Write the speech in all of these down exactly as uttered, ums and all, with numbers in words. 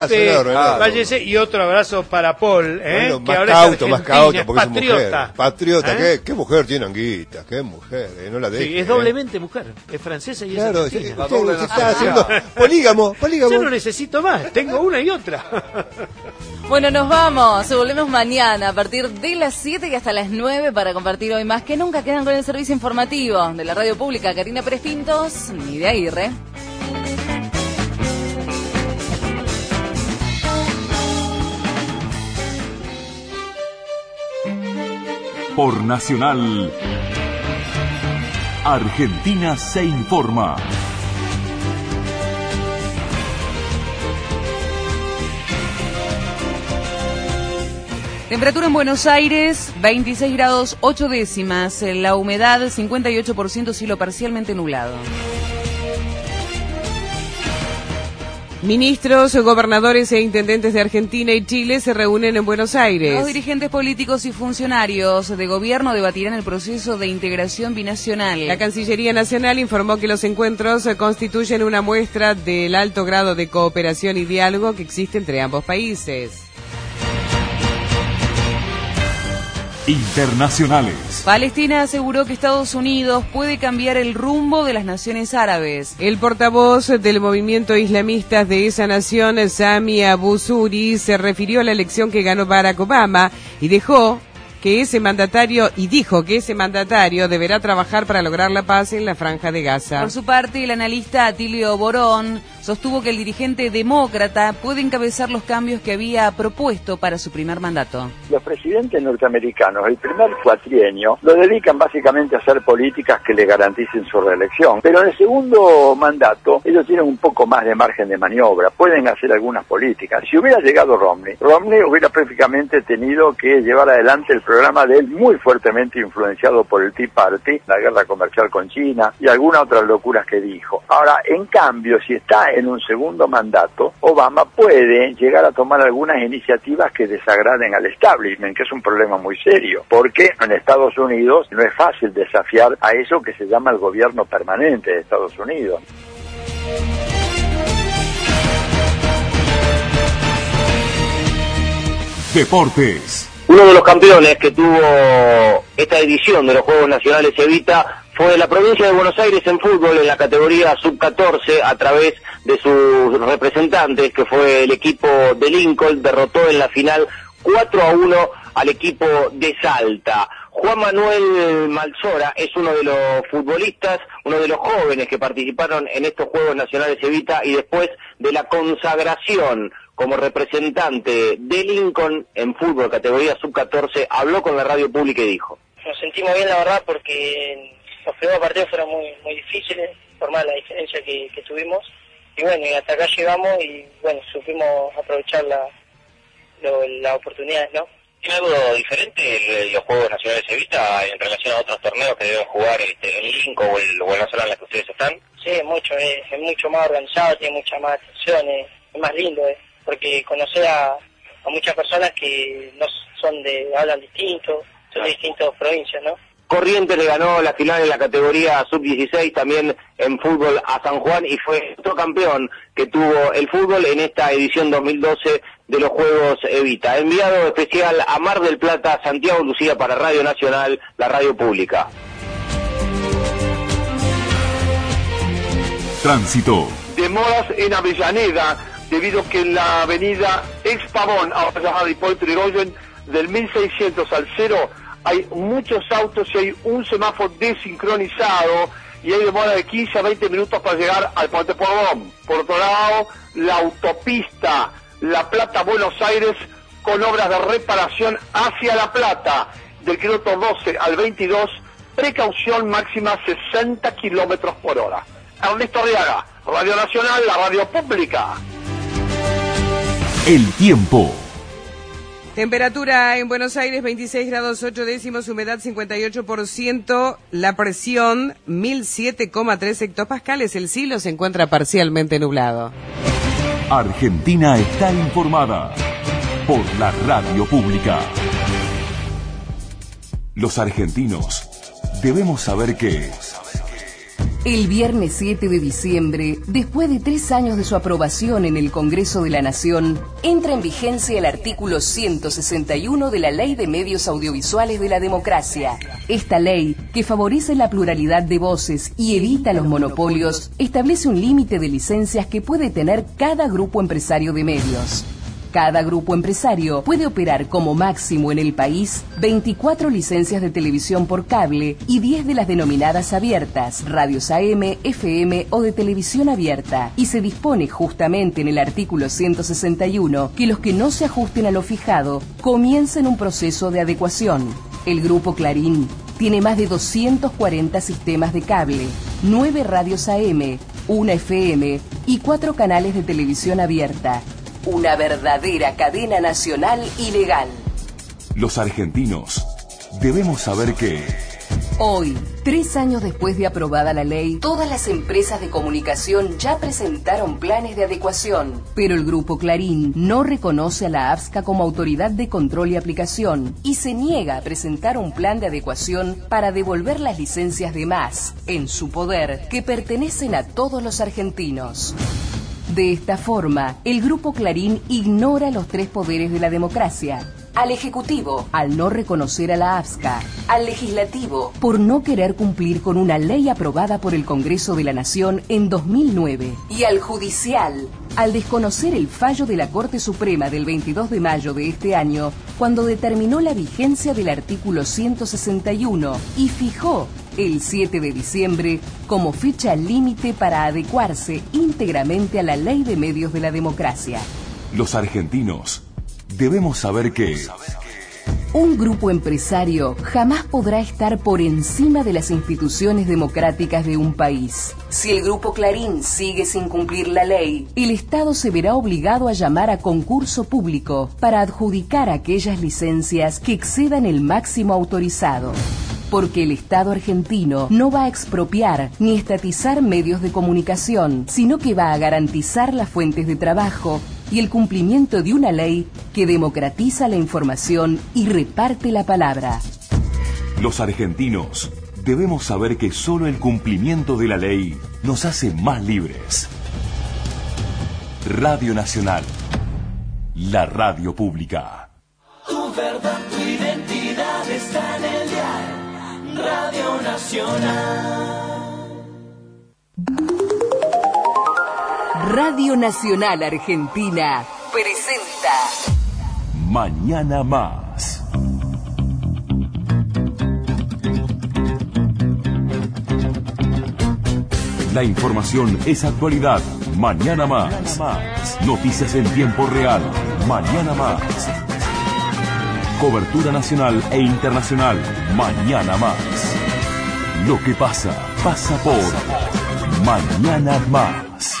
Ah, Váyese, y otro abrazo para Paul, ¿eh? Bueno, que más ahora cauto, es más cauto, porque patriota. es mujer. Patriota, ¿Eh? ¿qué, qué mujer tiene Anguita? ¿Qué mujer? Eh? No la deje, Sí, es doblemente eh. mujer, es francesa y claro, es argentina. Usted, usted está haciendo polígamo, polígamo. Yo no necesito más, tengo una y otra. Bueno, nos vamos, volvemos mañana a partir de las siete y hasta las nueve para compartir hoy más que nunca. Quedan con el servicio informativo de la radio pública. Karina Pérez Pintos, ni de Aguirre. Por Nacional, Argentina se informa. Temperatura en Buenos Aires, veintiséis grados ocho décimas. La humedad, cincuenta y ocho por ciento, cielo parcialmente nublado. Ministros, gobernadores e intendentes de Argentina y Chile se reúnen en Buenos Aires. Los dirigentes políticos y funcionarios de gobierno debatirán el proceso de integración binacional. La Cancillería Nacional informó que los encuentros constituyen una muestra del alto grado de cooperación y diálogo que existe entre ambos países. Internacionales. Palestina aseguró que Estados Unidos puede cambiar el rumbo de las naciones árabes. El portavoz del movimiento islamista de esa nación, Sami Abu Zuri, se refirió a la elección que ganó Barack Obama y dejó que ese mandatario y dijo que ese mandatario deberá trabajar para lograr la paz en la Franja de Gaza. Por su parte, el analista Atilio Borón sostuvo que el dirigente demócrata puede encabezar los cambios que había propuesto para su primer mandato. Los presidentes norteamericanos, el primer cuatrienio, lo dedican básicamente a hacer políticas que le garanticen su reelección. Pero en el segundo mandato, ellos tienen un poco más de margen de maniobra, pueden hacer algunas políticas. Si hubiera llegado Romney, Romney hubiera prácticamente tenido que llevar adelante el programa de él, muy fuertemente influenciado por el Tea Party, la guerra comercial con China y algunas otras locuras que dijo. Ahora, en cambio, si está en un segundo mandato, Obama puede llegar a tomar algunas iniciativas que desagraden al establishment, que es un problema muy serio, porque en Estados Unidos no es fácil desafiar a eso que se llama el gobierno permanente de Estados Unidos. Deportes. Uno de los campeones que tuvo esta edición de los Juegos Nacionales Evita fue la provincia de Buenos Aires en fútbol en la categoría sub catorce a través de sus representantes, que fue el equipo de Lincoln. Derrotó en la final cuatro a uno al equipo de Salta. Juan Manuel Malsora es uno de los futbolistas, uno de los jóvenes que participaron en estos Juegos Nacionales Evita y después de la consagración como representante de Lincoln en fútbol categoría sub catorce, habló con la radio pública y dijo: nos sentimos bien, la verdad, porque los primeros partidos fueron muy muy difíciles, por más la diferencia que, que tuvimos, y bueno, y hasta acá llegamos y bueno, supimos aprovechar la, lo, la oportunidad, ¿no? ¿Tiene algo diferente los Juegos Nacionales Evita en relación a otros torneos que deben jugar este, en Lincoln o el, o en la zona en la que ustedes están? Sí, es mucho, es, es mucho más organizado, tiene mucha más atención, es, es más lindo, es, porque conocer a, a muchas personas que no son de, hablan distinto, son de distintas provincias, ¿no? Corrientes le ganó la final en la categoría sub dieciséis también en fútbol a San Juan y fue otro campeón que tuvo el fútbol en esta edición dos mil doce de los Juegos Evita. Enviado especial a Mar del Plata, Santiago Lucía, para Radio Nacional, la radio pública. Tránsito. Demoras en Avellaneda, debido a que en la avenida Ex Pavón, ahora llamada Hipólito Yrigoyen, del mil seiscientos al cero, hay muchos autos y hay un semáforo desincronizado y hay demora de quince a veinte minutos para llegar al Puente Pueyrredón. Por otro lado, la autopista La Plata-Buenos Aires con obras de reparación hacia La Plata, del kilómetro doce al veintidós, precaución máxima sesenta kilómetros por hora. Ernesto Arriaga, Radio Nacional, la radio pública. El tiempo. Temperatura en Buenos Aires, veintiséis grados ocho décimos, humedad cincuenta y ocho por ciento, la presión mil siete coma tres hectopascales, el cielo se encuentra parcialmente nublado. Argentina está informada por la radio pública. Los argentinos debemos saber que El viernes siete de diciembre, después de tres años de su aprobación en el Congreso de la Nación, entra en vigencia el artículo ciento sesenta y uno de la Ley de Medios Audiovisuales de la Democracia. Esta ley, que favorece la pluralidad de voces y evita los monopolios, establece un límite de licencias que puede tener cada grupo empresario de medios. Cada grupo empresario puede operar como máximo en el país veinticuatro licencias de televisión por cable y diez de las denominadas abiertas, radios A M, F M o de televisión abierta. Y se dispone justamente en el artículo ciento sesenta y uno que los que no se ajusten a lo fijado comiencen un proceso de adecuación. El Grupo Clarín tiene más de doscientos cuarenta sistemas de cable, nueve radios A M, una F M y cuatro canales de televisión abierta. Una verdadera cadena nacional y legal. Los argentinos debemos saber que... Hoy, tres años después de aprobada la ley, todas las empresas de comunicación ya presentaron planes de adecuación, pero el Grupo Clarín no reconoce a la AFSCA como autoridad de control y aplicación y se niega a presentar un plan de adecuación para devolver las licencias de más, en su poder, que pertenecen a todos los argentinos. De esta forma, el Grupo Clarín ignora los tres poderes de la democracia. Al Ejecutivo, al no reconocer a la AFSCA. Al Legislativo, por no querer cumplir con una ley aprobada por el Congreso de la Nación en dos mil nueve. Y al Judicial, al desconocer el fallo de la Corte Suprema del veintidós de mayo de este año, cuando determinó la vigencia del artículo ciento sesenta y uno y fijó el siete de diciembre como fecha límite para adecuarse íntegramente a la Ley de Medios de la Democracia. Los argentinos debemos saber que... Un grupo empresario jamás podrá estar por encima de las instituciones democráticas de un país. Si el Grupo Clarín sigue sin cumplir la ley, el Estado se verá obligado a llamar a concurso público para adjudicar aquellas licencias que excedan el máximo autorizado. Porque el Estado argentino no va a expropiar ni estatizar medios de comunicación, sino que va a garantizar las fuentes de trabajo y el cumplimiento de una ley que democratiza la información y reparte la palabra. Los argentinos debemos saber que solo el cumplimiento de la ley nos hace más libres. Radio Nacional, la radio pública. Tu verdad, tu identidad está en el dial. Radio Nacional. Radio Nacional Argentina presenta Mañana Más. La información es actualidad. Mañana Más. Mañana Más. Noticias en tiempo real. Mañana Más. Cobertura nacional e internacional. Mañana Más. Lo que pasa, pasa por Mañana Más.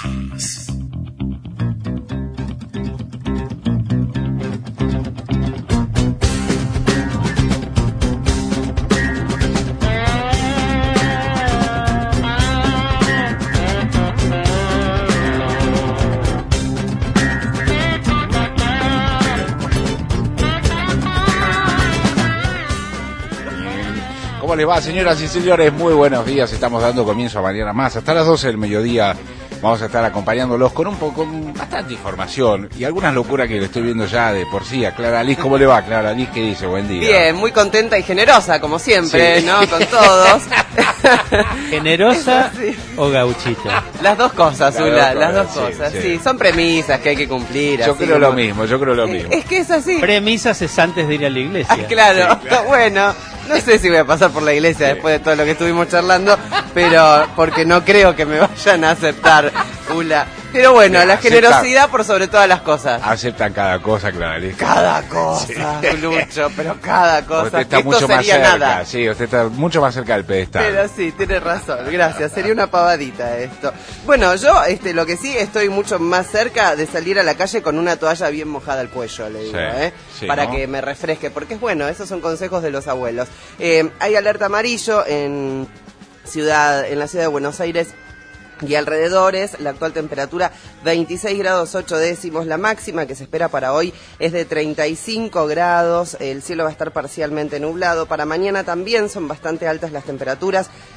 ¿Cómo les va, señoras y señores? Muy buenos días. Estamos dando comienzo a Mañana Más. Hasta las doce del mediodía vamos a estar acompañándolos con un poco, con bastante información y algunas locuras que le estoy viendo ya de por sí a Clara Liz. ¿Cómo le va, Clara Liz? ¿Qué dice? Buen día. Bien, muy contenta y generosa, como siempre, sí. ¿no? Con todos. ¿Generosa sí. o gauchita? Las dos cosas, Zula, las dos sí, cosas. Sí, sí. son premisas que hay que cumplir. Yo así creo como... lo mismo, yo creo lo mismo. Es que es así. Premisas es antes de ir a la iglesia. Ah, claro. Sí, claro. Bueno, no sé si voy a pasar por la iglesia sí. después de todo lo que estuvimos charlando, pero porque no creo que me vayan a aceptar, Ula. Pero bueno, sí, la aceptan, generosidad por sobre todas las cosas. Aceptan cada cosa, Clara Liz. Cada cosa, sí. Lucho, pero cada cosa. Usted está Esto mucho más cerca, nada. sí, usted está mucho más cerca del pedestal. Pero sí, tiene razón, gracias, sería una pavadita esto. Bueno, yo este, lo que sí estoy mucho más cerca de salir a la calle con una toalla bien mojada al cuello, le digo, sí, ¿eh? Sí, para ¿no? que me refresque, porque es bueno, esos son consejos de los abuelos. Eh, hay alerta amarillo en ciudad, en la ciudad de Buenos Aires y alrededores. La actual temperatura veintiséis grados ocho décimos, la máxima que se espera para hoy es de treinta y cinco grados, el cielo va a estar parcialmente nublado. Para mañana también son bastante altas las temperaturas,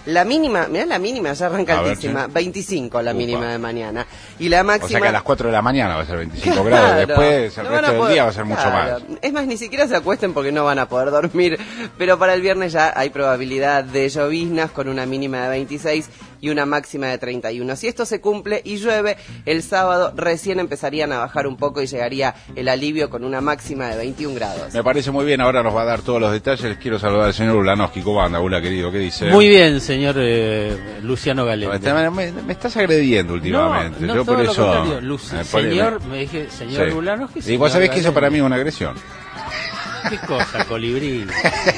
La mínima, mirá la mínima, ya arranca A ver, altísima, sí. veinticinco la Upa. mínima de mañana. Y la máxima... O sea que a las cuatro de la mañana va a ser veinticinco Claro, grados, después el no van a resto del poder- día va a ser mucho claro. más. Es más, ni siquiera se acuesten porque no van a poder dormir. Pero para el viernes ya hay probabilidad de lloviznas con una mínima de veintiséis y una máxima de treinta y uno. Si esto se cumple y llueve, el sábado recién empezarían a bajar un poco y llegaría el alivio con una máxima de veintiún grados. Me parece muy bien, ahora nos va a dar todos los detalles. Les quiero saludar al señor Ulanowski. ¿Cómo anda, Ula, querido? ¿Qué dice? Muy bien, señor eh, Luciano Galende. Me, me- me estás agrediendo últimamente. No, no, Yo todo por lo eso. contrario. Lu- eh, por- señor, me dije, señor Sí. Ulanowski. Y señor vos sabés que eso Galende. para mí es una agresión. ¿Qué cosa, colibrí?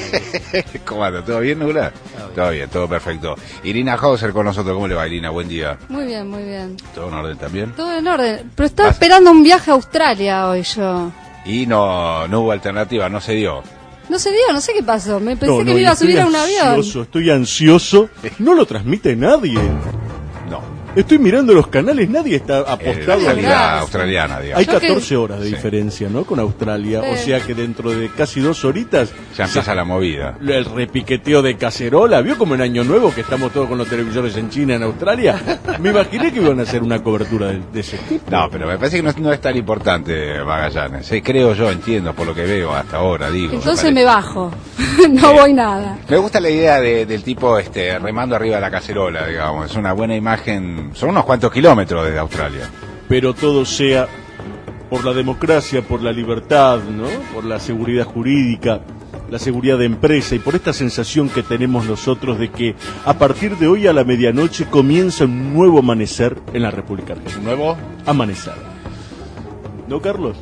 ¿Cómo anda? ¿Todo bien, Ula? Todo bien, todo perfecto. Irina Hauser con nosotros. ¿Cómo le va, Irina? Buen día. Muy bien, muy bien. ¿Todo en orden también? Todo en orden. Pero estaba esperando un viaje a Australia hoy yo. Y no, no hubo alternativa, no se dio. No se dio, no sé qué pasó. Me pensé No, que no, me y iba a estoy subir a un avión. ansioso, Estoy ansioso. No lo transmite nadie. No. Estoy mirando los canales, nadie está apostado la a realidad nada. australiana, digamos. Hay Yo que- catorce horas de Sí. diferencia, ¿no? Con Australia. O Sí. sea que dentro de casi dos horitas. Ya empieza la movida. El repiqueteo de cacerola. ¿Vio como en Año Nuevo que estamos todos con los televisores en China, en Australia? Me imaginé que iban a hacer una cobertura de, de ese tipo. No, pero me parece que no, es- no es tan importante Magallanes. Sí, creo yo, entiendo por lo que veo hasta ahora, digo. Entonces me me bajo. No voy nada. Me gusta la idea de- del tipo este remando arriba de la cacerola, digamos. Es una buena imagen. Son unos cuantos kilómetros desde Australia. Pero todo sea por la democracia, por la libertad, ¿no? Por la seguridad jurídica, la seguridad de empresa y por esta sensación que tenemos nosotros de que a partir de hoy a la medianoche comienza un nuevo amanecer en la República Argentina. ¿Un nuevo? Amanecer. ¿No, Carlos?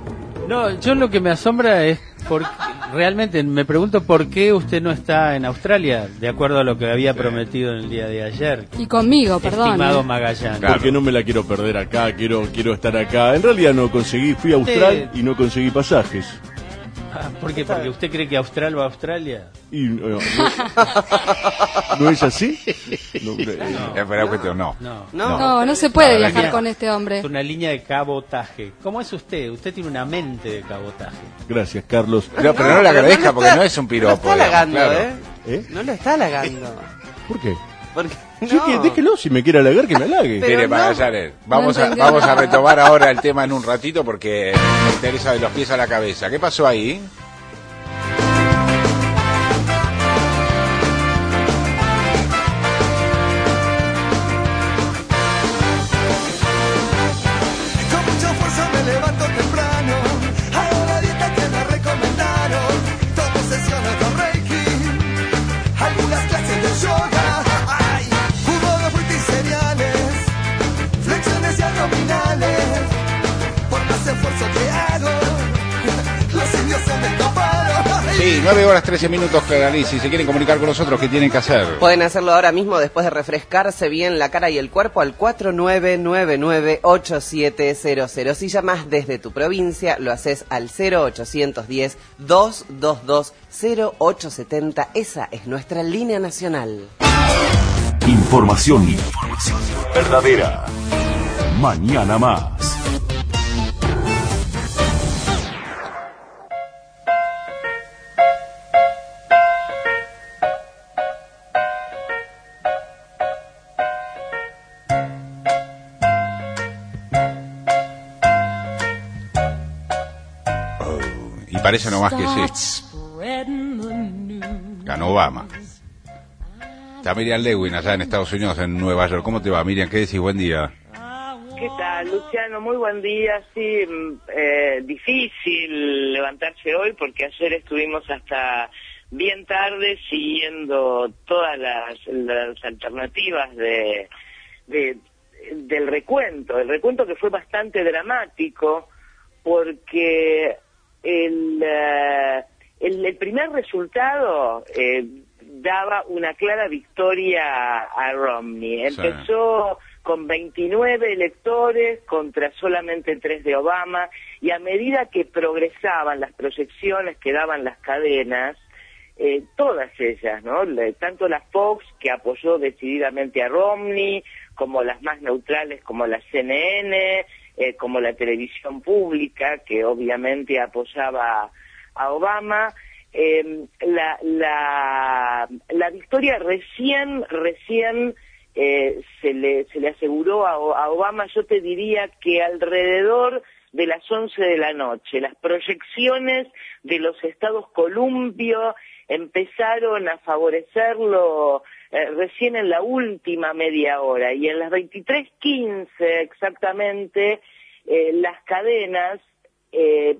No, yo lo que me asombra es, por, realmente me pregunto por qué usted no está en Australia, de acuerdo a lo que había prometido en el día de ayer. Y conmigo, perdón. Estimado ¿eh? Magallanes. Porque no me la quiero perder acá, quiero quiero estar acá. En realidad no conseguí, fui a Austral y no conseguí pasajes. Ah, ¿por qué? ¿Porque usted cree que Austral va a Australia? Y, eh, no, ¿no es así? No, eh, Eh, pero cuestión, no. No. No, no se puede La verdad viajar que con este hombre. Es una línea de cabotaje. ¿Cómo es usted? Usted tiene una mente de cabotaje. Gracias, Carlos. No, pero no, le agradezca porque no es un No piropo. está digamos, halagando, claro. ¿eh? ¿Eh? No lo está halagando. ¿Por qué? Porque, Sí, no. que déjelo, si me quiere halagar, que me halague. Pero Mire, no- Magallanes, vamos, No a, entendió vamos a nada. retomar ahora el tema en un ratito porque me interesa de los pies a la cabeza. ¿Qué pasó ahí? Con mucha fuerza me levanto temprano, hago la dieta que me recomendaron, tomo sesiones de Reiki, algunas clases de yoga, ay, jugo de frutas y cereales, flexiones y abdominales, por más esfuerzo que hago, los indios se me escaparon. Sí, nueve horas trece minutos, Cagalí. Si se quieren comunicar con nosotros, ¿qué tienen que hacer? Pueden hacerlo ahora mismo después de refrescarse bien la cara y el cuerpo al cuatro nueve nueve nueve ocho siete cero cero. Si llamas desde tu provincia, lo haces al cero ochocientos diez, doscientos veintidós, cero ocho setenta. Esa es nuestra línea nacional. Información verdadera. Mañana más. Y parece nomás que sí. Ganó Obama. Está Miriam Lewin allá en Estados Unidos, en Nueva York. ¿Cómo te va, Miriam? ¿Qué decís? Buen día. ¿Qué tal, Luciano? Muy buen día. Sí, mm, eh, difícil levantarse hoy porque ayer estuvimos hasta bien tarde siguiendo todas las, las alternativas de, de del recuento. El recuento que fue bastante dramático porque el, uh, el, el primer resultado eh, daba una clara victoria a Romney. Empezó con veintinueve electores contra solamente tres de Obama, y a medida que progresaban las proyecciones que daban las cadenas, eh, todas ellas, ¿no? Le, tanto la Fox, que apoyó decididamente a Romney, como las más neutrales como la C N N, eh, como la televisión pública, que obviamente apoyaba a Obama, eh, la, la, la victoria recién, recién eh, se, le, se le aseguró a, a Obama, yo te diría que alrededor de las once de la noche. Las proyecciones de los estados columbio empezaron a favorecerlo eh, recién en la última media hora, y en las veintitrés quince exactamente eh, las cadenas eh,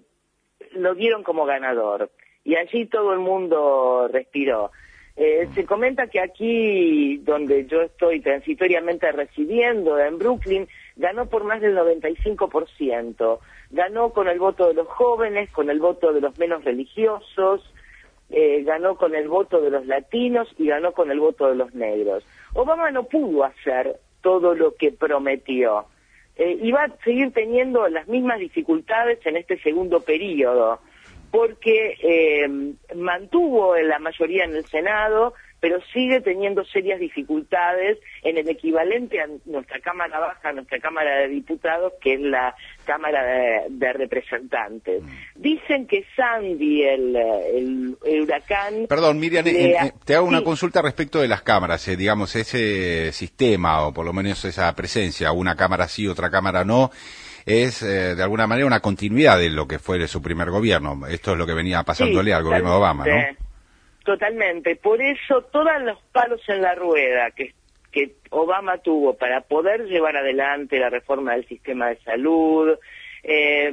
lo dieron como ganador, y allí todo el mundo respiró. Eh, se comenta que aquí, donde yo estoy transitoriamente residiendo, en Brooklyn, ganó por más del noventa y cinco por ciento. Ganó con el voto de los jóvenes, con el voto de los menos religiosos, eh, ganó con el voto de los latinos y ganó con el voto de los negros. Obama no pudo hacer todo lo que prometió. Eh, y va a seguir teniendo las mismas dificultades en este segundo periodo, porque eh, mantuvo la mayoría en el Senado, pero sigue teniendo serias dificultades en el equivalente a nuestra Cámara Baja, a nuestra Cámara de Diputados, que es la Cámara de, de Representantes. Dicen que Sandy, el, el, el huracán... Perdón, Miriam, le, eh, eh, te hago una sí. consulta respecto de las cámaras, eh, digamos, ese sistema, o por lo menos esa presencia, una cámara sí, otra cámara no, es eh, de alguna manera una continuidad de lo que fue su primer gobierno. Esto es lo que venía pasándole Sí, al gobierno de Obama, ¿no? Totalmente. Por eso todos los palos en la rueda que, que Obama tuvo para poder llevar adelante la reforma del sistema de salud, eh,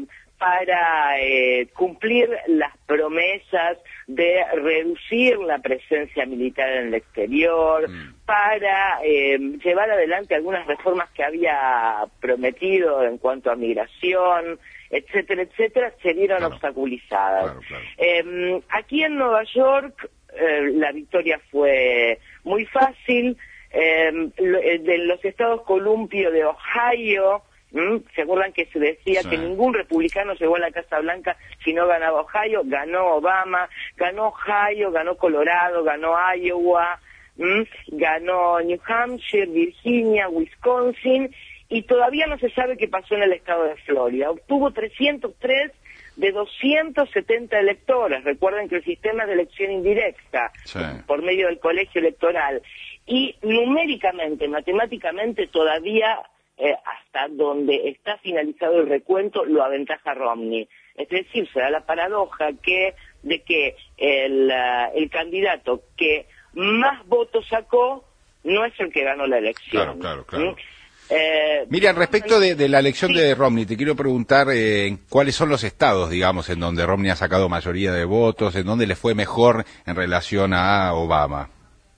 para eh, cumplir las promesas de reducir la presencia militar en el exterior, mm. para eh, llevar adelante algunas reformas que había prometido en cuanto a migración, etcétera, etcétera, se vieron claro. obstaculizadas. Claro, claro. Eh, aquí en Nueva York eh, la victoria fue muy fácil. Eh, de los estados columpio de Ohio, ¿Mm? ¿se acuerdan que se decía sí. que ningún republicano llegó a la Casa Blanca si no ganaba Ohio? Ganó Obama, ganó Ohio, ganó Colorado, ganó Iowa, ¿Mm? ganó New Hampshire, Virginia, Wisconsin, y todavía no se sabe qué pasó en el estado de Florida. Obtuvo trescientos tres de doscientos setenta electores. Recuerden que el sistema es de elección indirecta, sí. por medio del colegio electoral. Y numéricamente, matemáticamente, todavía... Eh, hasta donde está finalizado el recuento, lo aventaja Romney. Es decir, se da la paradoja que de que el, uh, el candidato que más votos sacó no es el que ganó la elección. Claro, claro, claro. ¿Mm? Eh, Miriam, respecto de, de la elección sí. de Romney, te quiero preguntar eh, cuáles son los estados, digamos, en donde Romney ha sacado mayoría de votos, en donde le fue mejor en relación a Obama.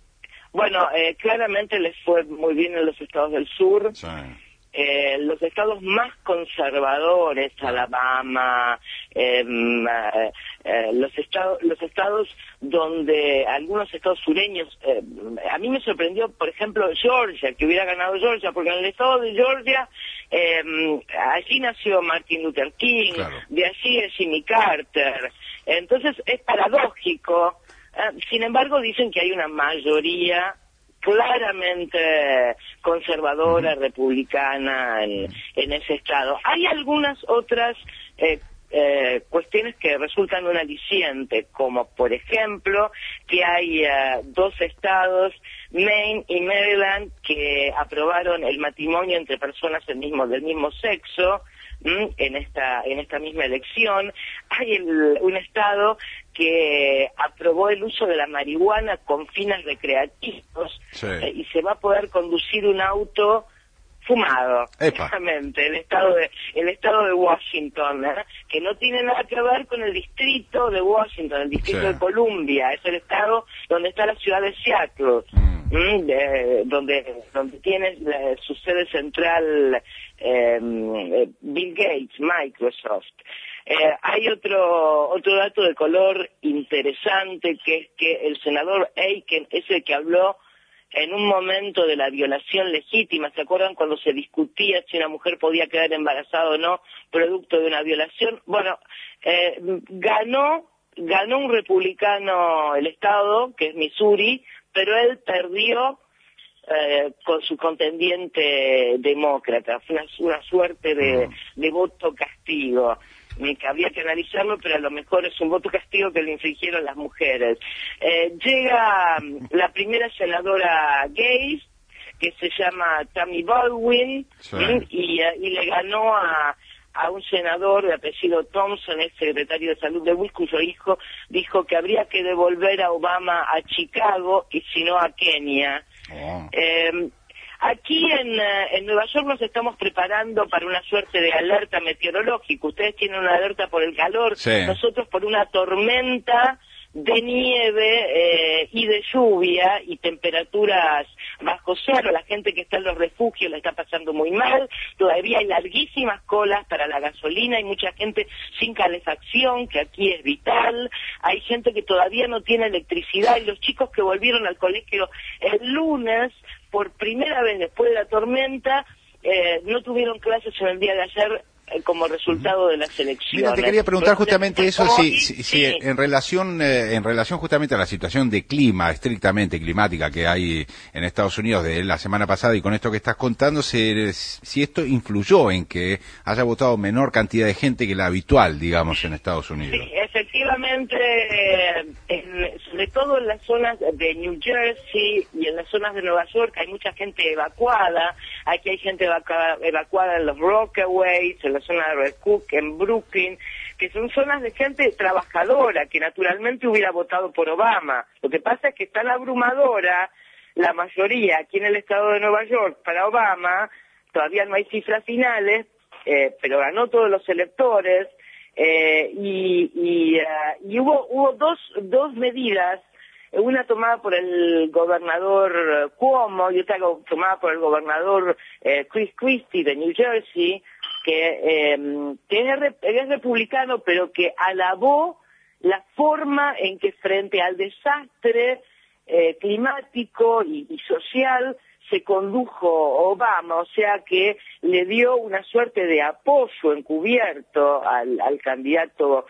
Bueno, eh, claramente les fue muy bien en los estados del sur. Sí. Eh, los estados más conservadores, Alabama, eh, eh, los estados, los estados donde algunos estados sureños, eh, a mí me sorprendió, por ejemplo, Georgia, que hubiera ganado Georgia, porque en el estado de Georgia, eh, allí nació Martin Luther King, claro. de allí es Jimmy Carter, entonces es paradójico. Eh, sin embargo, dicen que hay una mayoría claramente conservadora, uh-huh. republicana en, en ese estado. Hay algunas otras eh, eh, cuestiones que resultan un aliciente, como por ejemplo que hay uh, dos estados, Maine y Maryland, que aprobaron el matrimonio entre personas del mismo, del mismo sexo, ¿m? en esta en esta misma elección. Hay el, un estado que aprobó el uso de la marihuana con fines recreativos, sí. eh, y se va a poder conducir un auto fumado, exactamente, el estado de el estado de Washington, ¿eh? que no tiene nada que ver con el distrito de Washington, el distrito sí. de Columbia, es el estado donde está la ciudad de Seattle, mm. de, donde donde tiene la, su sede central eh, Bill Gates, Microsoft. Eh, hay otro otro dato de color interesante, que es que el senador Aiken es el que habló en un momento de la violación legítima. ¿Se acuerdan cuando se discutía si una mujer podía quedar embarazada o no producto de una violación? Bueno, eh, ganó ganó un republicano el estado, que es Missouri, pero él perdió eh, con su contendiente demócrata. Fue una, una suerte de, de voto castigo. mm, que habría que analizarlo, pero a lo mejor es un voto castigo que le infligieron las mujeres. Eh, llega mm, la primera senadora gay, que se llama Tammy Baldwin, Sí. ¿sí? y, eh, y le ganó a, a un senador de apellido Thompson, ex secretario de salud de Will, cuyo hijo dijo que habría que devolver a Obama a Chicago y si no a Kenia. Oh. Eh, aquí en, eh, en Nueva York nos estamos preparando para una suerte de alerta meteorológica. Ustedes tienen una alerta por el calor, Sí. nosotros por una tormenta de nieve eh, y de lluvia y temperaturas bajo cero. La gente que está en los refugios la está pasando muy mal, todavía hay larguísimas colas para la gasolina, hay mucha gente sin calefacción, que aquí es vital, hay gente que todavía no tiene electricidad, y los chicos que volvieron al colegio el lunes, por primera vez después de la tormenta, eh, no tuvieron clases en el día de ayer eh, como resultado de las elecciones. Mira, te quería preguntar justamente eso, Hoy, si, si, si en relación eh, en relación justamente a la situación de clima, estrictamente climática que hay en Estados Unidos de la semana pasada, y con esto que estás contando, si, si esto influyó en que haya votado menor cantidad de gente que la habitual, digamos, en Estados Unidos. Sí, efectivamente, eh, en- sobre todo en las zonas de New Jersey y en las zonas de Nueva York hay mucha gente evacuada. Aquí hay gente evacuada, evacuada en los Rockaways, en la zona de Red Hook, en Brooklyn, que son zonas de gente trabajadora que naturalmente hubiera votado por Obama. Lo que pasa es que es tan abrumadora la mayoría aquí en el estado de Nueva York para Obama, todavía no hay cifras finales, eh, pero ganó todos los electores. Eh, y y, uh, y hubo hubo dos dos medidas, una tomada por el gobernador Cuomo y otra go- tomada por el gobernador eh, Chris Christie de New Jersey, que, eh, que es, re- es republicano, pero que alabó la forma en que frente al desastre eh, climático y, y social se condujo Obama, o sea que le dio una suerte de apoyo encubierto al, al candidato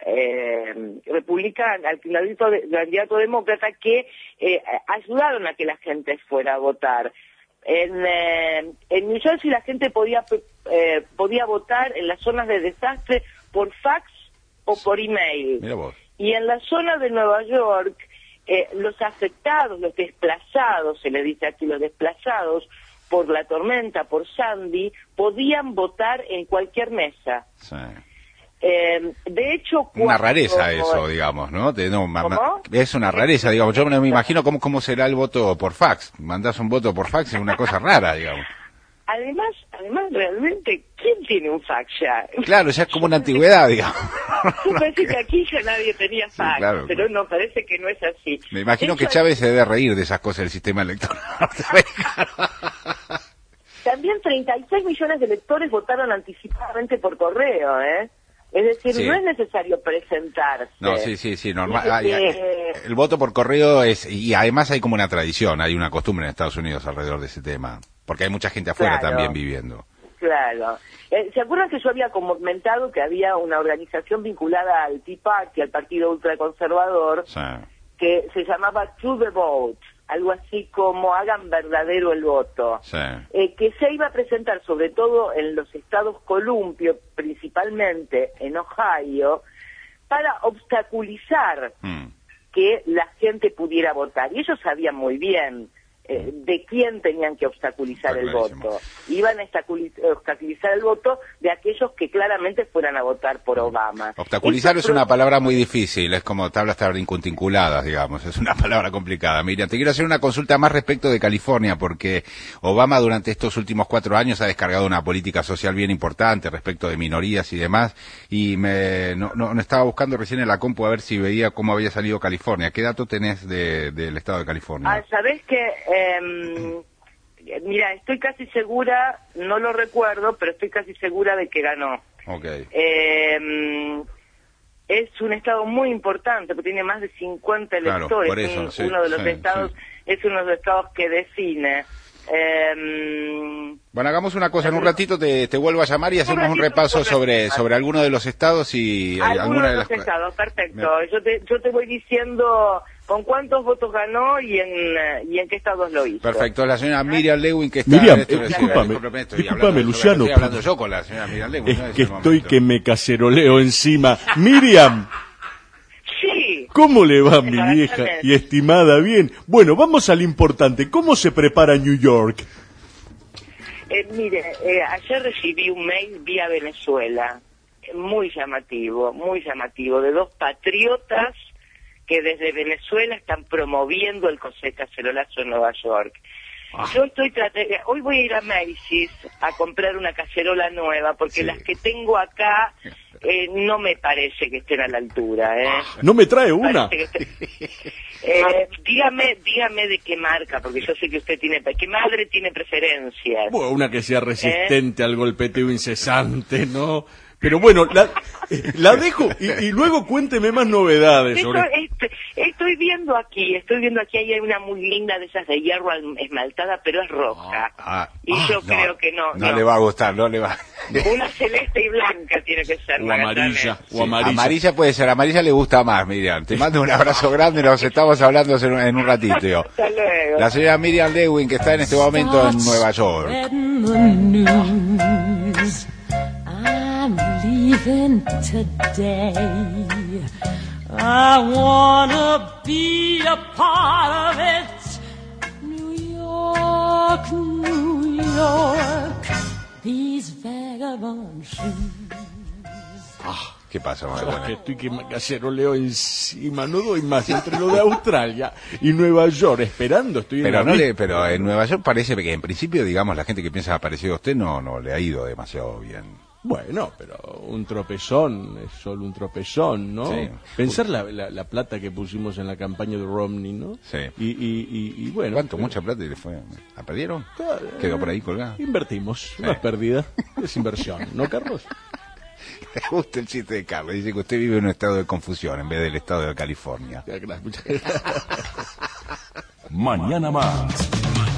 eh, republicano, al candidato, de- candidato demócrata, que eh, ayudaron a que la gente fuera a votar. En, eh, en New Jersey la gente podía eh, podía votar en las zonas de desastre por fax o por email. Mira vos. Y en la zona de Nueva York, eh, los afectados, los desplazados, se le dice aquí los desplazados, por la tormenta, por Sandy, podían votar en cualquier mesa. Sí. Eh, de hecho, Una cuando- rareza eso, digamos, ¿no? De- no, ma- ma- ¿Cómo? es una rareza, digamos. Yo no me imagino cómo, cómo será el voto por fax. Mandás un voto por fax, es una cosa rara, digamos. Además, además realmente, ¿quién tiene un fax ya? Claro, ya es como una antigüedad, digamos. Yo pensé que aquí ya nadie tenía fax, claro. pero no, parece que no es así. Me imagino De que hecho, Chávez se debe reír de esas cosas del sistema electoral. también treinta y seis millones de electores votaron anticipadamente por correo, ¿eh? Es decir, Sí. no es necesario presentarse. No, sí, sí, sí, normal. Dice Hay- hay- que- el voto por correo es, y además hay como una tradición, hay una costumbre en Estados Unidos alrededor de ese tema, porque hay mucha gente afuera Claro. también viviendo. Claro. Eh, ¿Se acuerdan que yo había comentado que había una organización vinculada al Tea Party, al partido ultraconservador, Sí. que se llamaba To the Vote, algo así como hagan verdadero el voto, Sí. eh, que se iba a presentar sobre todo en los estados columpio, principalmente en Ohio, para obstaculizar Mm. que la gente pudiera votar. Y ellos sabían muy bien eh, de quién tenían que obstaculizar el voto. Iban a obstaculi- obstaculizar el voto de aquellos que claramente fueran a votar por Obama. Obstaculizar Esto es una pro- palabra muy difícil, es como tablas tablincunculadas, digamos, es una palabra complicada. Mira, te quiero hacer una consulta más respecto de California, porque Obama durante estos últimos cuatro años ha descargado una política social bien importante respecto de minorías y demás, y me no, no, no estaba buscando recién en la compu a ver si veía cómo había salido California. ¿Qué dato tenés de, del estado de California? Ah, ¿sabés qué? Em, mira, estoy casi segura, no lo recuerdo, pero estoy casi segura de que ganó. Ok. Eh, es un estado muy importante, porque tiene más de cincuenta Claro, electores. por eso, un- sí, uno de los sí, estados, es uno de los estados que define. Eh, Bueno, hagamos una cosa, en un ratito te, te vuelvo a llamar y hacemos un repaso sobre sobre alguno de los estados y algunos alguna de de los las... estados, perfecto. Yo te, yo te voy diciendo con cuántos votos ganó y en, eh, y en qué estados lo hizo. Perfecto, la señora Miriam Lewin que está... Miriam, esto eh, es- discúlpame, discúlpame, estoy discúlpame, hablando- Luciano. Estoy hablando yo con la señora Miriam Lewin. Es ¿no? En que ese estoy momento. que me caceroleo encima. Miriam, Sí. ¿cómo le va mi Exactamente. vieja y estimada? Bien. Bueno, vamos al importante. ¿Cómo se prepara New York? Eh, mire, eh, ayer recibí un mail vía Venezuela, eh, muy llamativo, muy llamativo, de dos patriotas que desde Venezuela están promoviendo el José Cacerolazo en Nueva York. Yo estoy tratando, hoy voy a ir a Macy's a comprar una cacerola nueva, porque las que tengo acá eh, no me parece que estén a la altura, ¿eh? ¿No me trae una? Parece que esté- Eh, dígame, dígame de qué marca, porque yo sé que usted tiene, qué madre tiene preferencias. Bueno, una que sea resistente al golpeteo incesante, ¿no? Pero bueno, la, eh, la dejo y, y luego cuénteme más novedades Esto- sobre... este- estoy viendo aquí, estoy viendo aquí, hay una muy linda de esas de hierro al- esmaltada, pero es roja. Ah, y ah, yo no, creo que no. No le va a gustar, no le va. Una celeste y blanca tiene que ser. O Magallanes. amarilla, o Sí, amarilla. amarilla puede ser, amarilla le gusta más, Miriam. Te mando un abrazo grande, nos estamos hablando en un, en un ratito. Hasta luego. La señora Miriam Lewin, que está en este momento en Nueva York. I'm leaving today. I wanna be a part of it. New York, New York, these vagabond shoes. ¿Qué pasa, Sabes Manuel? que estoy que me caceroleo encima, no doy más entre lo de Australia y Nueva York, esperando, estoy en Pero, la no le, vi- pero en Nueva York parece que en principio, digamos, la gente que piensa parecido a usted no, no le ha ido demasiado bien. Bueno, pero un tropezón es solo un tropezón, ¿no? Sí. Pensar la, la, la plata que pusimos en la campaña de Romney, ¿no? Sí. Y, y, y, y bueno... ¿Cuánto? ¿Mucha plata y le fue? ¿La perdieron? ¿Quedó por ahí colgada? Invertimos, no es pérdida, es inversión, ¿no, Carlos? Me gusta el chiste de Carlos. Dice que usted vive en un estado de confusión en vez del estado de California. Muchas gracias. Mañana más.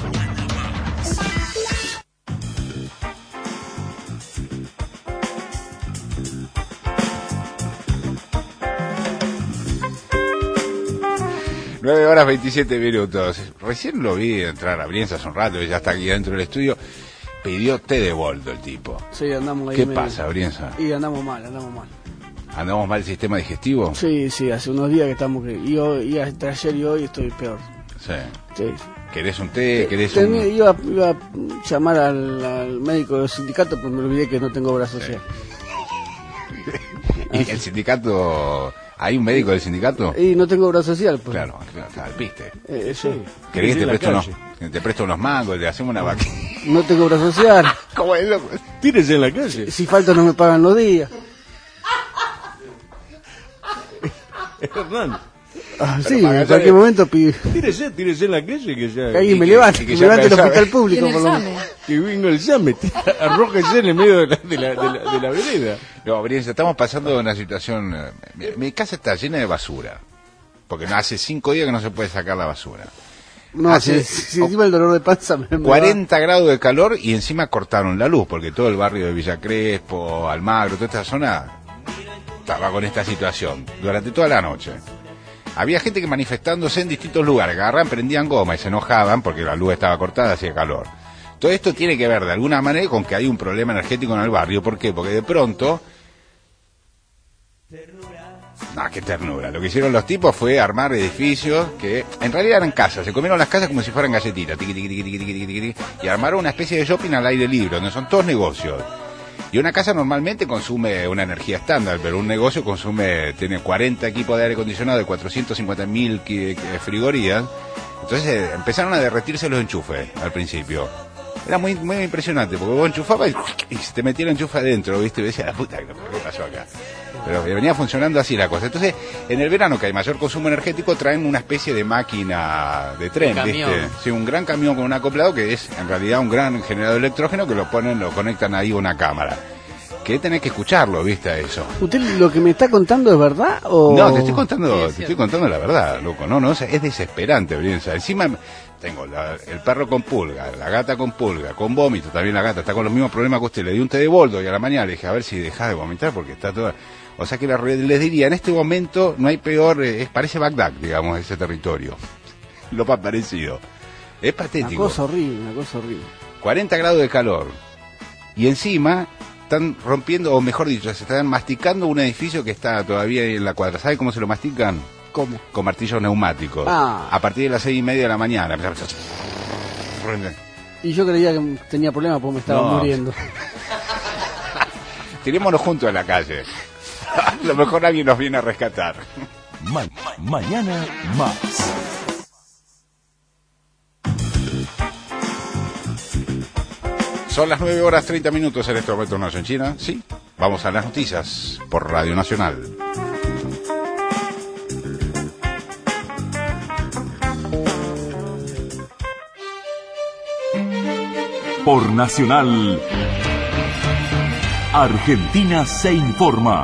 nueve horas veintisiete minutos. Recién lo vi entrar a Brienza hace un rato, ya está aquí dentro del estudio. Pidió té de boldo el tipo. Sí, andamos ahí. ¿Qué medio- pasa, Brienza? Y andamos mal, andamos mal. ¿Andamos mal el sistema digestivo? Sí, sí, hace unos días que estamos... que- Y, hoy, y entre ayer y hoy estoy peor. Sí. Sí. ¿Querés un té? ¿Querés Tenía- un...? iba, iba a llamar al, al médico del sindicato, pero me olvidé que no tengo obra social. ¿Y el sindicato? ¿Hay un médico del sindicato? Y no tengo obra social, pues. Claro, claro, viste. Eh, sí. ¿Querés que te En la presto, unos, calle. que te presto unos mangos, le hacemos una vaca? No tengo obra social. ¿Cómo es, loco? Tírese en la calle. Si falta no me pagan los días. Hernán. Ah, sí, en cualquier momento pide... Tírese, tírese en la calle que ya... Que alguien y me que- levante, y que me levante el hospital público. Tiene por lo examen. menos. Que venga el examen, arrójese en el medio de la, de la, de la, de la vereda. No, Brienza, estamos pasando una situación... eh, Mi, mi casa está llena de basura. Porque no- hace cinco días que no se puede sacar la basura. No, Hace si, si encima el dolor de panza me, me cuarenta grados de calor y encima cortaron la luz, porque todo el barrio de Villa Crespo, Almagro, toda esta zona estaba con esta situación durante toda la noche. Había gente que manifestándose en distintos lugares, agarraban, prendían goma y se enojaban porque la luz estaba cortada, hacía calor. Todo esto tiene que ver de alguna manera con que hay un problema energético en el barrio. ¿Por qué? Porque de pronto... No, qué ternura. Lo que hicieron los tipos fue armar edificios que en realidad eran casas. Se comieron las casas como si fueran galletitas. Tiqui, tiqui, tiqui, tiqui, tiqui, tiqui, tiqui, y armaron una especie de shopping al aire libre, donde son todos negocios. Y una casa normalmente consume una energía estándar, pero un negocio consume, tiene cuarenta equipos de aire acondicionado de cuatrocientos cincuenta mil frigorías. Entonces eh, empezaron a derretirse los enchufes al principio. Era muy muy impresionante, porque vos enchufabas y, y se te metía el enchufe adentro, ¿viste? Y decía, la puta, ¿qué pasó acá? Pero venía funcionando así la cosa. Entonces, en el verano, que hay mayor consumo energético, traen una especie de máquina de tren, De ¿viste? camión. Sí, un gran camión con un acoplado que es en realidad un gran generador de electrógeno que lo ponen, lo conectan ahí a una cámara. Que tenés que escucharlo, ¿viste? Eso. ¿Usted lo que me está contando es verdad o...? No, te estoy contando, te estoy contando la verdad, loco. No, no, es desesperante, Brienza. Encima tengo la- el perro con pulga, la gata con pulga, con vómito, también la gata está con los mismos problemas que usted. Le di un té de boldo y a la mañana le dije, a ver si dejás de vomitar porque está toda... O sea que la, les diría, en este momento no hay peor, eh, es, parece Bagdad, digamos, ese territorio. Lo más parecido. Es patético. Una cosa horrible, una cosa horrible. cuarenta grados de calor. Y encima están rompiendo, o mejor dicho, se están masticando un edificio que está todavía en la cuadra. ¿Sabe cómo se lo mastican? ¿Cómo? Con martillos neumáticos. Ah. A partir de las seis y media de la mañana. Y yo creía que tenía problemas porque me estaba No. muriendo. Tirémonos juntos a la calle. A lo mejor alguien nos viene a rescatar. Ma- mañana más. Son las nueve horas treinta minutos en este momento en China. Sí, vamos a las noticias por Radio Nacional. Por Nacional, Argentina se informa.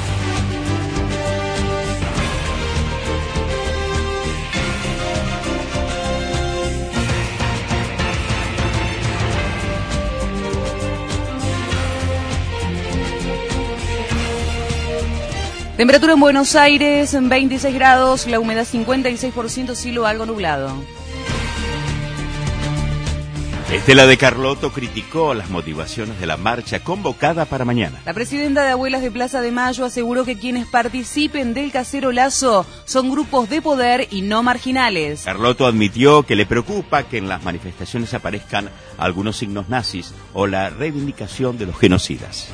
Temperatura en Buenos Aires, en veintiséis grados, la humedad cincuenta y seis por ciento, cielo algo nublado. Estela de Carlotto criticó las motivaciones de la marcha convocada para mañana. La presidenta de Abuelas de Plaza de Mayo aseguró que quienes participen del cacerolazo son grupos de poder y no marginales. Carlotto admitió que le preocupa que en las manifestaciones aparezcan algunos signos nazis o la reivindicación de los genocidas.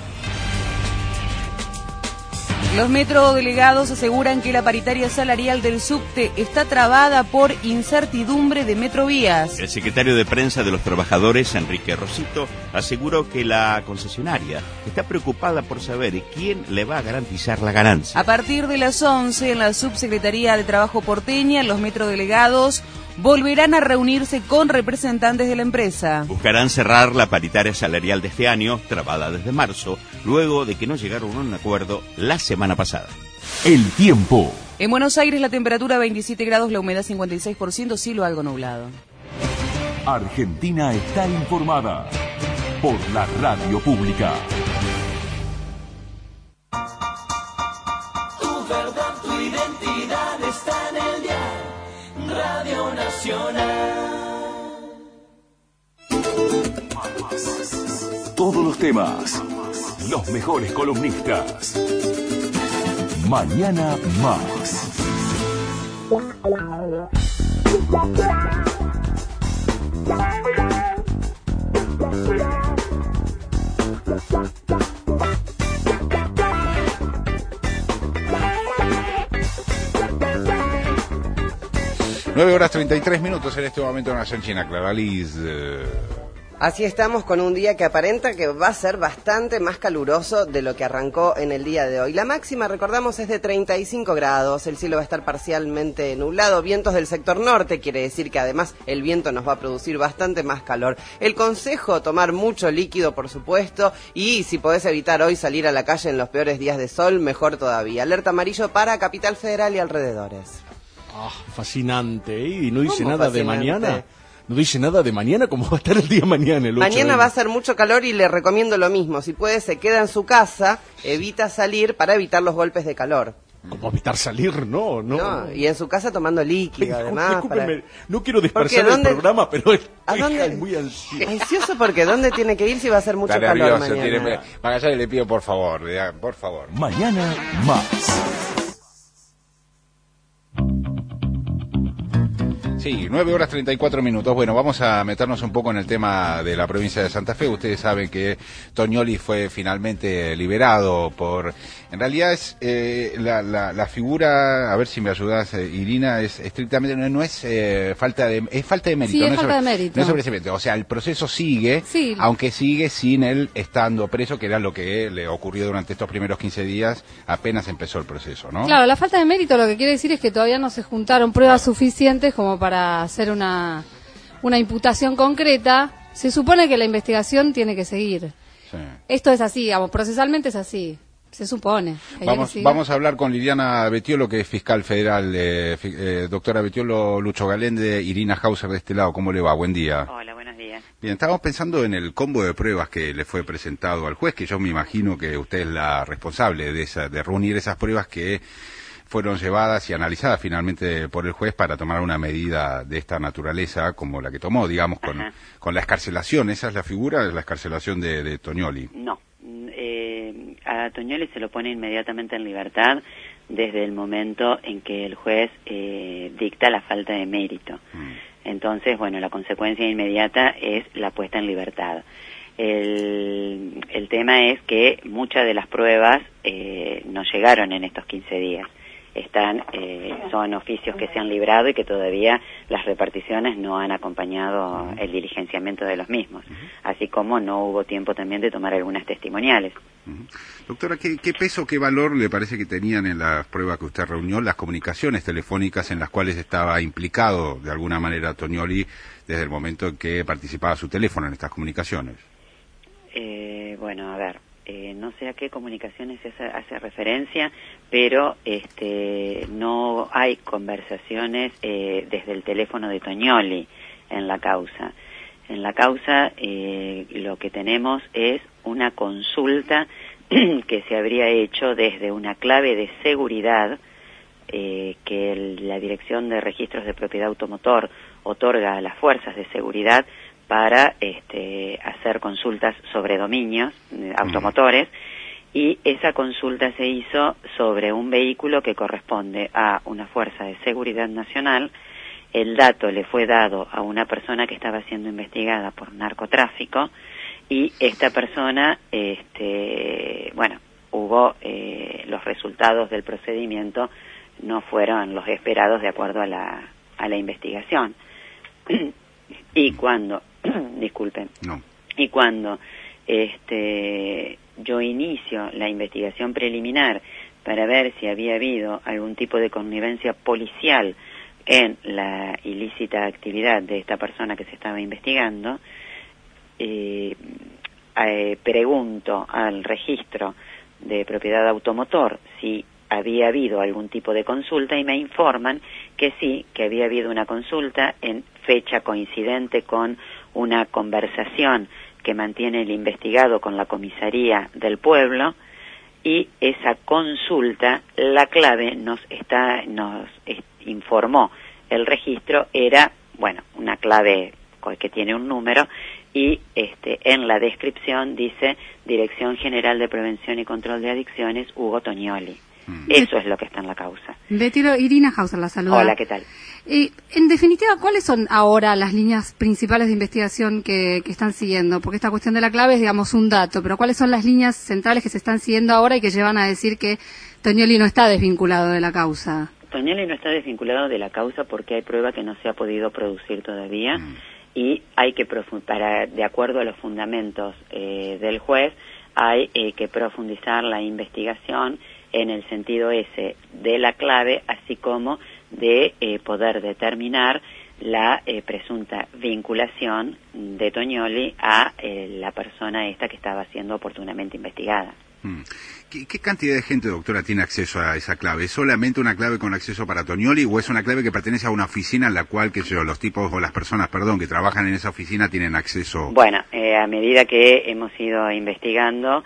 Los metrodelegados aseguran que la paritaria salarial del subte está trabada por incertidumbre de Metrovías. El secretario de prensa de los trabajadores, Enrique Rosito, aseguró que la concesionaria está preocupada por saber quién le va a garantizar la ganancia. A partir de las once, en la Subsecretaría de Trabajo porteña, los metrodelegados volverán a reunirse con representantes de la empresa. Buscarán cerrar la paritaria salarial de este año, trabada desde marzo, luego de que no llegaron a un acuerdo la semana pasada. El tiempo. En Buenos Aires la temperatura veintisiete grados, la humedad cincuenta y seis por ciento, cielo algo nublado. Argentina está informada por la radio pública. Tu verdad, tu identidad está en el diario Radio Nacional. Todos los temas, los mejores columnistas. Mañana más. nueve horas treinta y tres minutos en este momento en Argentina, Clara Liz. Eh... Así estamos con un día que aparenta que va a ser bastante más caluroso de lo que arrancó en el día de hoy. La máxima, recordamos, es de treinta y cinco grados, el cielo va a estar parcialmente nublado, vientos del sector norte, quiere decir que además el viento nos va a producir bastante más calor. El consejo, tomar mucho líquido, por supuesto, y si podés evitar hoy salir a la calle en los peores días de sol, mejor todavía. Alerta amarillo para Capital Federal y alrededores. Ah, fascinante, ¿eh? Y no dice ¿Cómo nada fascinante? de mañana. No dice nada de mañana, ¿cómo va a estar el día mañana? El ocho Mañana de... va a ser mucho calor y le recomiendo lo mismo. Si puede, se queda en su casa, evita salir para evitar los golpes de calor. ¿Cómo evitar salir? No, no. No, y en su casa tomando líquido, Ay, además. discúlpeme, para- no quiero ¿Por qué? dispersar el ¿Dónde- programa, pero es ¿A dónde? muy ansioso. Ansioso porque ¿dónde tiene que ir si va a ser mucho Está calor nervioso, mañana? tiene... Magallanes, le pido por favor, le- por favor. Mañana más. Sí, nueve horas treinta y cuatro minutos. Bueno, vamos a meternos un poco en el tema de la provincia de Santa Fe. Ustedes saben que Toñoli fue finalmente liberado por... En realidad es eh, la, la, la figura, a ver si me ayudas, eh, Irina, es estrictamente, no, no es eh, falta de... Es falta de mérito. Sí, es no falta sobre- de mérito. No es sobrecimiento. O sea, el proceso sigue, Sí. aunque sigue sin él estando preso, que era lo que le ocurrió durante estos primeros quince días, apenas empezó el proceso, ¿no? Claro, la falta de mérito lo que quiere decir es que todavía no se juntaron pruebas suficientes como para hacer una, una imputación concreta. Se supone que la investigación tiene que seguir. Sí. Esto es así, digamos, procesalmente es así. Se supone. que Vamos, hay que vamos a hablar con Liliana Betiolo, que es fiscal federal. Eh, fi- eh, doctora Betiolo, Lucho Galende, Irina Hauser de este lado. ¿Cómo le va? Buen día. Hola, buenos días. Bien, estábamos pensando en el combo de pruebas que le fue presentado al juez, que yo me imagino que usted es la responsable de esa, de reunir esas pruebas que fueron llevadas y analizadas finalmente por el juez para tomar una medida de esta naturaleza como la que tomó, digamos, con, con la excarcelación. ¿Esa es la figura, la excarcelación de, de Tognoli? No, eh, a Tognoli se lo pone inmediatamente en libertad desde el momento en que el juez eh, dicta la falta de mérito. Mm. Entonces, bueno, la consecuencia inmediata es la puesta en libertad. El, el tema es que muchas de las pruebas eh, no llegaron en estos quince días. Están, eh, son oficios que se han librado y que todavía las reparticiones no han acompañado el diligenciamiento de los mismos, así como no hubo tiempo también de tomar algunas testimoniales. Doctora, ¿qué, qué peso, qué valor le parece que tenían en las pruebas que usted reunió las comunicaciones telefónicas en las cuales estaba implicado de alguna manera Tognoli desde el momento en que participaba su teléfono en estas comunicaciones? Eh, bueno, a ver, eh, no sé a qué comunicaciones hace, hace referencia, pero este, no hay conversaciones eh, desde el teléfono de Tognoli en la causa. En la causa eh, lo que tenemos es una consulta que se habría hecho desde una clave de seguridad eh, que el, la Dirección de Registros de Propiedad Automotor otorga a las fuerzas de seguridad para este, hacer consultas sobre dominios eh, automotores, y esa consulta se hizo sobre un vehículo que corresponde a una fuerza de seguridad nacional. El dato le fue dado a una persona que estaba siendo investigada por narcotráfico, y esta persona, este, bueno, hubo eh, los resultados del procedimiento no fueron los esperados de acuerdo a la a la investigación. Y cuando, disculpen, no. y cuando este yo inicio la investigación preliminar para ver si había habido algún tipo de connivencia policial en la ilícita actividad de esta persona que se estaba investigando, eh, eh, pregunto al registro de propiedad automotor si había habido algún tipo de consulta, y me informan que sí, que había habido una consulta en fecha coincidente con una conversación que mantiene el investigado con la comisaría del pueblo, y esa consulta, la clave nos está, nos informó el registro, era, bueno, una clave que tiene un número, y este en la descripción dice Dirección General de Prevención y Control de Adicciones, Hugo Tognoli. Eso es lo que está en la causa. Betty, Irina Hauser la saluda. Hola, ¿qué tal? Eh, en definitiva, ¿cuáles son ahora las líneas principales de investigación que, que están siguiendo? Porque esta cuestión de la clave es, digamos, un dato, pero ¿cuáles son las líneas centrales que se están siguiendo ahora y que llevan a decir que Tognoli no está desvinculado de la causa? Tognoli no está desvinculado de la causa porque hay prueba que no se ha podido producir todavía, mm. y hay que, para, de acuerdo a los fundamentos eh, del juez, hay eh, que profundizar la investigación en el sentido ese de la clave, así como de eh, poder determinar la eh, presunta vinculación de Tognoli a eh, la persona esta que estaba siendo oportunamente investigada. Mm. ¿Qué, ¿Qué cantidad de gente, doctora, tiene acceso a esa clave? ¿Es solamente una clave con acceso para Tognoli, o es una clave que pertenece a una oficina en la cual, que yo, los tipos o las personas, perdón, que trabajan en esa oficina tienen acceso? Bueno, eh, a medida que hemos ido investigando,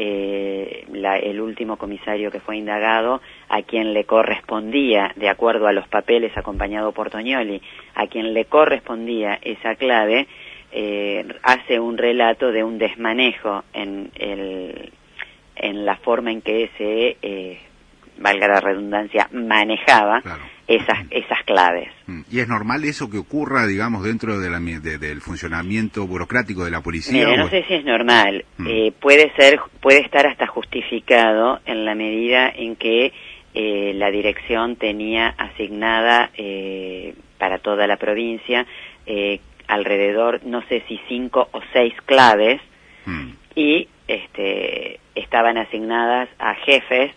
Eh, la, el último comisario que fue indagado, a quien le correspondía, de acuerdo a los papeles acompañado por Tognoli, a quien le correspondía esa clave, eh, hace un relato de un desmanejo en, el, en la forma en que se, eh, valga la redundancia, manejaba claro. esas, esas claves. ¿Y es normal eso que ocurra, digamos, dentro de la, de, del funcionamiento burocrático de la policía? Mira, no sé si es normal. Mm. Eh, puede ser, puede estar hasta justificado en la medida en que eh, la dirección tenía asignada eh, para toda la provincia eh, alrededor, no sé si cinco o seis claves, mm. y este, estaban asignadas a jefes,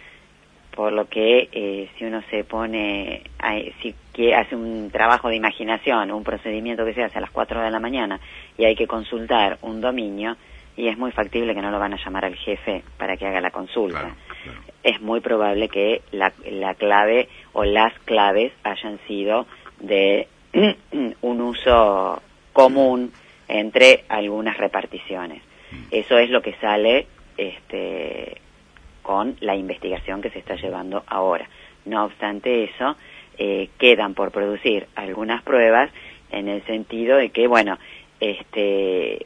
por lo que eh, si uno se pone, a, si que hace un trabajo de imaginación, un procedimiento que se hace a las cuatro de la mañana y hay que consultar un dominio, y es muy factible que no lo van a llamar al jefe para que haga la consulta. Claro, claro. Es muy probable que la, la clave o las claves hayan sido de un uso común entre algunas reparticiones. Eso es lo que sale este, con la investigación que se está llevando ahora. No obstante eso, eh, quedan por producir algunas pruebas en el sentido de que, bueno, este,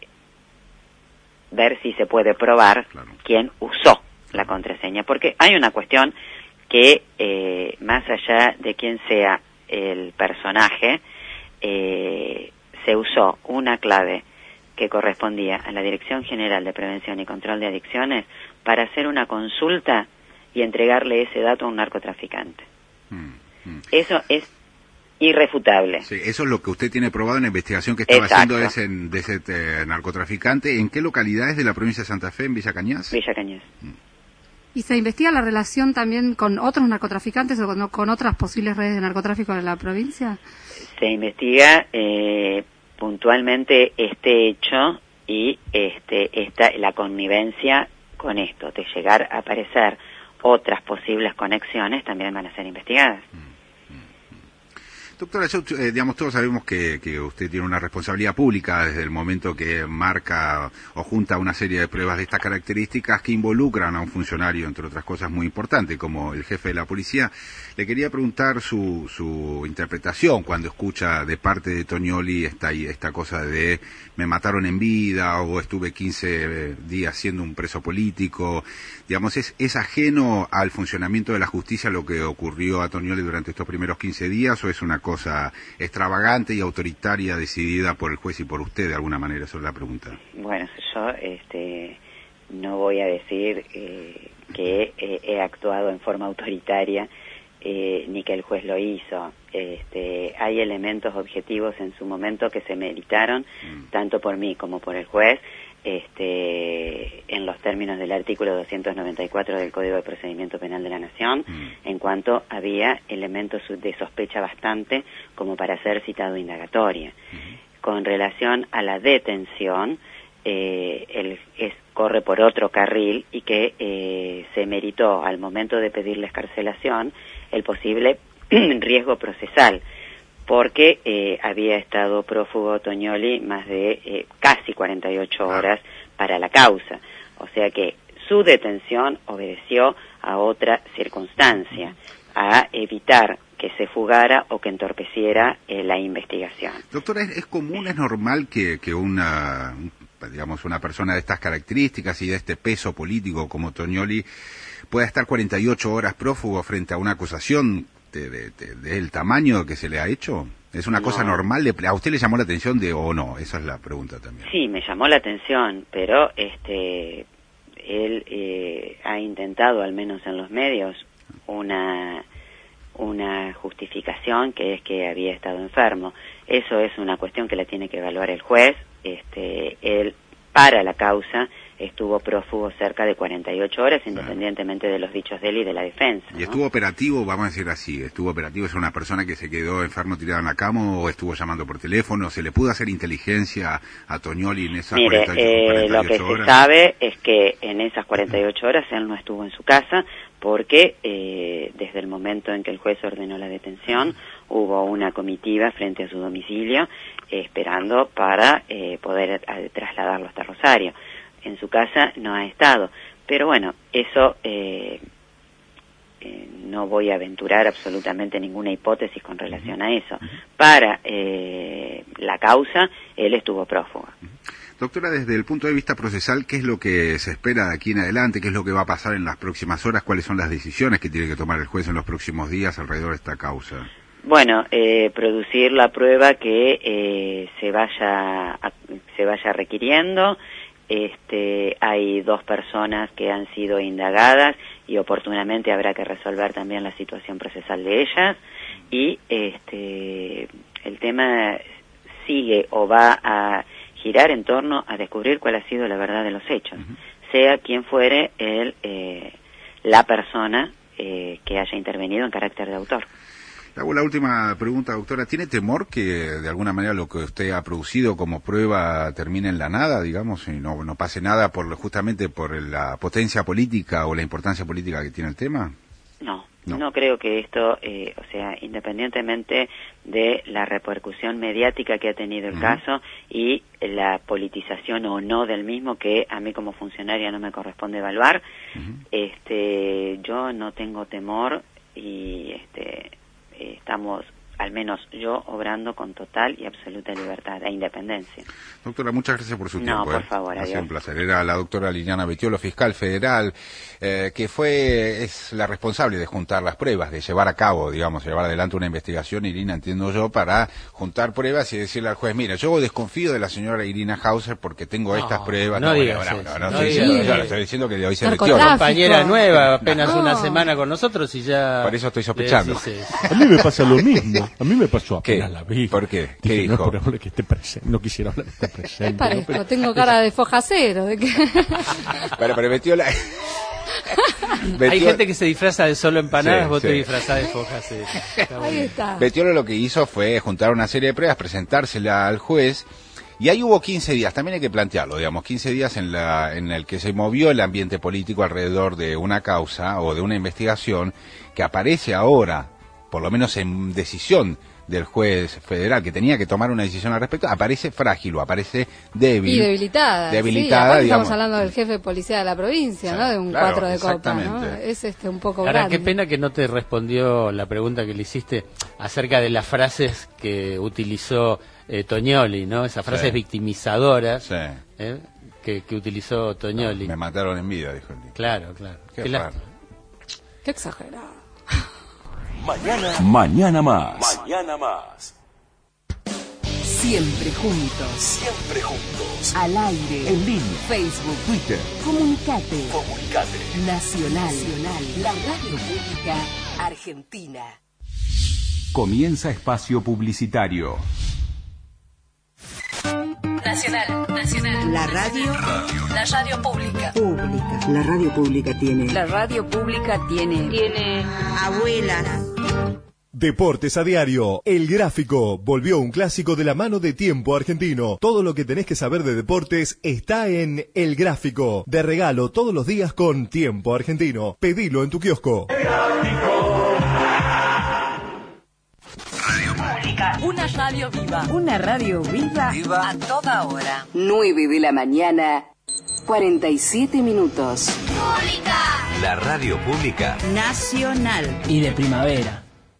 ver si se puede probar claro. quién usó la contraseña, porque hay una cuestión que eh, más allá de quién sea el personaje, eh, se usó una clave que correspondía a la Dirección General de Prevención y Control de Adicciones para hacer una consulta y entregarle ese dato a un narcotraficante. Mm, mm. Eso es irrefutable. Sí, eso es lo que usted tiene probado en la investigación que estaba Exacto. haciendo de ese, de ese eh, narcotraficante. ¿En qué localidades de la provincia de Santa Fe, en Villa Cañas? Villa Cañas. Mm. ¿Y se investiga la relación también con otros narcotraficantes o con, con otras posibles redes de narcotráfico de la provincia? Se investiga eh, puntualmente este hecho y este esta la connivencia con esto. De llegar a aparecer otras posibles conexiones también van a ser investigadas. Doctora, yo, eh, digamos, todos sabemos que, que usted tiene una responsabilidad pública desde el momento que marca o junta una serie de pruebas de estas características que involucran a un funcionario, entre otras cosas muy importantes, como el jefe de la policía. Le quería preguntar su, su interpretación cuando escucha de parte de Toñoli esta, esta cosa de me mataron en vida o estuve quince días siendo un preso político. Digamos, ¿es, es ajeno al funcionamiento de la justicia lo que ocurrió a Toñoli durante estos primeros quince días o es una cosa extravagante y autoritaria decidida por el juez y por usted de alguna manera? Esa es la pregunta. Bueno, yo este, no voy a decir eh, que eh, he actuado en forma autoritaria eh, ni que el juez lo hizo. Este, hay elementos objetivos en su momento que se meritaron mm. tanto por mí como por el juez. Este, en los términos del artículo doscientos noventa y cuatro del Código de Procedimiento Penal de la Nación, mm. en cuanto había elementos de sospecha bastante como para ser citado indagatoria. Mm. Con relación a la detención, eh, el, es, corre por otro carril y que eh, se meritó al momento de pedir la excarcelación el posible riesgo procesal, porque eh, había estado prófugo Toñoli más de eh, casi cuarenta y ocho horas para la causa. O sea que su detención obedeció a otra circunstancia, a evitar que se fugara o que entorpeciera eh, la investigación. Doctora, ¿es, es común, es normal que, que una, digamos, una persona de estas características y de este peso político como Toñoli pueda estar cuarenta y ocho horas prófugo frente a una acusación del de, de, de el tamaño que se le ha hecho? ¿Es una no. cosa normal? ¿A usted le llamó la atención de o no? Esa es la pregunta también. Sí, me llamó la atención, pero este él eh, ha intentado, al menos en los medios, una una justificación que es que había estado enfermo. Eso es una cuestión que la tiene que evaluar el juez. Este, él, para la causa, estuvo prófugo cerca de cuarenta y ocho horas, independientemente de los dichos de él y de la defensa. ¿Y estuvo ¿no? operativo, vamos a decir así, estuvo operativo, es una persona que se quedó enfermo tirada en la cama o estuvo llamando por teléfono? ¿Se le pudo hacer inteligencia a Toñoli en esas Mire, cuarenta y ocho, eh, cuarenta y ocho lo que horas? se sabe es que en esas cuarenta y ocho horas él no estuvo en su casa porque eh, desde el momento en que el juez ordenó la detención hubo una comitiva frente a su domicilio eh, esperando para eh, poder eh, trasladarlo hasta Rosario. En su casa no ha estado, pero bueno, eso eh, eh, no voy a aventurar absolutamente ninguna hipótesis con relación a eso. Para eh, la causa, él estuvo prófugo. Doctora, desde el punto de vista procesal, ¿qué es lo que se espera de aquí en adelante? ¿Qué es lo que va a pasar en las próximas horas? ¿Cuáles son las decisiones que tiene que tomar el juez en los próximos días alrededor de esta causa? Bueno, eh, producir la prueba que eh, se vaya a, se vaya requiriendo. Este, hay dos personas que han sido indagadas y oportunamente habrá que resolver también la situación procesal de ellas y este, el tema sigue o va a girar en torno a descubrir cuál ha sido la verdad de los hechos, uh-huh. sea quien fuere el, eh, la persona eh, que haya intervenido en carácter de autor. Hago la última pregunta, doctora. ¿Tiene temor que de alguna manera lo que usted ha producido como prueba termine en la nada, digamos, y no, no pase nada por justamente por la potencia política o la importancia política que tiene el tema? No, No, no creo que esto, eh, o sea, independientemente de la repercusión mediática que ha tenido el uh-huh. caso y la politización o no del mismo, que a mí como funcionaria no me corresponde evaluar, uh-huh. este, yo no tengo temor y este, eh, estamos, al menos yo, obrando con total y absoluta libertad e independencia. Doctora, muchas gracias por su no, tiempo. No, por eh. favor, ha adiós. sido un placer. Era la doctora Liliana Betiolo, fiscal federal, eh, que fue, es la responsable de juntar las pruebas, de llevar a cabo, digamos, llevar adelante una investigación, Irina, entiendo yo, para juntar pruebas y decirle al juez, mira, yo desconfío de la señora Irina Hauser porque tengo no, estas pruebas. No, no digas bueno, eso. no, no, no estoy, digas diciendo, eso. estoy diciendo que de hoy se metió. Compañera nueva, apenas no. una semana con nosotros y ya... Por eso estoy sospechando. A mí me pasa lo mismo. A mí me pasó apenas ¿Qué? la vi. ¿Por qué? ¿Qué Dije, dijo? No, por hablar que esté presente. No quisiera hablar que esté presente. Es para ¿no? esto, Pero, tengo cara de foja cero. ¿De qué? Pero, pero metió la... Betiolo... Hay gente que se disfraza de solo empanadas, sí, vos sí. te disfrazás de foja cero. Ahí está. Betiolo lo que hizo fue juntar una serie de pruebas, presentársela al juez. Y ahí hubo quince días, también hay que plantearlo, digamos, quince días en, la, en el que se movió el ambiente político alrededor de una causa o de una investigación que aparece ahora, por lo menos en decisión del juez federal, que tenía que tomar una decisión al respecto, aparece frágil o aparece débil. Y debilitada. Debilitada, sí, digamos. Estamos hablando del jefe de policía de la provincia, sí, ¿no? De un claro, cuatro de copa, ¿no? Es este un poco Ahora, grande. qué pena que no te respondió la pregunta que le hiciste acerca de las frases que utilizó eh, Toñoli, ¿no? Esas frases sí. victimizadoras sí. ¿eh? que, que utilizó Toñoli. No, me mataron en vida, dijo el. Claro, claro. Qué, qué, la... qué exagerado. Mañana, mañana más. Mañana más. Siempre juntos. Siempre juntos. Al aire. En línea. Facebook. Twitter. Comunicate. Comunicate. Nacional. Nacional. La radio pública argentina. Comienza espacio publicitario. Nacional. Nacional. La radio. radio. La radio pública. Pública. La radio pública tiene. La radio pública tiene. Tiene. Abuelas. Deportes a diario. El Gráfico volvió un clásico de la mano de Tiempo Argentino. Todo lo que tenés que saber de deportes está en El Gráfico. De regalo todos los días con Tiempo Argentino. Pedilo en tu kiosco. El Gráfico. Radio Pública. Una radio viva. Una radio viva. Viva a toda hora. nueve de la mañana. cuarenta y siete minutos. Pública. La radio pública. Nacional. Y de primavera.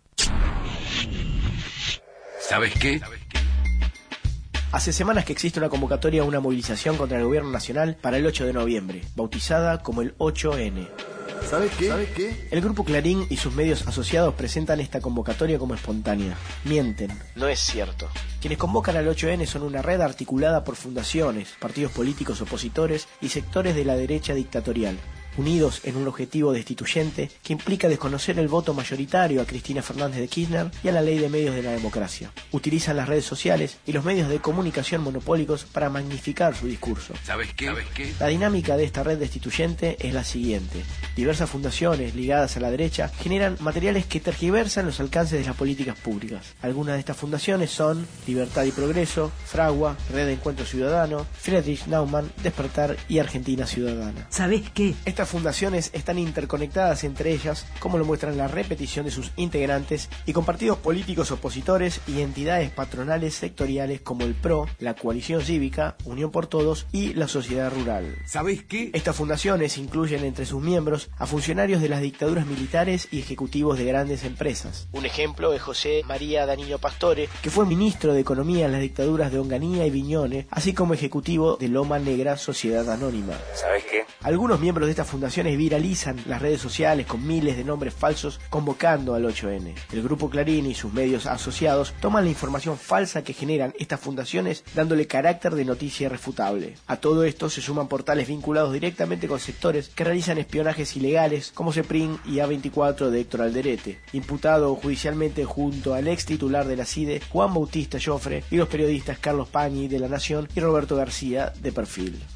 ¿Sabes qué? Hace semanas que existe una convocatoria a una movilización contra el gobierno nacional para el ocho de noviembre, bautizada como el ocho ene. ¿Sabes qué? ¿Sabes qué? El Grupo Clarín y sus medios asociados presentan esta convocatoria como espontánea. Mienten, no es cierto. Quienes convocan al ocho ene son una red articulada por fundaciones, partidos políticos opositores y sectores de la derecha dictatorial, unidos en un objetivo destituyente que implica desconocer el voto mayoritario a Cristina Fernández de Kirchner y a la ley de medios de la democracia. Utilizan las redes sociales y los medios de comunicación monopólicos para magnificar su discurso. ¿Sabes qué? ¿Sabes qué? La dinámica de esta red destituyente es la siguiente. Diversas fundaciones ligadas a la derecha generan materiales que tergiversan los alcances de las políticas públicas. Algunas de estas fundaciones son Libertad y Progreso, Fragua, Red de Encuentro Ciudadano, Friedrich Naumann, Despertar y Argentina Ciudadana. ¿Sabes qué? Estas fundaciones están interconectadas entre ellas, como lo muestran la repetición de sus integrantes, y con partidos políticos opositores y entidades patronales sectoriales como el P R O, la Coalición Cívica, Unión por Todos y la Sociedad Rural. ¿Sabes qué? Estas fundaciones incluyen entre sus miembros a funcionarios de las dictaduras militares y ejecutivos de grandes empresas. Un ejemplo es José María Danilo Pastore, que fue ministro de Economía en las dictaduras de Onganía y Viñone, así como ejecutivo de Loma Negra Sociedad Anónima. ¿Sabes qué? Algunos miembros de estas fundaciones viralizan las redes sociales con miles de nombres falsos convocando al ocho ene. El Grupo Clarín y sus medios asociados toman la información falsa que generan estas fundaciones dándole carácter de noticia irrefutable. A todo esto se suman portales vinculados directamente con sectores que realizan espionajes ilegales como CEPRIN y A veinticuatro de Héctor Alderete, imputado judicialmente junto al ex titular de la CIDE, Juan Bautista Joffre, y los periodistas Carlos Pañi de La Nación y Roberto García de Perfil.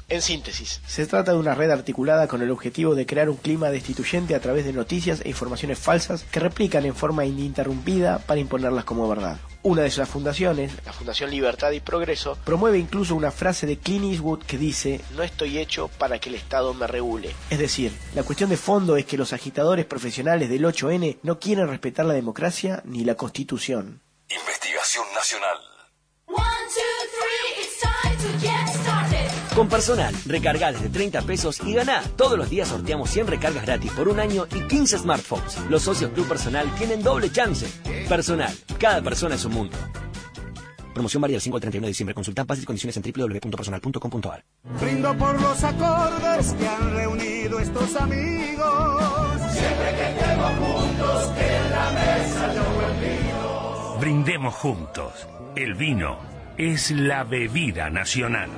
En síntesis, se trata de una red articulada con el objetivo de crear un clima destituyente a través de noticias e informaciones falsas que replican en forma ininterrumpida para imponerlas como verdad. Una de esas fundaciones, la Fundación Libertad y Progreso, promueve incluso una frase de Clint Eastwood que dice: no estoy hecho para que el Estado me regule. Es decir, la cuestión de fondo es que los agitadores profesionales del ocho ene no quieren respetar la democracia ni la Constitución. Investigación Nacional. Con Personal, recarga desde treinta pesos y gana. Todos los días sorteamos cien recargas gratis por un año y quince smartphones. Los socios Club Personal tienen doble chance. Personal, cada persona es un mundo. Promoción varía del cinco al treinta y uno de diciembre. Consulta bases y condiciones en doble u doble u doble u punto personal punto com punto a r. Brindo por los acordes que han reunido estos amigos. Siempre que estemos juntos, que en la mesa yo buen vino. Brindemos juntos. El vino es la bebida nacional.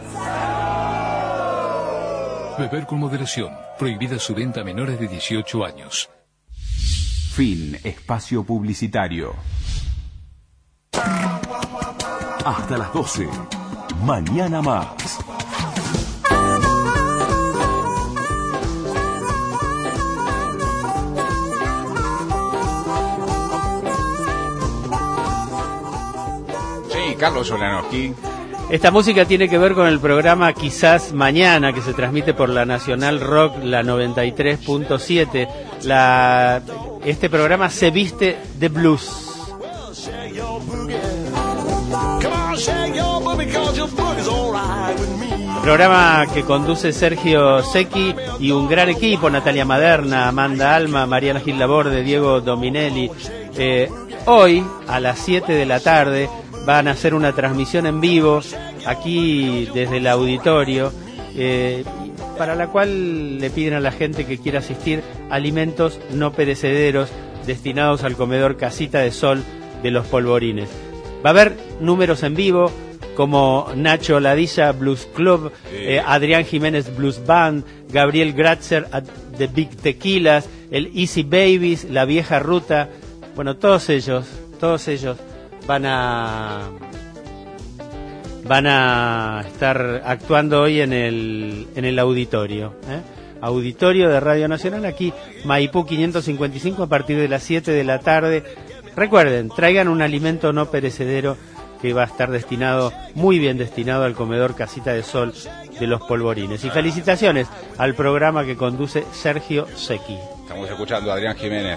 Beber con moderación. Prohibida su venta a menores de dieciocho años. Fin espacio publicitario. Hasta las doce. Mañana más. Sí, Carlos Solanowski. Esta música tiene que ver con el programa Quizás Mañana, que se transmite por la Nacional Rock, la noventa y tres punto siete. La, este programa se viste de blues. Programa que conduce Sergio Secchi y un gran equipo: Natalia Maderna, Amanda Alma, Mariana Gil Laborde, Diego Dominelli. Eh, hoy, a las siete de la tarde, van a hacer una transmisión en vivo aquí desde el auditorio, eh, para la cual le piden a la gente que quiera asistir alimentos no perecederos destinados al comedor Casita de Sol de los Polvorines. Va a haber números en vivo como Nacho Ladilla Blues Club, eh, Adrián Jiménez Blues Band, Gabriel Gratzer at The Big Tequilas, el Easy Babies, La Vieja Ruta. Bueno, todos ellos, todos ellos van a van a estar actuando hoy en el en el auditorio, ¿eh? Auditorio de Radio Nacional, aquí Maipú quinientos cincuenta y cinco, a partir de las siete de la tarde. Recuerden, traigan un alimento no perecedero que va a estar destinado, muy bien destinado, al comedor Casita de Sol de los Polvorines. Y felicitaciones al programa que conduce Sergio Secchi. Estamos escuchando a Adrián Jiménez.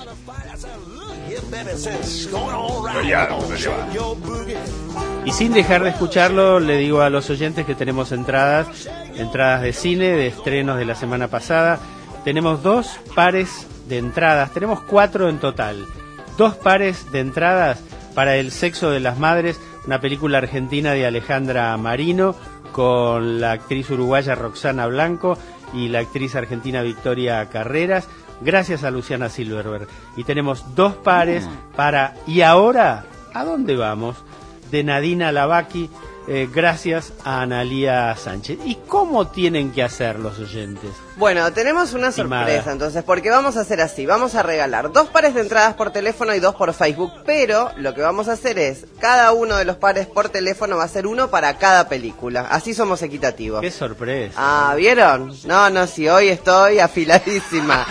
Y sin dejar de escucharlo, le digo a los oyentes que tenemos entradas, entradas de cine, de estrenos de la semana pasada. Tenemos dos pares de entradas, tenemos cuatro en total. Dos pares de entradas para El Sexo de las Madres, una película argentina de Alejandra Marino, con la actriz uruguaya Roxana Blanco y la actriz argentina Victoria Carreras, gracias a Luciana Silverberg. Y tenemos dos pares para ¿Y ahora a dónde vamos?, de Nadina Lavaki, eh, gracias a Analía Sánchez. ¿Y cómo tienen que hacer los oyentes? Bueno, tenemos una sorpresa entonces, porque vamos a hacer así, vamos a regalar dos pares de entradas por teléfono y dos por Facebook, pero lo que vamos a hacer es, cada uno de los pares por teléfono va a ser uno para cada película, así somos equitativos. ¡Qué sorpresa! Ah, ¿vieron? No, no, sí, hoy estoy afiladísima.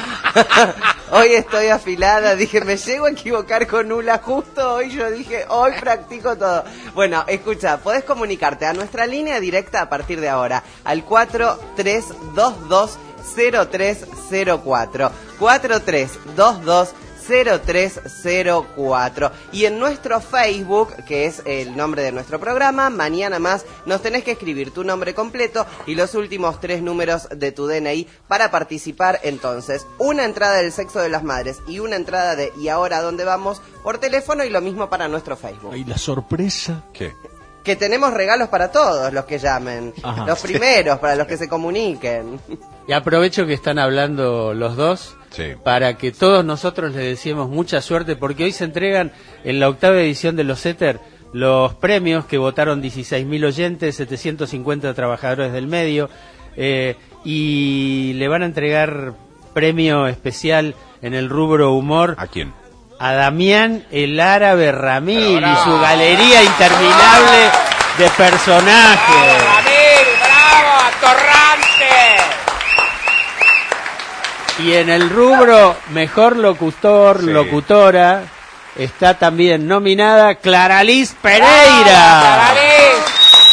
Hoy estoy afilada, dije, me llego a equivocar con Ula justo hoy, yo dije, hoy practico todo. Bueno, escucha, podés comunicarte a nuestra línea directa a partir de ahora, al cuatro tres dos dos cero tres cero cuatro, cuatro tres dos dos cero tres cero cuatro, y en nuestro Facebook, que es el nombre de nuestro programa, Mañana Más, nos tenés que escribir tu nombre completo y los últimos tres números de tu D N I para participar. Entonces, una entrada del Sexo de las Madres y una entrada de ¿Y ahora a dónde vamos?, por teléfono, y lo mismo para nuestro Facebook. ¿Y la sorpresa? ¿Qué? Que tenemos regalos para todos los que llamen. Ajá. Los primeros, para los que se comuniquen. Y aprovecho que están hablando los dos, sí, para que todos nosotros les deseemos mucha suerte, porque hoy se entregan en la octava edición de los Éter los premios que votaron dieciséis mil oyentes, setecientos cincuenta trabajadores del medio, eh, y le van a entregar premio especial en el rubro humor. ¿A quién? A Damián el Árabe Ramil y su galería interminable de personajes. ¡Bravo, Ramil! ¡Bravo! A ¡Atorrante! Y en el rubro mejor locutor, Sí. locutora, está también nominada Claraliz Pereira. ¡Claraliz!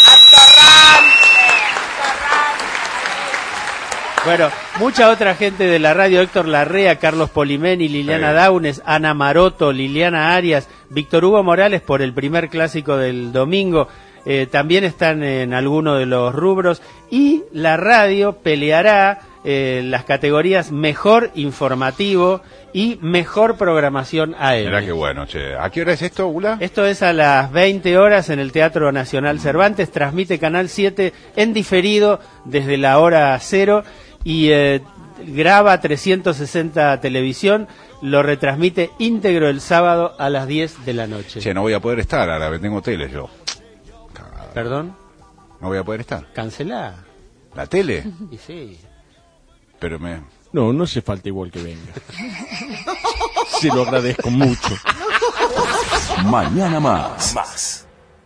Bueno, mucha otra gente de la radio, Héctor Larrea, Carlos Polimeni, Liliana Sí. Daunes, Ana Maroto, Liliana Arias, Víctor Hugo Morales por el primer clásico del domingo, eh, también están en alguno de los rubros, y la radio peleará eh, las categorías mejor informativo y mejor programación A M. Mirá qué bueno, che. ¿A qué hora es esto, Ula? Esto es a las veinte horas en el Teatro Nacional Cervantes, transmite Canal siete en diferido desde la hora cero y eh, graba trescientos sesenta Televisión, lo retransmite íntegro el sábado a las diez de la noche. Che, no voy a poder estar, ahora tengo tele yo. ¿Perdón? No voy a poder estar. ¿Cancelá? ¿La tele? Y sí. Pero me... No, no hace falta igual que venga. Se lo agradezco mucho. Mañana más. Más.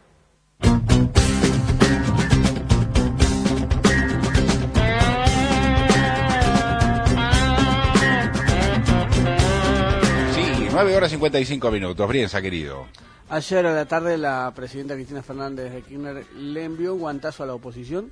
Sí, nueve horas cincuenta y cinco minutos. Brienza, querido. Ayer a la tarde la presidenta Cristina Fernández de Kirchner le envió un guantazo a la oposición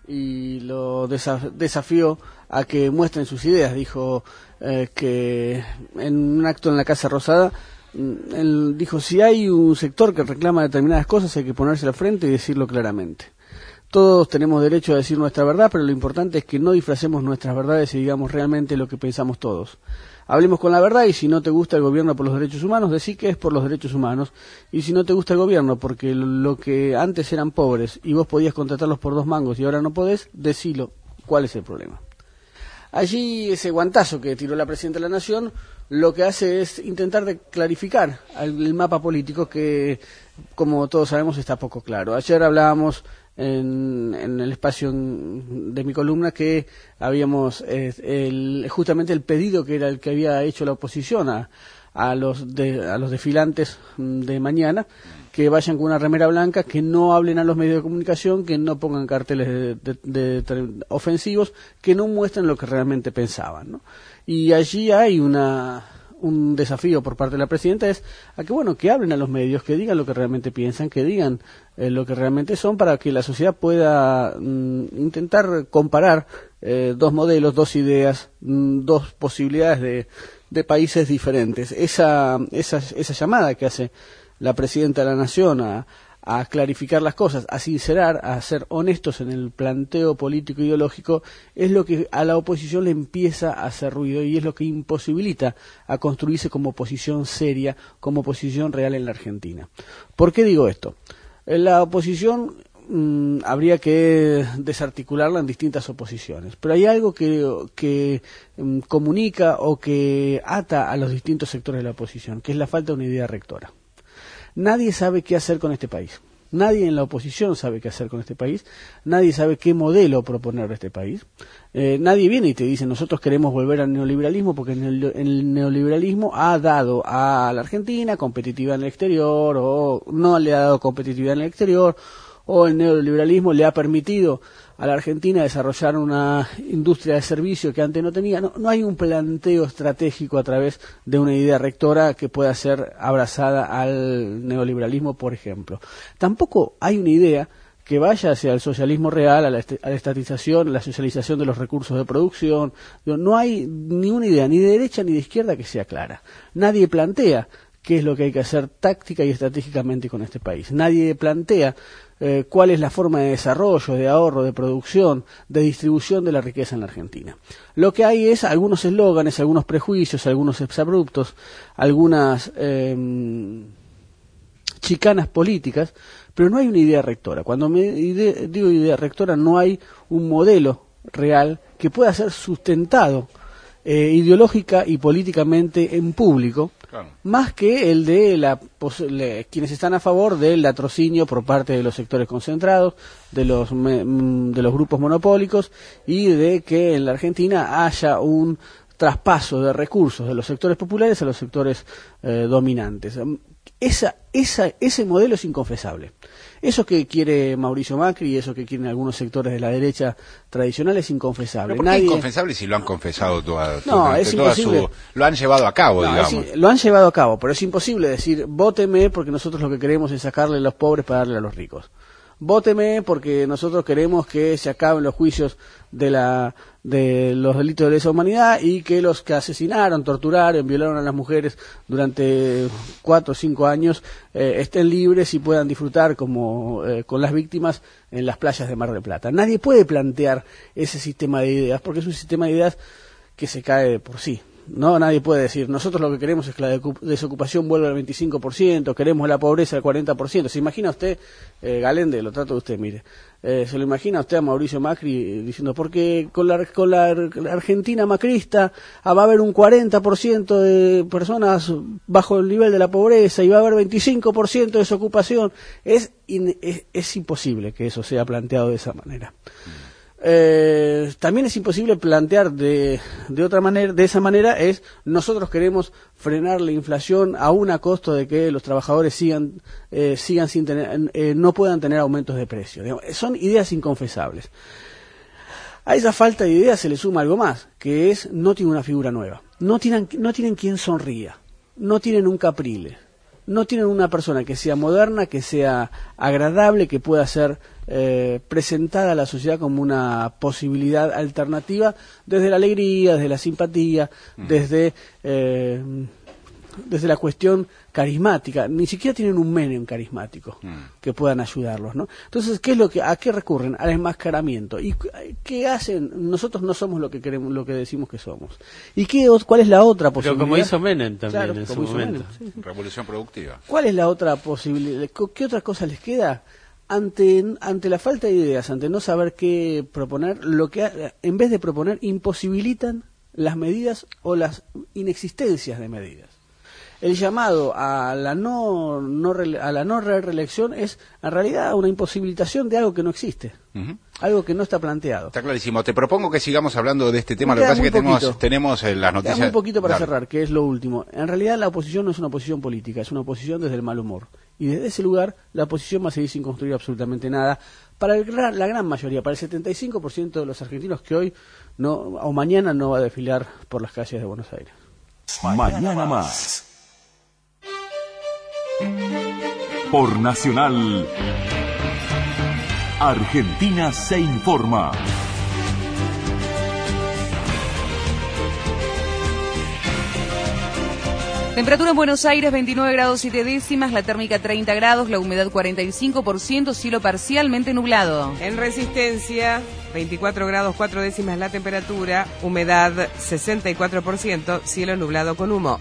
y lo desa- desafió a que muestren sus ideas. Dijo eh, que en un acto en la Casa Rosada, mm, él dijo, si hay un sector que reclama determinadas cosas hay que ponerse al frente y decirlo claramente. Todos tenemos derecho a decir nuestra verdad, pero lo importante es que no disfracemos nuestras verdades y digamos realmente lo que pensamos todos. Hablemos con la verdad y si no te gusta el gobierno por los derechos humanos, decí que es por los derechos humanos. Y si no te gusta el gobierno porque lo que antes eran pobres y vos podías contratarlos por dos mangos y ahora no podés, decilo. ¿Cuál es el problema? Allí ese guantazo que tiró la Presidenta de la Nación lo que hace es intentar de clarificar el mapa político que, como todos sabemos, está poco claro. Ayer hablábamos en, en el espacio en, de mi columna que habíamos eh, el, justamente el pedido que era el que había hecho la oposición a, a los de, a los desfilantes de mañana, que vayan con una remera blanca, que no hablen a los medios de comunicación, que no pongan carteles de, de, de, de, ofensivos, que no muestren lo que realmente pensaban, ¿no? Y allí hay una un desafío por parte de la presidenta, es a que bueno que hablen a los medios, que digan lo que realmente piensan, que digan eh, lo que realmente son, para que la sociedad pueda mm, intentar comparar eh, dos modelos, dos ideas, mm, dos posibilidades de, de países diferentes. Esa, esa, esa llamada que hace la Presidenta de la Nación a, a clarificar las cosas, a sincerar, a ser honestos en el planteo político ideológico, es lo que a la oposición le empieza a hacer ruido y es lo que imposibilita a construirse como oposición seria, como oposición real en la Argentina. ¿Por qué digo esto? La oposición mmm, habría que desarticularla en distintas oposiciones, pero hay algo que, que mmm, comunica o que ata a los distintos sectores de la oposición, que es la falta de una idea rectora. Nadie sabe qué hacer con este país. Nadie en la oposición sabe qué hacer con este país. Nadie sabe qué modelo proponer a este país. Eh, nadie viene y te dice, nosotros queremos volver al neoliberalismo porque el, el neoliberalismo ha dado a la Argentina competitividad en el exterior, o no le ha dado competitividad en el exterior, o el neoliberalismo le ha permitido a la Argentina desarrollar una industria de servicio que antes no tenía. No, no hay un planteo estratégico a través de una idea rectora que pueda ser abrazada al neoliberalismo, por ejemplo. Tampoco hay una idea que vaya hacia el socialismo real, a la, est- a la estatización, a la socialización de los recursos de producción. No hay ni una idea, ni de derecha ni de izquierda, que sea clara. Nadie plantea qué es lo que hay que hacer táctica y estratégicamente con este país. Nadie plantea eh, cuál es la forma de desarrollo, de ahorro, de producción, de distribución de la riqueza en la Argentina. Lo que hay es algunos eslóganes, algunos prejuicios, algunos exabruptos, algunas eh, chicanas políticas, pero no hay una idea rectora. Cuando me ide- digo idea rectora, no hay un modelo real que pueda ser sustentado eh, ideológica y políticamente en público, claro, más que el de la pos- le- quienes están a favor del latrocinio por parte de los sectores concentrados, de los me- mm, de los grupos monopólicos, y de que en la Argentina haya un traspaso de recursos de los sectores populares a los sectores eh, dominantes. esa, esa, ese modelo es inconfesable. Eso que quiere Mauricio Macri y eso que quieren algunos sectores de la derecha tradicional es inconfesable. ¿Pero por qué Nadie... inconfesable si lo han confesado toda, No, toda, es toda imposible. su... Lo han llevado a cabo, No, digamos. es, lo han llevado a cabo, pero es imposible decir, vóteme porque nosotros lo que queremos es sacarle a los pobres para darle a los ricos. Vóteme porque nosotros queremos que se acaben los juicios de la de los delitos de lesa humanidad y que los que asesinaron, torturaron, violaron a las mujeres durante cuatro o cinco años eh, estén libres y puedan disfrutar como eh, con las víctimas en las playas de Mar del Plata. Nadie puede plantear ese sistema de ideas porque es un sistema de ideas que se cae por sí. No, nadie puede decir, nosotros lo que queremos es que la desocupación vuelva al veinticinco por ciento, queremos la pobreza al cuarenta por ciento. ¿Se imagina usted, eh, Galende, lo trato de usted, mire, eh, se lo imagina usted a Mauricio Macri diciendo, porque con la, con la, la Argentina macrista ah, va a haber un cuarenta por ciento de personas bajo el nivel de la pobreza y va a haber veinticinco por ciento de desocupación? Es, in, es, es imposible que eso sea planteado de esa manera. Eh, también es imposible plantear de, de otra manera, de esa manera es nosotros queremos frenar la inflación aún a costo de que los trabajadores sigan eh, sigan sin tener eh, no puedan tener aumentos de precio. Digamos, son ideas inconfesables. A esa falta de ideas se le suma algo más, que es no tienen una figura nueva, no tienen no tienen quien sonría, no tienen un Capriles, no tienen una persona que sea moderna, que sea agradable, que pueda ser eh, presentada a la sociedad como una posibilidad alternativa desde la alegría, desde la simpatía, mm. desde eh, desde la cuestión carismática. Ni siquiera tienen un Menem carismático mm. que puedan ayudarlos, ¿no? Entonces, ¿qué es lo que a qué recurren? Al enmascaramiento. ¿Y qué hacen? Nosotros no somos lo que queremos, lo que decimos que somos. ¿Y qué cuál es la otra posibilidad? Pero como hizo Menem también claro, en su como hizo momento. Menem, sí, sí. Revolución productiva. ¿Cuál es la otra posibilidad? ¿Qué otra cosa les queda? Ante, ante la falta de ideas, ante no saber qué proponer, lo que en vez de proponer imposibilitan las medidas o las inexistencias de medidas. El llamado a la no, no a la no reelección es en realidad una imposibilitación de algo que no existe, uh-huh. algo que no está planteado. Está clarísimo. Te propongo que sigamos hablando de este tema. Lo que pasa es que tenemos, tenemos eh, las noticias. Queda muy poquito para Dale. cerrar, que es lo último. En realidad la oposición no es una oposición política, es una oposición desde el mal humor. Y desde ese lugar la oposición va a seguir sin construir absolutamente nada. Para el, la gran mayoría, para el setenta y cinco por ciento de los argentinos que hoy no o mañana no va a desfilar por las calles de Buenos Aires. Mañana más. Por Nacional, Argentina se informa. Temperatura en Buenos Aires veintinueve grados siete décimas, la térmica treinta grados, la humedad cuarenta y cinco por ciento, cielo parcialmente nublado. En Resistencia, veinticuatro grados cuatro décimas la temperatura, humedad sesenta y cuatro por ciento, cielo nublado con humo.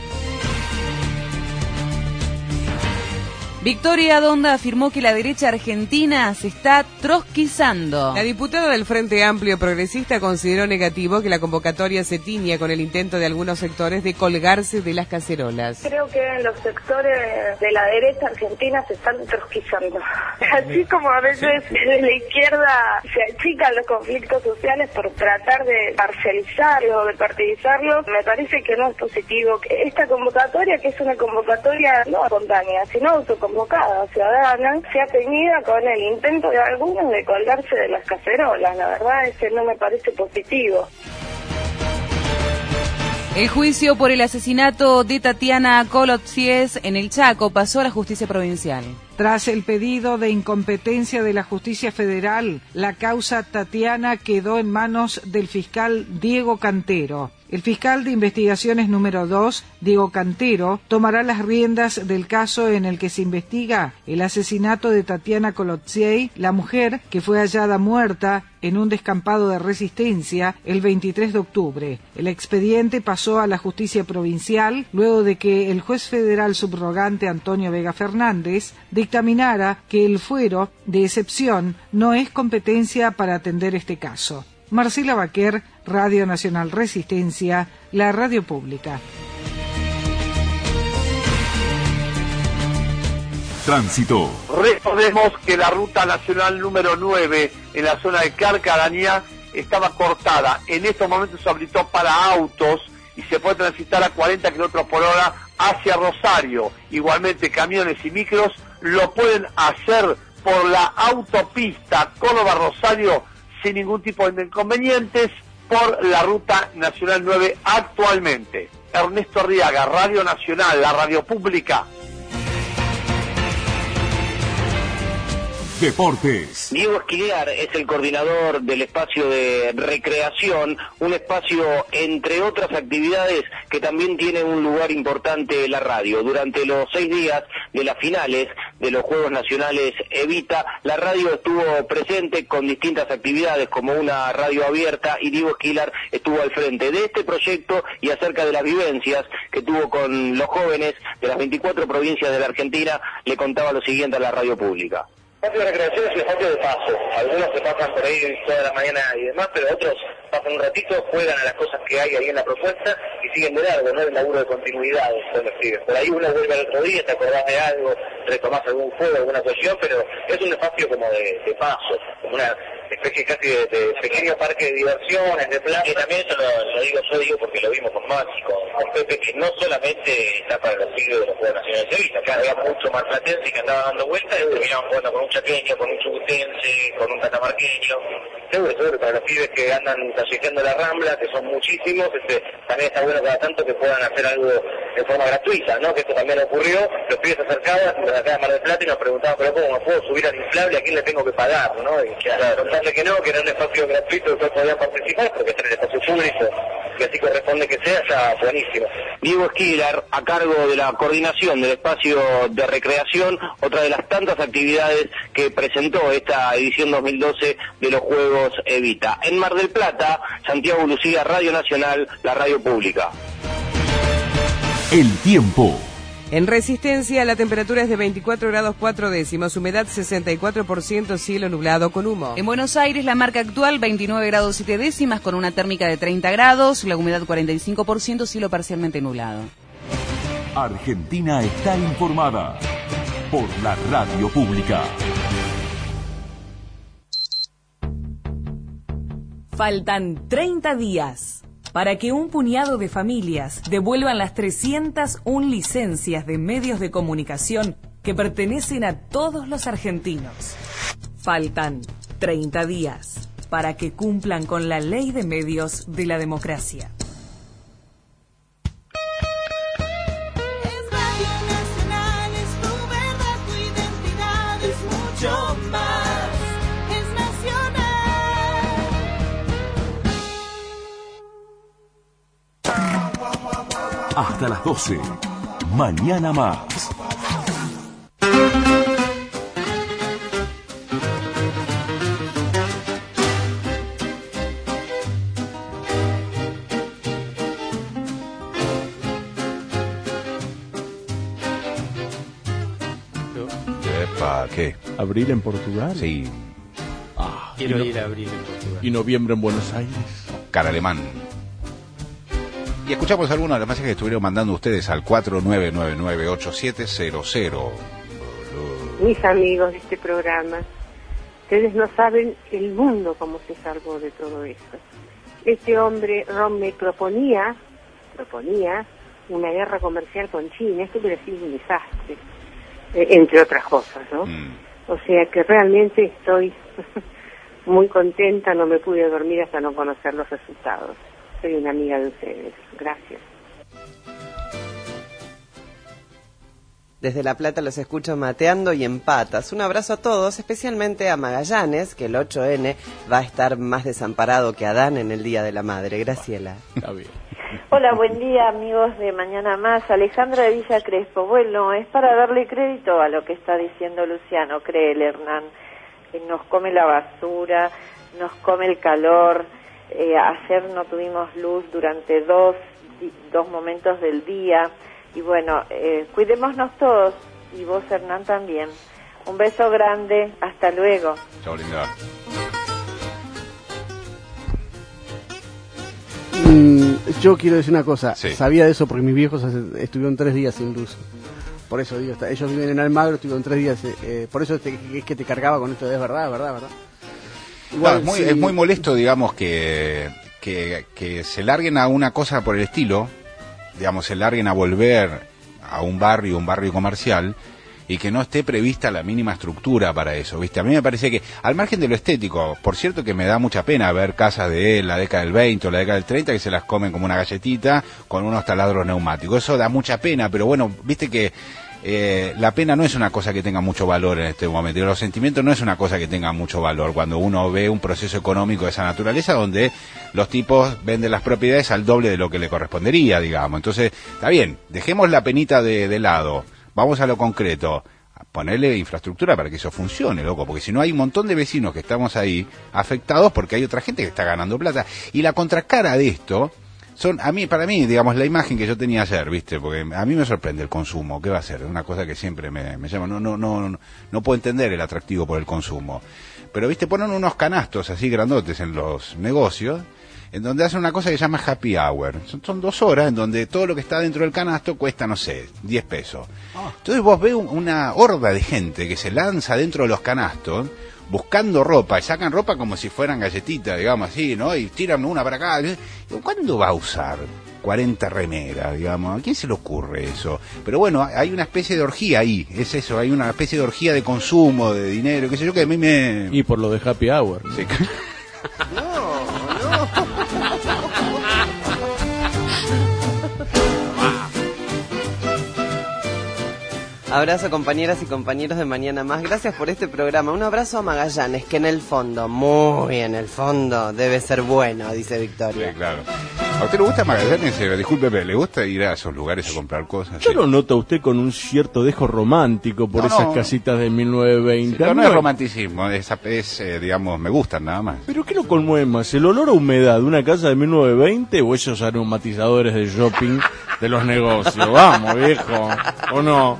Victoria Donda afirmó que la derecha argentina se está trotskizando. La diputada del Frente Amplio Progresista consideró negativo que la convocatoria se tiña con el intento de algunos sectores de colgarse de las cacerolas. Creo que los sectores de la derecha argentina se están trotskizando. Así como a veces desde la izquierda se achican los conflictos sociales por tratar de parcializarlos o de partidizarlos, me parece que no es positivo. Esta convocatoria, que es una convocatoria no espontánea, sino autoconvocada, convocada ciudadana, se ha teñida con el intento de algunos de colgarse de las cacerolas. La verdad es que no me parece positivo. El juicio por el asesinato de Tatiana Colotsies en el Chaco pasó a la justicia provincial. Tras el pedido de incompetencia de la justicia federal, la causa Tatiana quedó en manos del fiscal Diego Cantero. El fiscal de investigaciones número dos, Diego Cantero, tomará las riendas del caso en el que se investiga el asesinato de Tatiana Colotsies, la mujer que fue hallada muerta en un descampado de Resistencia el veintitrés de octubre. El expediente pasó a la justicia provincial luego de que el juez federal subrogante Antonio Vega Fernández dictaminara que el fuero de excepción no es competencia para atender este caso. Marcela Baquer, Radio Nacional Resistencia, la radio pública. Tránsito. Recordemos que la ruta nacional número nueve en la zona de Carcarañá estaba cortada. En estos momentos se habilitó para autos y se puede transitar a cuarenta kilómetros por hora hacia Rosario, igualmente camiones y micros, lo pueden hacer por la autopista Córdoba-Rosario sin ningún tipo de inconvenientes por la Ruta Nacional nueve actualmente. Ernesto Arriaga, Radio Nacional, la radio pública. Deportes. Diego Esquilar es el coordinador del espacio de recreación, un espacio, entre otras actividades, que también tiene un lugar importante en la radio. Durante los seis días de las finales de los Juegos Nacionales Evita, la radio estuvo presente con distintas actividades, como una radio abierta, y Diego Esquilar estuvo al frente de este proyecto y acerca de las vivencias que tuvo con los jóvenes de las veinticuatro provincias de la Argentina, le contaba lo siguiente a la radio pública. El espacio de recreación es un espacio de paso. Algunos se pasan por ahí toda la mañana y demás, pero otros pasan un ratito, juegan a las cosas que hay ahí en la propuesta y siguen de largo, no es el laburo de continuidad, son los pibes. Por ahí uno vuelve al otro día, te acordás de algo, retomás algún juego, alguna cuestión, pero es un espacio como de, de paso, como una especie casi de, de pequeño parque de diversiones, de plaza. Y también eso lo, lo digo yo, digo porque lo vimos con Maxi, con, con Pepe, que no solamente está para los pibes de los Juegos Nacionales de Vista, que había mucho marplatense que andaba dando vueltas y terminaban jugando con un chaqueño, con un chubutense, con un catamarqueño. Seguro, seguro, para los pibes que andan callejeando la Rambla, que son muchísimos, este, también está bueno cada tanto que puedan hacer algo de forma gratuita, ¿no? Que esto también ocurrió, los pibes se acercaban, nos acá de Mar del Plata y nos preguntaban, pero ¿cómo me puedo subir al inflable? ¿A quién le tengo que pagar? ¿No? Y claro, contarle que no, que era un espacio gratuito, que todos podían participar, porque este era el espacio público, que así corresponde que sea, está buenísimo. Diego Esquilar, a cargo de la coordinación del espacio de recreación, otra de las tantas actividades que presentó esta edición dos mil doce de los Juegos Evita. En Mar del Plata, Santiago Lucía, Radio Nacional, la radio pública. El tiempo. En Resistencia, la temperatura es de veinticuatro grados cuatro décimos, humedad sesenta y cuatro por ciento, cielo nublado con humo. En Buenos Aires, la marca actual veintinueve grados siete décimas, con una térmica de treinta grados, la humedad cuarenta y cinco por ciento, cielo parcialmente nublado. Argentina está informada por la radio pública. Faltan treinta días para que un puñado de familias devuelvan las trescientas una licencias de medios de comunicación que pertenecen a todos los argentinos. Faltan treinta días para que cumplan con la ley de medios de la democracia. Es Radio Nacional, es tu verdad, tu identidad, es mucho más, es nacional. Hasta las doce. Mañana más. Epa, ¿qué? ¿Abril en Portugal? Sí. Ah, Quiero y no- ir a abril en Portugal. Y noviembre en Buenos Aires. Cara alemán. Y escuchamos algunos de los mensajes que estuvieron mandando ustedes al cuatro nueve nueve nueve ocho siete cero cero. Mis amigos de este programa, ustedes no saben el mundo cómo se salvó de todo esto. Este hombre, Ron, me proponía, proponía una guerra comercial con China. Esto hubiera sido un desastre, eh, entre otras cosas, ¿no? Mm. O sea que realmente estoy muy contenta, no me pude dormir hasta no conocer los resultados. Soy una amiga de ustedes. Gracias. Desde La Plata los escucho mateando y en patas. Un abrazo a todos, especialmente a Magallanes, que el ocho ene va a estar más desamparado que Adán en el Día de la Madre. Graciela. Está bien. Hola, buen día amigos de Mañana Más. Alejandra de Villa Crespo. Bueno, es para darle crédito a lo que está diciendo Luciano, créele, Hernán. Que nos come la basura, nos come el calor. Eh, ayer no tuvimos luz durante dos, di- dos momentos del día. Y bueno, eh, cuidémonos todos. Y vos, Hernán, también. Un beso grande. Hasta luego. Chao, linda. Mm, yo quiero decir una cosa, Sí. sabía de eso porque mis viejos hace- estuvieron tres días sin luz. Por eso digo, está- ellos viven en Almagro, estuvieron tres días, eh, eh, por eso te- es que te cargaba con esto, es verdad, es verdad, es verdad. Claro, es, muy, sí. es muy molesto, digamos, que, que, que se larguen a una cosa por el estilo, digamos, se larguen a volver a un barrio, un barrio comercial, y que no esté prevista la mínima estructura para eso, ¿viste? A mí me parece que, al margen de lo estético, por cierto que me da mucha pena ver casas de la década del veinte o la década del treinta que se las comen como una galletita con unos taladros neumáticos. Eso da mucha pena, pero bueno, viste que eh, la pena no es una cosa que tenga mucho valor en este momento, y los sentimientos no es una cosa que tenga mucho valor cuando uno ve un proceso económico de esa naturaleza donde los tipos venden las propiedades al doble de lo que le correspondería, digamos. Entonces, está bien, dejemos la penita de, de lado. Vamos a lo concreto, a ponerle infraestructura para que eso funcione, loco, porque si no hay un montón de vecinos que estamos ahí afectados porque hay otra gente que está ganando plata. Y la contracara de esto, son a mí para mí, digamos, la imagen que yo tenía ayer, ¿viste? Porque a mí me sorprende el consumo, ¿qué va a ser? Es una cosa que siempre me, me llama, no, no, no, no, no puedo entender el atractivo por el consumo. Pero, ¿viste? Ponen unos canastos así grandotes en los negocios, en donde hacen una cosa que se llama happy hour. Son, son dos horas en donde todo lo que está dentro del canasto cuesta, no sé, diez pesos. Entonces vos ves un, una horda de gente que se lanza dentro de los canastos buscando ropa, y sacan ropa como si fueran galletitas, digamos así, ¿no? Y tiran una para acá. ¿Cuándo va a usar cuarenta remeras, digamos? ¿A quién se le ocurre eso? Pero bueno, hay una especie de orgía ahí, es eso, hay una especie de orgía de consumo, de dinero, qué sé yo, que a mí me... Y por lo de happy hour, ¿no? Sí. Abrazo, compañeras y compañeros de Mañana Más. Gracias por este programa. Un abrazo a Magallanes, que en el fondo, muy en el fondo, debe ser bueno, dice Victoria. Sí, claro. ¿A usted le gusta Magallanes? Eh, discúlpeme, ¿le gusta ir a esos lugares a comprar cosas? Yo sí. Lo noto a usted con un cierto dejo romántico por no, esas no. casitas de mil novecientos veinte. Sí, pero no es romanticismo, es, es eh, digamos, me gustan nada más. ¿Pero qué lo conmueve más? ¿El olor a humedad de una casa de mil novecientos veinte o esos aromatizadores de shopping de los negocios? Vamos, viejo, ¿o no?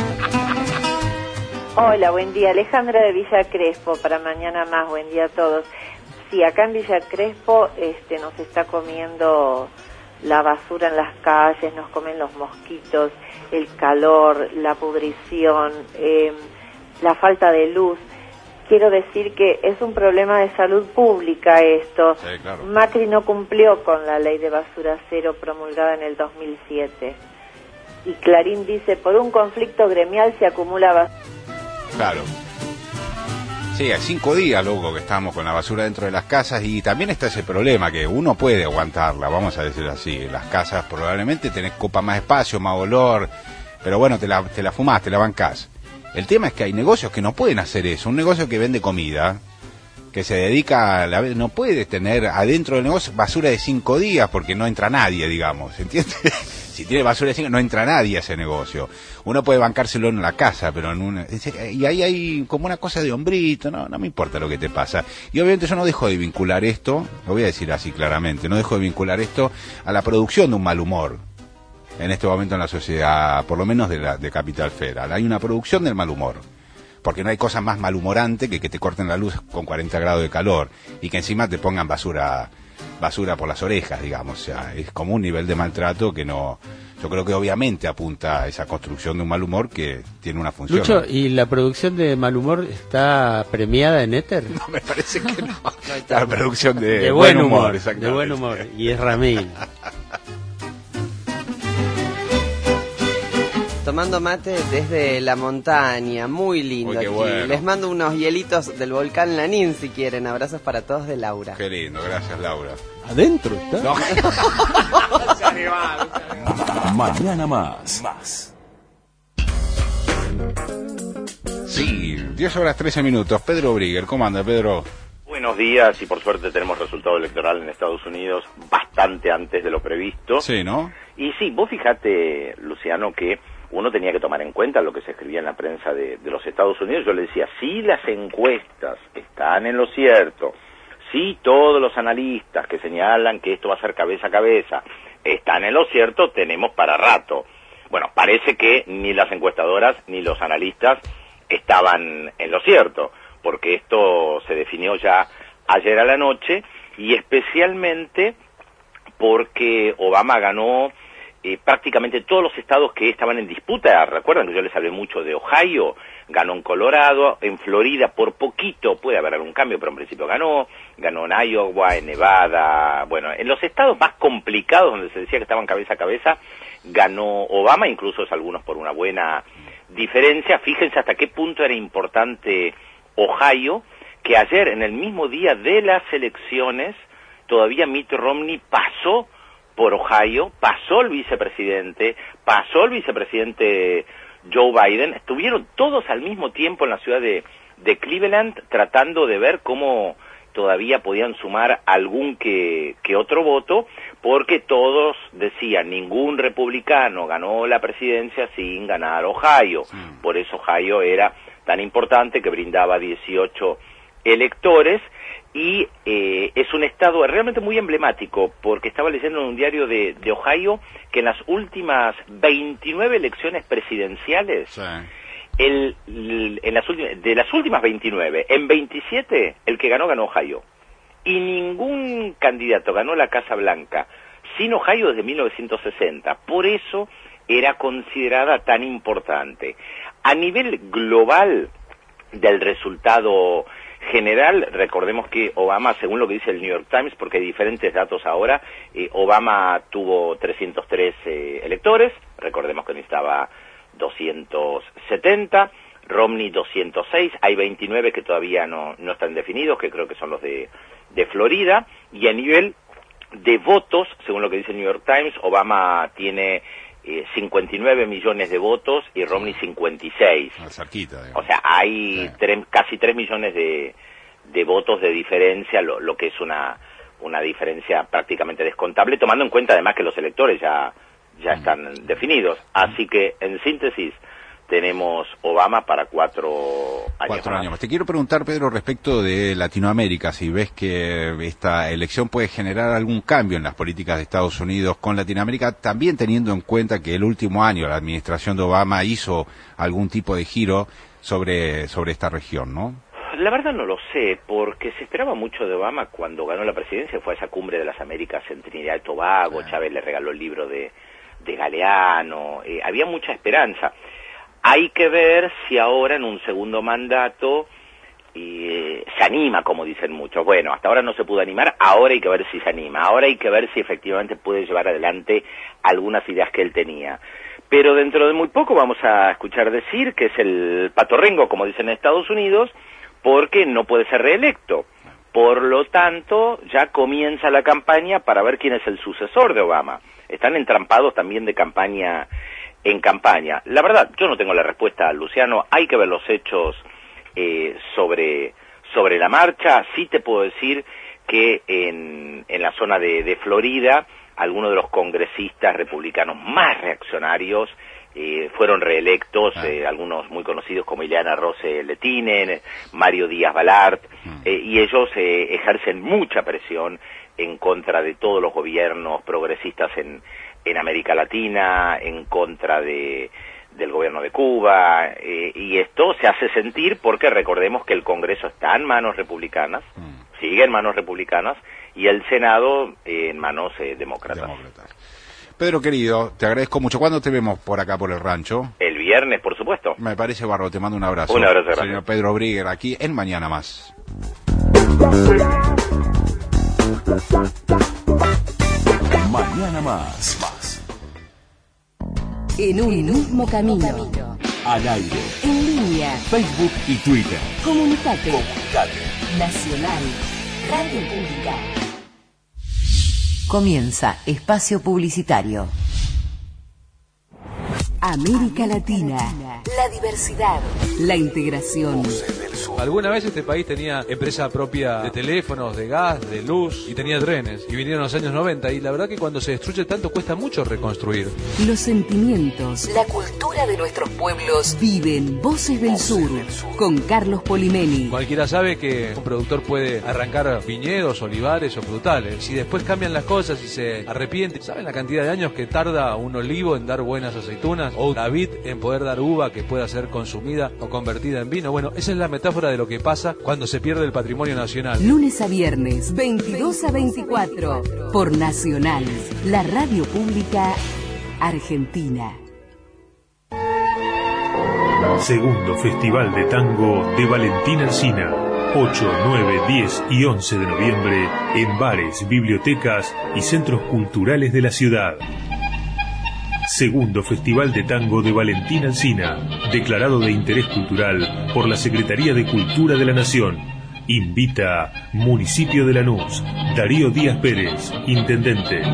Hola, buen día. Alejandra de Villa Crespo, para Mañana Más. Buen día a todos. Sí, acá en Villa Crespo este, nos está comiendo la basura en las calles, nos comen los mosquitos, el calor, la pudrición, eh, la falta de luz. Quiero decir que es un problema de salud pública esto. Sí, claro. Macri no cumplió con la ley de basura cero promulgada en el dos mil siete. Y Clarín dice, por un conflicto gremial se acumula basura. Claro. Sí, hay cinco días, loco, que estamos con la basura dentro de las casas, y también está ese problema que uno puede aguantarla, vamos a decir así. Las casas probablemente tenés copa más espacio, más olor, pero bueno, te la, te la fumás, te la bancás. El tema es que hay negocios que no pueden hacer eso. Un negocio que vende comida, que se dedica a la... no puede tener adentro del negocio basura de cinco días porque no entra nadie, digamos, ¿entiendes? Si tiene basura de cinco, no entra nadie a ese negocio. Uno puede bancárselo en la casa, pero en una... y ahí hay como una cosa de hombrito, no, no me importa lo que te pasa. Y obviamente yo no dejo de vincular esto, lo voy a decir así claramente, no dejo de vincular esto a la producción de un mal humor en este momento en la sociedad, por lo menos de, la, de Capital Federal. Hay una producción del mal humor. Porque no hay cosa más malhumorante que que te corten la luz con cuarenta grados de calor y que encima te pongan basura basura por las orejas, digamos. O sea, es como un nivel de maltrato que no... Yo creo que obviamente apunta a esa construcción de un mal humor que tiene una función. Lucho, ¿no? ¿Y la producción de mal humor está premiada en Éter? No, me parece que no. La producción de, de buen, buen humor, humor, exactamente. De buen humor, y es Ramil. Tomando mate desde la montaña, muy lindo. Uy, qué aquí. bueno. Les mando unos hielitos del volcán Lanín si quieren. Abrazos para todos de Laura. Qué lindo, gracias Laura. ¿Adentro está? No. Mañana más. Más. Sí, diez horas trece minutos. Pedro Brigger, ¿cómo anda, Pedro? Buenos días, y por suerte tenemos resultado electoral en Estados Unidos bastante antes de lo previsto. Sí, ¿no? Y sí, vos fijate, Luciano, que uno tenía que tomar en cuenta lo que se escribía en la prensa de, de los Estados Unidos. Yo le decía, si las encuestas están en lo cierto, si todos los analistas que señalan que esto va a ser cabeza a cabeza están en lo cierto, tenemos para rato. Bueno, parece que ni las encuestadoras ni los analistas estaban en lo cierto, porque esto se definió ya ayer a la noche, y especialmente porque Obama ganó eh, prácticamente todos los estados que estaban en disputa. Recuerdan que yo les hablé mucho de Ohio, ganó en Colorado, en Florida por poquito, puede haber algún cambio, pero en principio ganó, ganó en Iowa, en Nevada, bueno, en los estados más complicados donde se decía que estaban cabeza a cabeza, ganó Obama, incluso algunos por una buena diferencia. Fíjense hasta qué punto era importante Ohio, que ayer, en el mismo día de las elecciones, todavía Mitt Romney pasó por Ohio, pasó el vicepresidente, pasó el vicepresidente Joe Biden, estuvieron todos al mismo tiempo en la ciudad de, de Cleveland tratando de ver cómo todavía podían sumar algún que, que otro voto, porque todos decían, ningún republicano ganó la presidencia sin ganar Ohio. Sí. Por eso Ohio era tan importante, que brindaba dieciocho electores, y eh, es un estado realmente muy emblemático, porque estaba leyendo en un diario de, de Ohio que en las últimas veintinueve elecciones presidenciales, sí. el, el, en las últimas, de las últimas veintinueve, en veintisiete el que ganó, ganó Ohio. Y ningún candidato ganó la Casa Blanca sin Ohio desde mil novecientos sesenta. Por eso era considerada tan importante. A nivel global del resultado general, recordemos que Obama, según lo que dice el New York Times, porque hay diferentes datos ahora, eh, Obama tuvo trescientos tres eh, electores, recordemos que necesitaba doscientos setenta, Romney doscientos seis, hay veintinueve que todavía no, no están definidos, que creo que son los de, de Florida, y a nivel de votos, según lo que dice el New York Times, Obama tiene Eh, cincuenta y nueve millones de votos y Romney cincuenta y seis. Cerquita, o sea, hay sí. tres, casi tres millones de, de votos de diferencia, lo, lo que es una, una diferencia prácticamente descontable, tomando en cuenta además que los electores ya, ya mm. están definidos. Así que, en síntesis, tenemos Obama para cuatro años cuatro más. años más. Te quiero preguntar, Pedro, respecto de Latinoamérica, si ves que esta elección puede generar algún cambio en las políticas de Estados Unidos con Latinoamérica, también teniendo en cuenta que el último año la administración de Obama hizo algún tipo de giro sobre, sobre esta región, ¿no? La verdad no lo sé, porque se esperaba mucho de Obama cuando ganó la presidencia, fue a esa cumbre de las Américas en Trinidad y Tobago, sí. Chávez le regaló el libro de, de Galeano, eh, había mucha esperanza. Hay que ver si ahora en un segundo mandato eh, se anima, como dicen muchos. Bueno, hasta ahora no se pudo animar, ahora hay que ver si se anima, ahora hay que ver si efectivamente puede llevar adelante algunas ideas que él tenía. Pero dentro de muy poco vamos a escuchar decir que es el patorrengo, como dicen en Estados Unidos, porque no puede ser reelecto. Por lo tanto, ya comienza la campaña para ver quién es el sucesor de Obama. Están entrampados también de campaña en campaña. La verdad, yo no tengo la respuesta, Luciano, hay que ver los hechos eh, sobre, sobre la marcha. Sí te puedo decir que en, en la zona de, de Florida, algunos de los congresistas republicanos más reaccionarios eh, fueron reelectos, ah. eh, algunos muy conocidos como Ileana Rose Lehtinen, Mario Díaz Balart, ah. eh, y ellos eh, ejercen mucha presión en contra de todos los gobiernos progresistas en en América Latina, en contra de del gobierno de Cuba, eh, y esto se hace sentir porque recordemos que el Congreso está en manos republicanas, mm. sigue en manos republicanas, y el Senado eh, en manos eh, demócratas. demócratas. Pedro, querido, te agradezco mucho. ¿Cuándo te vemos por acá, por el rancho? El viernes, por supuesto. Me parece barro, te mando un abrazo. Un abrazo, gracias. Señor Pedro Brigger, aquí en Mañana Más. Mañana Más. En un mismo camino. Al aire. En línea. Facebook y Twitter. Comunicate. Comunicate. Nacional. Radio Pública. Comienza Espacio Publicitario. América Latina. La diversidad. La integración. Alguna vez este país tenía empresa propia de teléfonos, de gas, de luz y tenía trenes. Y vinieron los años noventa y la verdad que cuando se destruye tanto cuesta mucho reconstruir. Los sentimientos, la cultura de nuestros pueblos viven. Voces del Sur con Carlos Polimeni. Cualquiera sabe que un productor puede arrancar viñedos, olivares o frutales. Si después cambian las cosas y se arrepiente, ¿saben la cantidad de años que tarda un olivo en dar buenas aceitunas? O la vid en poder dar uva que pueda ser consumida o convertida en vino. Bueno, esa es la metáfora de lo que pasa cuando se pierde el patrimonio nacional. Lunes a viernes, veintidós a veinticuatro, por Nacional, la radio pública argentina. Segundo Festival de Tango de Valentín Alsina. ocho, nueve, diez y once de noviembre en bares, bibliotecas y centros culturales de la ciudad. Segundo Festival de Tango de Valentín Alsina, declarado de interés cultural por la Secretaría de Cultura de la Nación. Invita Municipio de Lanús. Darío Díaz Pérez, Intendente.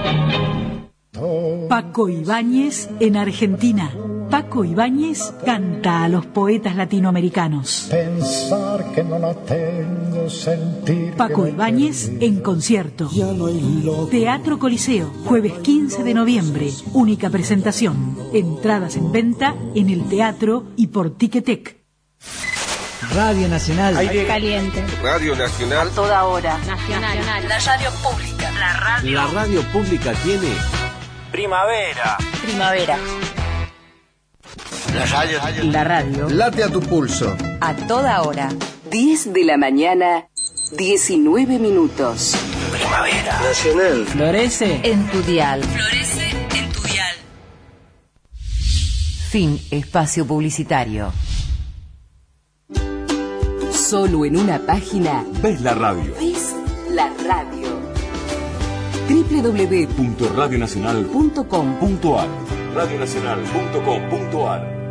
Paco Ibáñez en Argentina. Paco Ibáñez canta a los poetas latinoamericanos. Pensar que no la tengo, sentir Paco Ibáñez en concierto. Teatro Coliseo, jueves quince de noviembre. Única presentación. Entradas en venta en el teatro y por Ticketek. Radio Nacional. Aire caliente. Radio Nacional. A toda hora. Nacional. La radio pública. La radio. La radio pública tiene primavera. Primavera. La radio. La radio. Late a tu pulso. A toda hora. diez de la mañana, diecinueve minutos. Primavera. Nacional. Florece en tu dial. Florece en tu dial. Fin espacio publicitario. Solo en una página. Ves la radio. Ves la radio. doble u doble u doble u punto radio nacional punto com punto a r radio nacional punto com punto a r.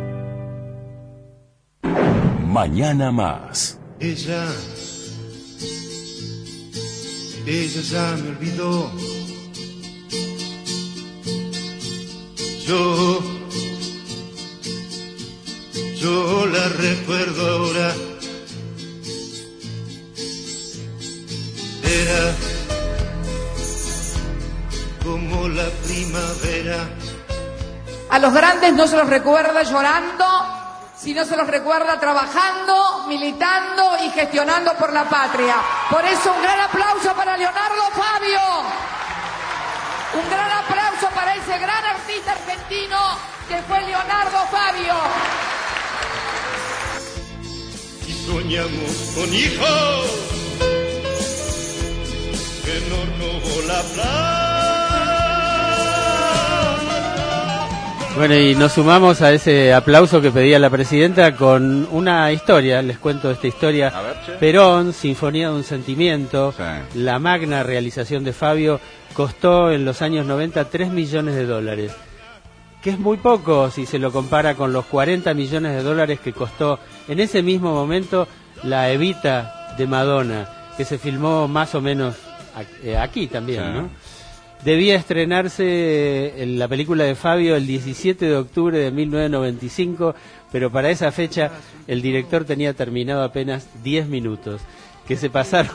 Mañana más. Ella, ella ya me olvidó. Yo, yo la recuerdo ahora. Era como la primavera. A los grandes no se los recuerda llorando, sino se los recuerda trabajando, militando y gestionando por la patria. Por eso un gran aplauso para Leonardo Fabio. Un gran aplauso para ese gran artista argentino que fue Leonardo Fabio. Y soñamos con hijos que nos robó la plata. Bueno, y nos sumamos a ese aplauso que pedía la presidenta con una historia, les cuento esta historia. Ver, Perón, Sinfonía de un Sentimiento, sí. La magna realización de Fabio, costó en los años noventa tres millones de dólares, que es muy poco si se lo compara con los cuarenta millones de dólares que costó en ese mismo momento la Evita de Madonna, que se filmó más o menos aquí también, sí. ¿no? Debía estrenarse en la película de Fabio el diecisiete de octubre de mil novecientos noventa y cinco, pero para esa fecha el director tenía terminado apenas diez minutos, que se pasaron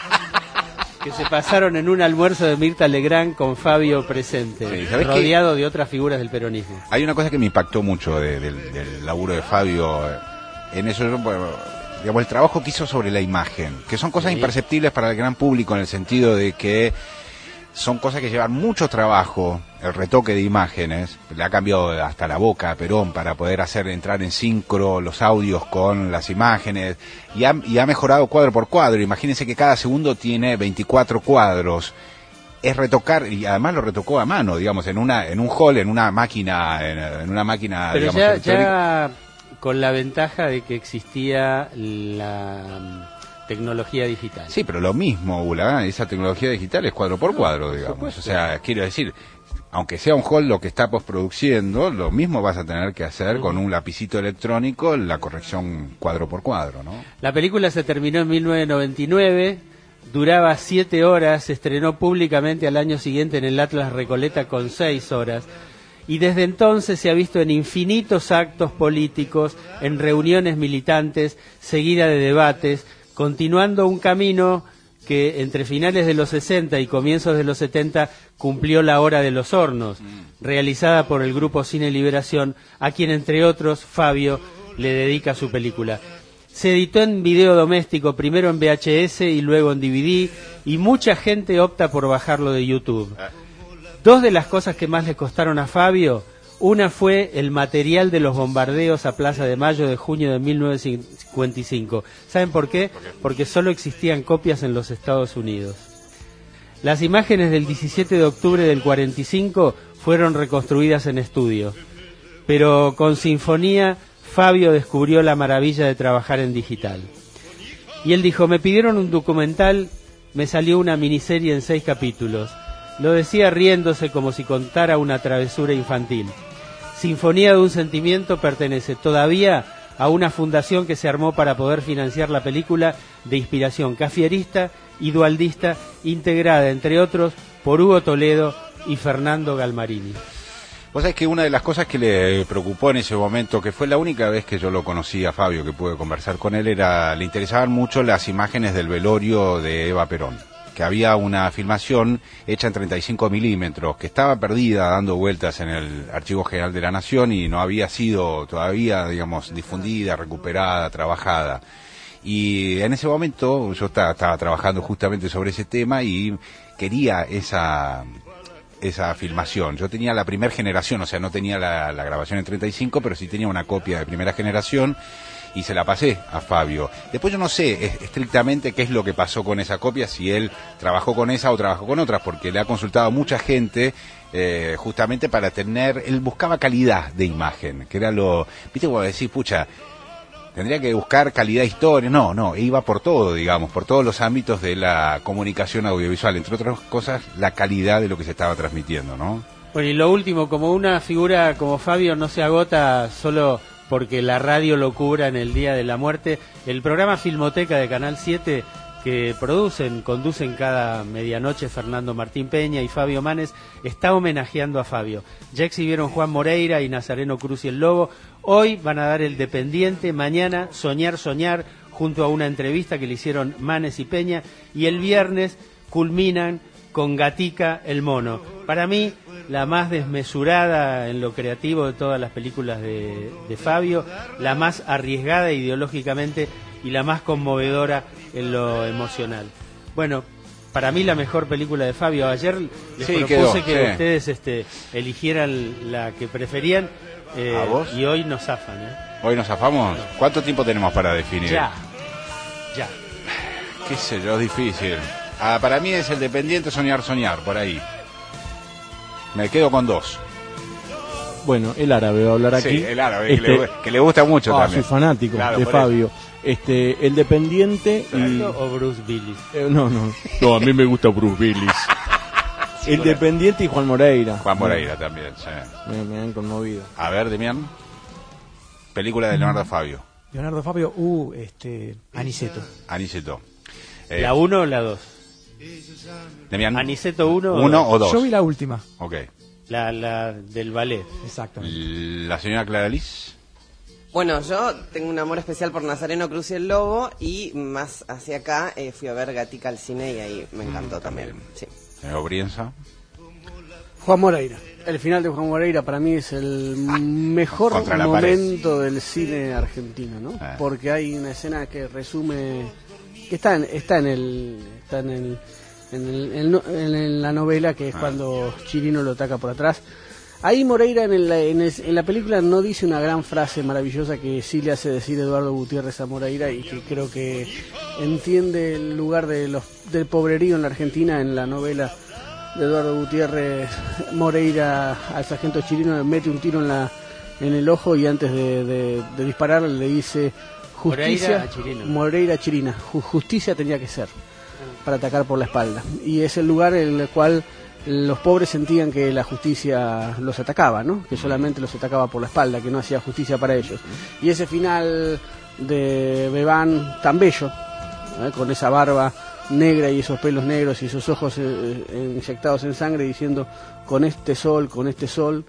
que se pasaron en un almuerzo de Mirta Legrand con Fabio presente, sí, rodeado de otras figuras del peronismo. Hay una cosa que me impactó mucho de, de, del laburo de Fabio en eso, digamos, el trabajo que hizo sobre la imagen, que son cosas sí. imperceptibles para el gran público, en el sentido de que son cosas que llevan mucho trabajo. El retoque de imágenes, le ha cambiado hasta la boca a Perón para poder hacer entrar en sincro los audios con las imágenes, y ha, y ha mejorado cuadro por cuadro. Imagínense que cada segundo tiene veinticuatro cuadros. Es retocar, y además lo retocó a mano, digamos, en una en un hall, en una máquina, en, en una máquina, pero digamos, ya, ya con la ventaja de que existía la tecnología digital. Sí, pero lo mismo, Ula, esa tecnología digital es cuadro por cuadro, digamos. O sea, quiero decir, aunque sea un hall lo que está postproduciendo, lo mismo vas a tener que hacer uh-huh. con un lapicito electrónico la corrección cuadro por cuadro, ¿no? La película se terminó en mil novecientos noventa y nueve, duraba siete horas, se estrenó públicamente al año siguiente en el Atlas Recoleta con seis horas. Y desde entonces se ha visto en infinitos actos políticos, en reuniones militantes, seguida de debates, continuando un camino que entre finales de los sesenta y comienzos de los setenta cumplió la Hora de los Hornos, realizada por el grupo Cine Liberación, a quien entre otros Fabio le dedica su película. Se editó en video doméstico, primero en V H S y luego en D V D, y mucha gente opta por bajarlo de YouTube. Dos de las cosas que más le costaron a Fabio, una fue el material de los bombardeos a Plaza de Mayo de junio de mil novecientos cincuenta y cinco. ¿Saben por qué? Porque solo existían copias en los Estados Unidos. Las imágenes del diecisiete de octubre del cuarenta y cinco fueron reconstruidas en estudio, pero con Sinfonía Fabio descubrió la maravilla de trabajar en digital. Y él dijo, me pidieron un documental, me salió una miniserie en seis capítulos. lo decía riéndose como si contara una travesura infantil. Sinfonía de un sentimiento pertenece todavía a una fundación que se armó para poder financiar la película de inspiración cafierista y dualdista, integrada, entre otros, por Hugo Toledo y Fernando Galmarini. Vos sabés que una de las cosas que le preocupó en ese momento, que fue la única vez que yo lo conocí a Fabio, que pude conversar con él, era le interesaban mucho las imágenes del velorio de Eva Perón, que había una filmación hecha en treinta y cinco milímetros, que estaba perdida dando vueltas en el Archivo General de la Nación y no había sido todavía, digamos, difundida, recuperada, trabajada. Y en ese momento yo estaba, estaba trabajando justamente sobre ese tema y quería esa... esa filmación. Yo tenía la primera generación, o sea, no tenía la, la grabación en treinta y cinco, pero sí tenía una copia de primera generación y se la pasé a Fabio. Después yo no sé es, estrictamente qué es lo que pasó con esa copia, si él trabajó con esa o trabajó con otras, porque le ha consultado a mucha gente eh, justamente para tener, él buscaba calidad de imagen, que era lo, viste, vos decís, pucha, tendría que buscar calidad de historia. No, no, iba por todo, digamos, por todos los ámbitos de la comunicación audiovisual, entre otras cosas, la calidad de lo que se estaba transmitiendo, ¿no? Bueno, y lo último, como una figura como Fabio no se agota solo porque la radio lo cubra en el Día de la Muerte, el programa Filmoteca de Canal siete, que producen, conducen cada medianoche Fernando Martín Peña y Fabio Manes, está homenajeando a Fabio. Ya exhibieron Juan Moreira y Nazareno Cruz y el Lobo. Hoy van a dar El Dependiente, mañana Soñar, Soñar, junto a una entrevista que le hicieron Manes y Peña, y el viernes culminan con Gatica el Mono. Para mí, la más desmesurada en lo creativo de todas las películas de, de Fabio, la más arriesgada ideológicamente y la más conmovedora en lo emocional. Bueno, para mí la mejor película de Fabio. Ayer les sí, propuse quedó, que sí. ustedes este, eligieran la que preferían. Eh, ¿A vos? Y hoy nos zafan, ¿eh? ¿Hoy nos zafamos? ¿Cuánto tiempo tenemos para definir? Ya, ya. Qué sé yo, es difícil. Ah, para mí es El Dependiente, Soñar, Soñar, por ahí. Me quedo con dos. Bueno, el árabe va a hablar aquí. Sí, el árabe, este, que, le, que le gusta mucho ah, también. Soy fanático Claro, de por Fabio. Este, El Dependiente y... ¿O Bruce Willis? Eh, no, no. No, a mí me gusta Bruce Willis. Sí, El bueno. Dependiente y Juan Moreira. Juan Moreira también, sí. Me, me han conmovido. A ver, Demián. Película de Leonardo Fabio. Leonardo Fabio, uh, este, Aniceto. Aniceto. Eh, ¿La uno o la dos? Demián. Aniceto uno ¿Uno o dos? Yo vi la última. Ok. La, la del ballet. Exactamente. La señora Clara Liz. Bueno, yo tengo un amor especial por Nazareno Cruz y el Lobo, y más hacia acá eh, fui a ver Gatica al cine y ahí me encantó mm, también. también. Sí. Señor Brienza. Juan Moreira. El final de Juan Moreira para mí es el mejor momento del cine argentino, ¿no? Ah. Porque hay una escena que resume, que está en, está en el, está en el, en, el, en, en la novela, que es ah. cuando Chirino lo ataca por atrás. Ahí Moreira en, el, en, el, en la película no dice una gran frase maravillosa que sí le hace decir Eduardo Gutiérrez a Moreira, y que creo que entiende el lugar de los, del pobrerío en la Argentina. En la novela de Eduardo Gutiérrez, Moreira al sargento Chirino le mete un tiro en la en el ojo, y antes de, de, de disparar le dice justicia. Moreira a Chirino. Moreira a Chirina, justicia tenía que ser para atacar por la espalda, y es el lugar en el cual los pobres sentían que la justicia los atacaba, ¿no? Que solamente los atacaba por la espalda, que no hacía justicia para ellos. Y ese final de Bebán tan bello, ¿eh? Con esa barba negra y esos pelos negros y esos ojos eh, inyectados en sangre, diciendo con este sol, con este sol,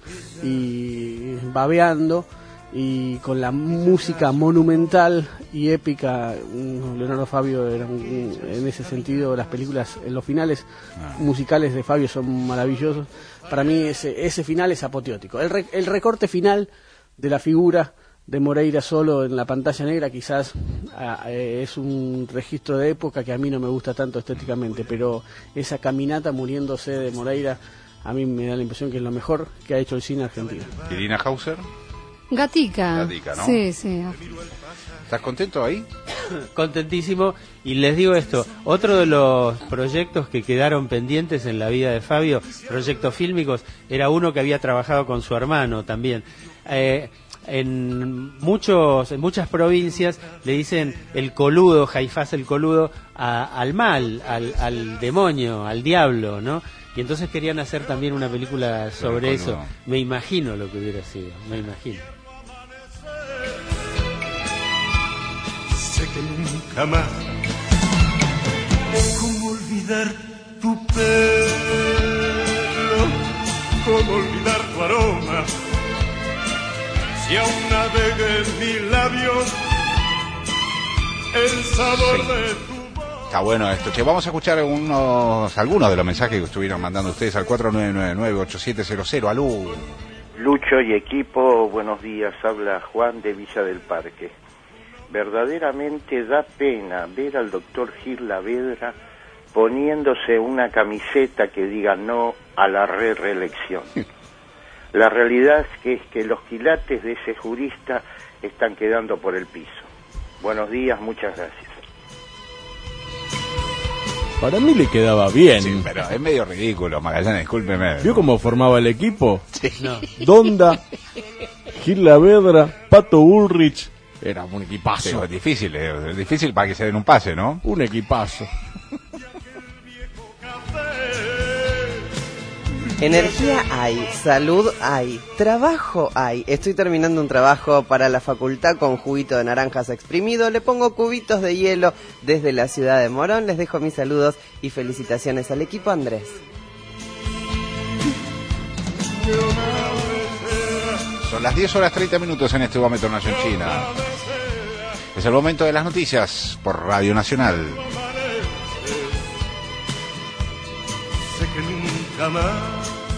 y babeando, y con la música monumental y épica. Leonardo Fabio era un, en ese sentido, las películas, en los finales ah. musicales de Fabio son maravillosos. Para mí ese, ese final es apoteótico. El, re, el recorte final de la figura de Moreira solo en la pantalla negra quizás ah, eh, es un registro de época que a mí no me gusta tanto estéticamente, pero esa caminata muriéndose de Moreira a mí me da la impresión que es lo mejor que ha hecho el cine argentino. Irina Hauser. Gatica. Gatica, ¿no? Sí, sí. ¿Estás contento ahí? Contentísimo, y les digo esto, otro de los proyectos que quedaron pendientes en la vida de Fabio, proyectos fílmicos, era uno que había trabajado con su hermano también. Eh, en muchos en muchas provincias le dicen el coludo, Jaifás el coludo, a, al mal, al, al demonio, al diablo, ¿no? Y entonces querían hacer también una película sobre Pero eso. no. Me imagino lo que hubiera sido, me imagino. Sé que nunca más. ¿Cómo olvidar tu pelo? ¿Cómo olvidar tu aroma? Si aún navega en mis labios el sabor Sí. de tu... Está bueno esto. Che, vamos a escuchar unos, algunos de los mensajes que estuvieron mandando ustedes al cuatro nueve nueve nueve ocho siete cero cero. Alú. Lucho y equipo, buenos días. Habla Juan de Villa del Parque. Verdaderamente da pena ver al doctor Gil Lavedra poniéndose una camiseta que diga no a la re reelección. La realidad es que, es que los quilates de ese jurista están quedando por el piso. Buenos días, muchas gracias. Para mí le quedaba bien. Sí, pero es medio ridículo, Magallanes, discúlpeme. ¿Vio cómo formaba el equipo? Sí. No. Donda, Gil Lavedra, Pato Ulrich. Era un equipazo. Sí, es difícil, es difícil para que se den un pase, ¿no? Un equipazo. Energía hay, salud hay, trabajo hay. Estoy terminando un trabajo para la facultad con juguito de naranjas exprimido. Le pongo cubitos de hielo desde la ciudad de Morón. Les dejo mis saludos y felicitaciones al equipo Andrés. Son las diez horas treinta minutos en este Ubómetro Nación China. Es el momento de las noticias por Radio Nacional. Sé que nunca más.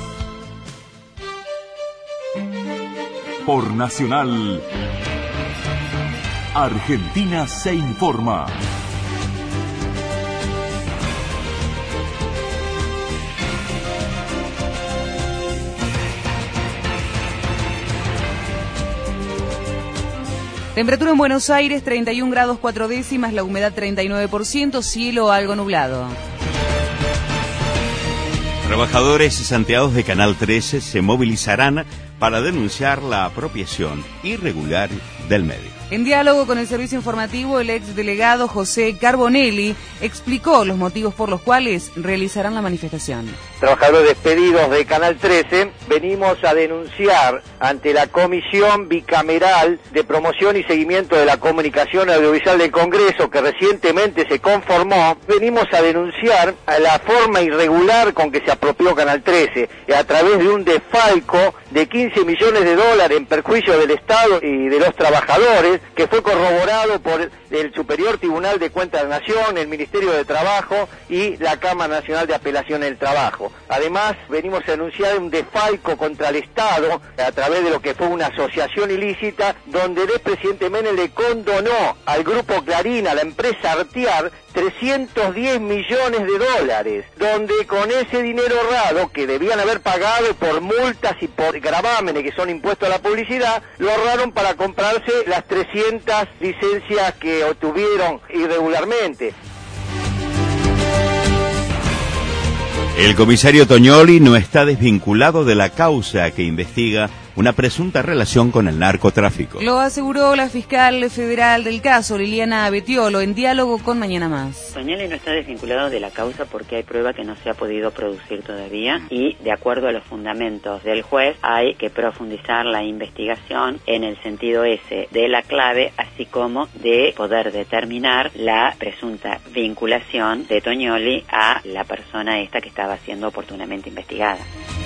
Por Nacional, Argentina se informa. Temperatura en Buenos Aires, treinta y un grados cuatro décimas, la humedad treinta y nueve por ciento, cielo algo nublado. Trabajadores santeados de Canal trece se movilizarán para denunciar la apropiación irregular del medio. En diálogo con el servicio informativo, el exdelegado José Carbonelli explicó los motivos por los cuales realizarán la manifestación. Trabajadores despedidos de Canal trece, venimos a denunciar ante la Comisión Bicameral de Promoción y Seguimiento de la Comunicación Audiovisual del Congreso, que recientemente se conformó, venimos a denunciar a la forma irregular con que se apropió Canal trece, a través de un desfalco de quince millones de dólares en perjuicio del Estado y de los trabajadores, que fue corroborado por el Superior Tribunal de Cuentas de la Nación, el Ministerio de Trabajo y la Cámara Nacional de Apelación del Trabajo. Además, venimos a denunciar un desfalco contra el Estado a través de lo que fue una asociación ilícita, donde el expresidente Menem le condonó al Grupo Clarín, a la empresa Artiar, trescientos diez millones de dólares, donde con ese dinero ahorrado, que debían haber pagado por multas y por gravámenes que son impuestos a la publicidad, lo ahorraron para comprarse las trescientas licencias que obtuvieron irregularmente. El comisario Toñoli no está desvinculado de la causa que investiga una presunta relación con el narcotráfico. Lo aseguró la fiscal federal del caso, Liliana Betiolo, en diálogo con Mañana Más. Toñoli no está desvinculado de la causa porque hay prueba que no se ha podido producir todavía y, de acuerdo a los fundamentos del juez, hay que profundizar la investigación en el sentido ese de la clave, así como de poder determinar la presunta vinculación de Toñoli a la persona esta que estaba siendo oportunamente investigada.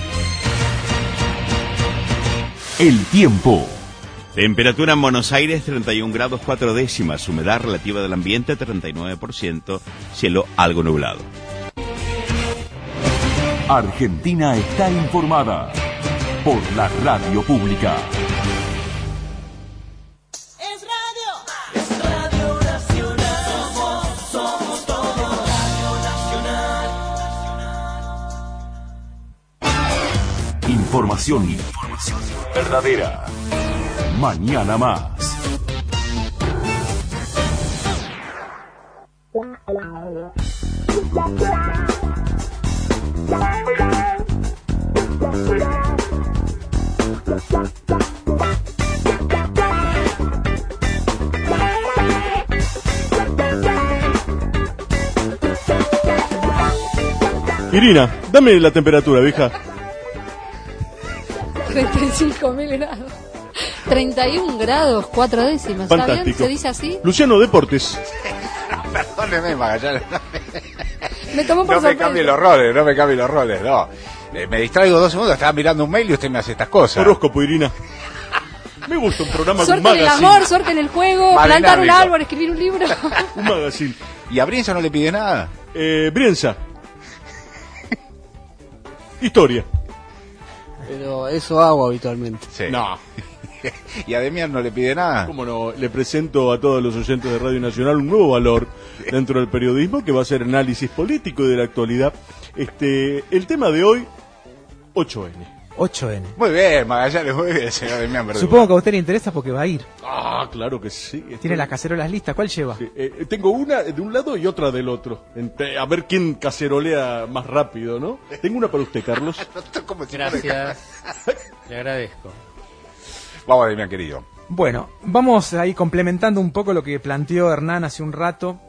El tiempo. Temperatura en Buenos Aires treinta y un grados cuatro décimas, humedad relativa del ambiente treinta y nueve por ciento, cielo algo nublado. Argentina está informada por la radio pública. Es radio, es Radio Nacional, somos, somos todos Radio Nacional. Información, información verdadera. Mañana más. Irina, dame la temperatura, vieja. treinta y cinco mil grados. treinta y un grados, cuatro décimas. ¿Está Fantástico. bien? ¿Se dice así? Luciano, deportes. Perdóneme, Magallanes. No me, Me tomó por no me sorpresa. cambie los roles, no me cambie los roles, no. Eh, me distraigo dos segundos, estaba mirando un mail y usted me hace estas cosas. Horóscopo, Irina. Me gusta un programa con un Suerte en el magazine. amor, suerte en el juego, Más plantar un dinámico. árbol, escribir un libro. Un magazine. ¿Y a Brienza no le pide nada? Eh, Brienza. Historia. Pero eso hago habitualmente. Sí. No. ¿Y a Demian no le pide nada? ¿Cómo no? Le presento a todos los oyentes de Radio Nacional un nuevo valor dentro del periodismo que va a ser análisis político y de la actualidad. Este, el tema de hoy, ocho ene. ocho ene. Muy bien, Magallanes, muy bien, señor Demian Verdugo. Supongo que a usted le interesa porque va a ir. Ah, claro que sí. Estoy... Tiene las cacerolas listas, ¿cuál lleva? Sí, eh, tengo una de un lado y otra del otro. Entre- a ver quién cacerolea más rápido, ¿no? Tengo una para usted, Carlos. Gracias. Le agradezco. Vamos, Demian, querido. Bueno, vamos ahí complementando un poco lo que planteó Hernán hace un rato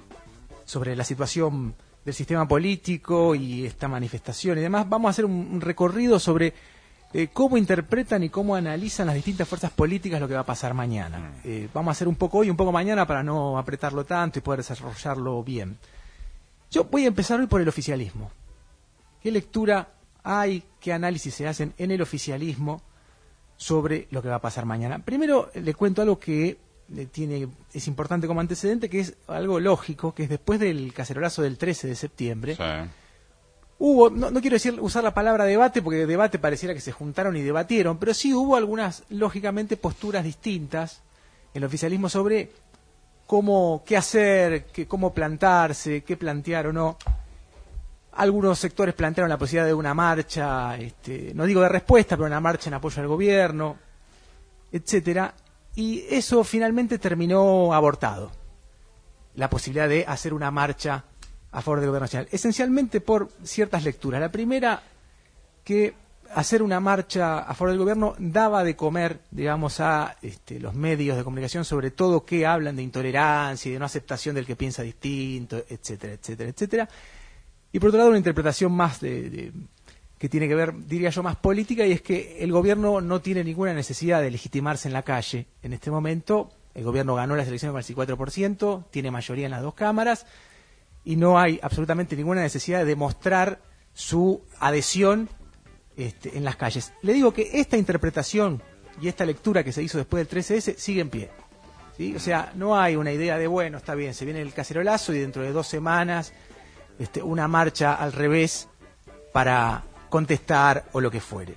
sobre la situación del sistema político y esta manifestación y demás. Vamos a hacer un, un recorrido sobre eh, cómo interpretan y cómo analizan las distintas fuerzas políticas lo que va a pasar mañana. Eh, vamos a hacer un poco hoy y un poco mañana para no apretarlo tanto y poder desarrollarlo bien. Yo voy a empezar hoy por el oficialismo. ¿Qué lectura hay, qué análisis se hacen en el oficialismo sobre lo que va a pasar mañana? Primero le cuento algo que eh, tiene es importante como antecedente, que es algo lógico, que es después del cacerolazo del trece de septiembre. Sí. Hubo, no, no quiero decir usar la palabra debate, porque debate pareciera que se juntaron y debatieron, pero sí hubo algunas, lógicamente, posturas distintas en el oficialismo sobre cómo, qué hacer, qué, cómo plantarse, qué plantear o no. Algunos sectores plantearon la posibilidad de una marcha, este, no digo de respuesta, pero una marcha en apoyo al gobierno, etcétera, y eso finalmente terminó abortado. La posibilidad de hacer una marcha a favor del gobierno nacional, esencialmente por ciertas lecturas. La primera, que hacer una marcha a favor del gobierno daba de comer, digamos, a este, los medios de comunicación, sobre todo que hablan de intolerancia y de no aceptación del que piensa distinto, etcétera, etcétera, etcétera. Y por otro lado, una interpretación más de, de, que tiene que ver, diría yo, más política, y es que el gobierno no tiene ninguna necesidad de legitimarse en la calle. En este momento, el gobierno ganó las elecciones con el cincuenta y cuatro por ciento, tiene mayoría en las dos cámaras, y no hay absolutamente ninguna necesidad de demostrar su adhesión este, en las calles. Le digo que esta interpretación y esta lectura que se hizo después del trece ese sigue en pie, ¿sí? O sea, no hay una idea de, bueno, está bien, se viene el cacerolazo y dentro de dos semanas este, una marcha al revés para contestar o lo que fuere.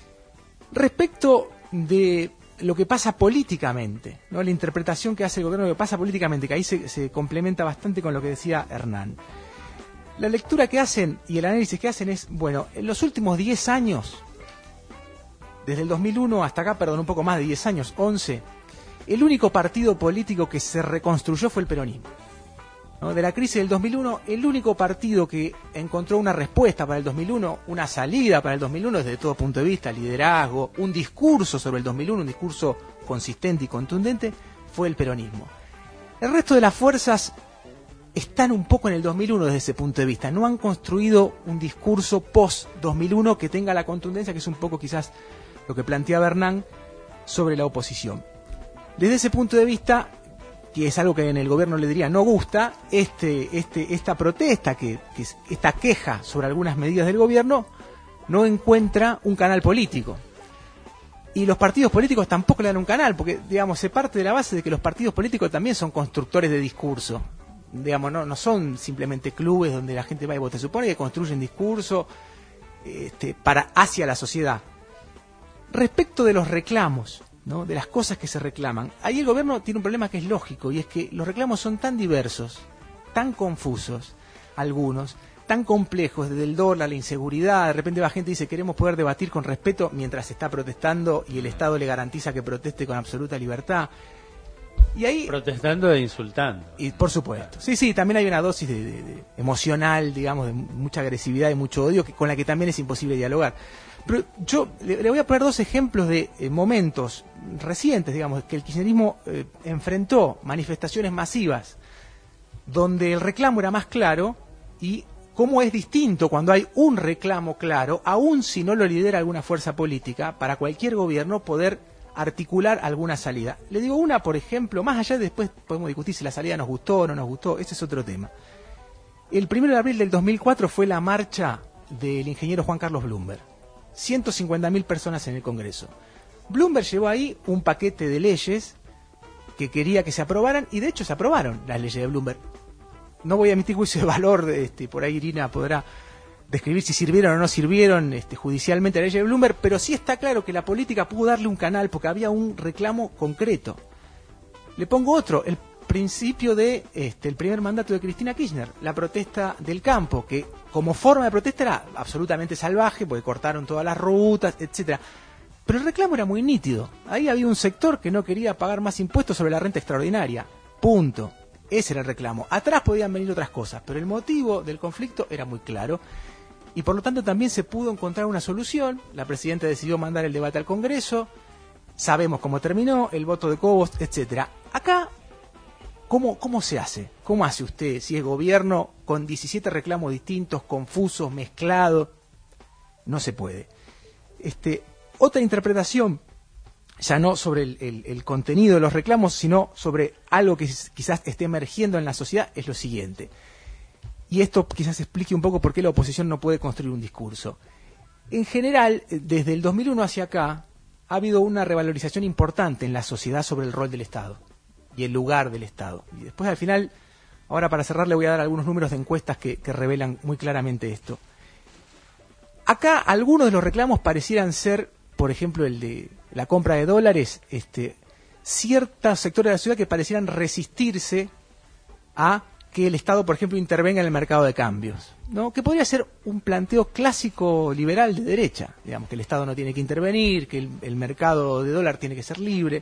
Respecto de lo que pasa políticamente, ¿no? La interpretación que hace el gobierno de lo que pasa políticamente, que ahí se, se complementa bastante con lo que decía Hernán. La lectura que hacen y el análisis que hacen es, bueno, en los últimos diez años, desde el dos mil uno hasta acá, perdón, un poco más de diez años, once, el único partido político que se reconstruyó fue el peronismo, ¿no? De la crisis del dos mil uno, el único partido que encontró una respuesta para el dos mil uno, una salida para el dos mil uno desde todo punto de vista, liderazgo, un discurso sobre el dos mil uno, un discurso consistente y contundente, fue el peronismo. El resto de las fuerzas están un poco en el dos mil uno desde ese punto de vista, no han construido un discurso post dos mil uno que tenga la contundencia, que es un poco quizás lo que planteaba Hernán sobre la oposición. Desde ese punto de vista, que es algo que en el gobierno le diría no gusta, este, este, esta protesta, que, que es, esta queja sobre algunas medidas del gobierno, no encuentra un canal político. Y los partidos políticos tampoco le dan un canal, porque, digamos, se parte de la base de que los partidos políticos también son constructores de discurso. Digamos, no, no son simplemente clubes donde la gente va y vota. Se supone que construyen discurso este, para, hacia la sociedad. Respecto de los reclamos, ¿no? De las cosas que se reclaman, ahí el gobierno tiene un problema que es lógico, y es que los reclamos son tan diversos, tan confusos, algunos, tan complejos, desde el dólar, la inseguridad. De repente va gente y dice, queremos poder debatir con respeto mientras se está protestando y el Estado le garantiza que proteste con absoluta libertad. Y ahí, protestando e insultando. Y por supuesto. Sí, sí, también hay una dosis de, de, de emocional, digamos, de mucha agresividad y mucho odio, que, con la que también es imposible dialogar. Pero yo le, le voy a poner dos ejemplos de eh, momentos recientes, digamos, que el kirchnerismo eh, enfrentó manifestaciones masivas donde el reclamo era más claro y cómo es distinto cuando hay un reclamo claro, aun si no lo lidera alguna fuerza política, para cualquier gobierno poder articular alguna salida. Le digo una, por ejemplo, más allá de después podemos discutir si la salida nos gustó o no nos gustó, ese es otro tema. El primero de abril del dos mil cuatro fue la marcha del ingeniero Juan Carlos Bloomberg. ciento cincuenta mil personas en el Congreso. Bloomberg llevó ahí un paquete de leyes que quería que se aprobaran, y de hecho se aprobaron las leyes de Bloomberg. No voy a emitir juicio de valor, este, por ahí Irina podrá describir si sirvieron o no sirvieron este, judicialmente las leyes de Bloomberg, pero sí está claro que la política pudo darle un canal porque había un reclamo concreto. Le pongo otro, el principio de este, el primer mandato de Cristina Kirchner, la protesta del campo, que como forma de protesta era absolutamente salvaje, porque cortaron todas las rutas, etcétera. Pero el reclamo era muy nítido. Ahí había un sector que no quería pagar más impuestos sobre la renta extraordinaria. Punto. Ese era el reclamo. Atrás podían venir otras cosas, pero el motivo del conflicto era muy claro. Y por lo tanto también se pudo encontrar una solución. La presidenta decidió mandar el debate al Congreso. Sabemos cómo terminó, el voto de Cobos, etcétera. Acá, ¿cómo, cómo se hace? ¿Cómo hace usted si es gobierno con diecisiete reclamos distintos, confusos, mezclados? No se puede. Este, otra interpretación, ya no sobre el, el, el contenido de los reclamos, sino sobre algo que quizás esté emergiendo en la sociedad, es lo siguiente. Y esto quizás explique un poco por qué la oposición no puede construir un discurso. En general, desde el dos mil uno hacia acá, ha habido una revalorización importante en la sociedad sobre el rol del Estado y el lugar del Estado. Y después, al final, ahora para cerrar, le voy a dar algunos números de encuestas que, que revelan muy claramente esto. Acá, algunos de los reclamos parecieran ser, por ejemplo, el de la compra de dólares, este, ciertos sectores de la sociedad que parecieran resistirse a que el Estado, por ejemplo, intervenga en el mercado de cambios, ¿no? Que podría ser un planteo clásico liberal de derecha, digamos, que el Estado no tiene que intervenir, que el, el mercado de dólar tiene que ser libre,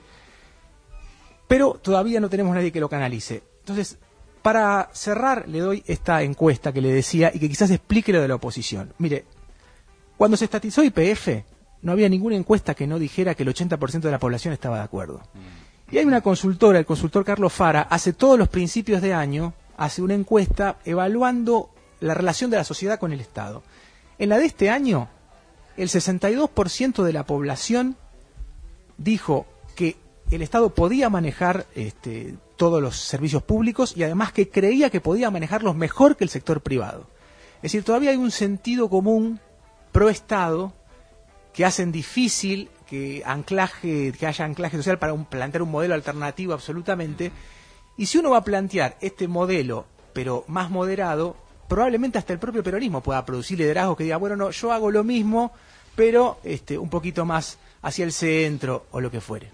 pero todavía no tenemos nadie que lo canalice. Entonces, para cerrar, le doy esta encuesta que le decía y que quizás explique lo de la oposición. Mire, cuando se estatizó Y P F, no había ninguna encuesta que no dijera que el ochenta por ciento de la población estaba de acuerdo. Y hay una consultora, el consultor Carlos Fara, hace todos los principios de año, hace una encuesta evaluando la relación de la sociedad con el Estado. En la de este año, el sesenta y dos por ciento de la población dijo que el Estado podía manejar este, todos los servicios públicos y además que creía que podía manejarlos mejor que el sector privado. Es decir, todavía hay un sentido común pro Estado que hacen difícil que anclaje, que haya anclaje social para un, plantear un modelo alternativo absolutamente. Y si uno va a plantear este modelo, pero más moderado, probablemente hasta el propio peronismo pueda producir liderazgo que diga, bueno, no, yo hago lo mismo, pero este, un poquito más hacia el centro o lo que fuere.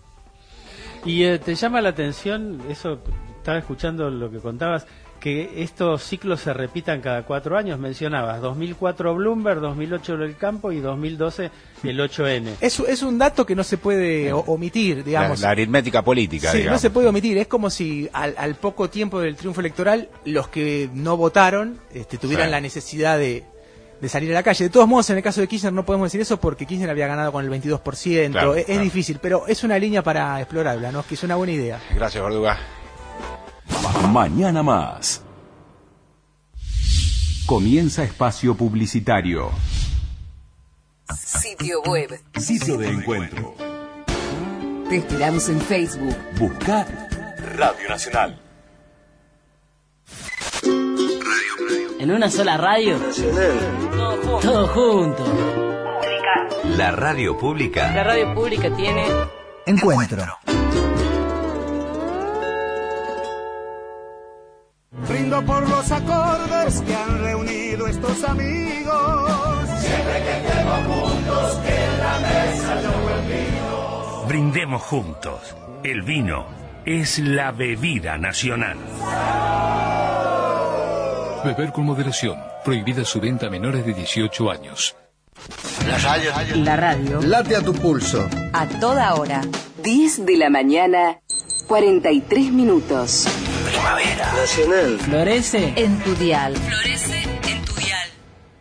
Y eh, te llama la atención, eso, estaba escuchando lo que contabas, que estos ciclos se repitan cada cuatro años. Mencionabas dos mil cuatro Bloomberg, dos mil ocho el campo y dos mil doce el ocho ene. Es, es un dato que no se puede o, omitir, digamos. La, la aritmética política, sí, digamos. No se puede omitir. Es como si al, al poco tiempo del triunfo electoral los que no votaron este, tuvieran sí. la necesidad de, de salir a la calle. De todos modos, en el caso de Kirchner no podemos decir eso porque Kirchner había ganado con el veintidós por ciento. Claro, es, claro. es difícil, pero es una línea para explorarla, ¿no? Que es una buena idea. Gracias, Verduga. Mañana más. Comienza espacio publicitario. Sitio web. Sitio de encuentro. Te esperamos en Facebook. Busca Radio Nacional. En una sola radio. Nacional. Todo junto. La radio pública. La radio pública tiene Encuentro. Brindo por los acordes que han reunido estos amigos. Siempre que estemos juntos, que en la mesa yo el vino. Brindemos juntos. El vino es la bebida nacional. Beber con moderación. Prohibida su venta a menores de dieciocho años. La radio. La radio. Late a tu pulso. A toda hora. diez de la mañana, cuarenta y tres minutos. Primavera. Nacional. Florece en tu dial. Florece en tu dial.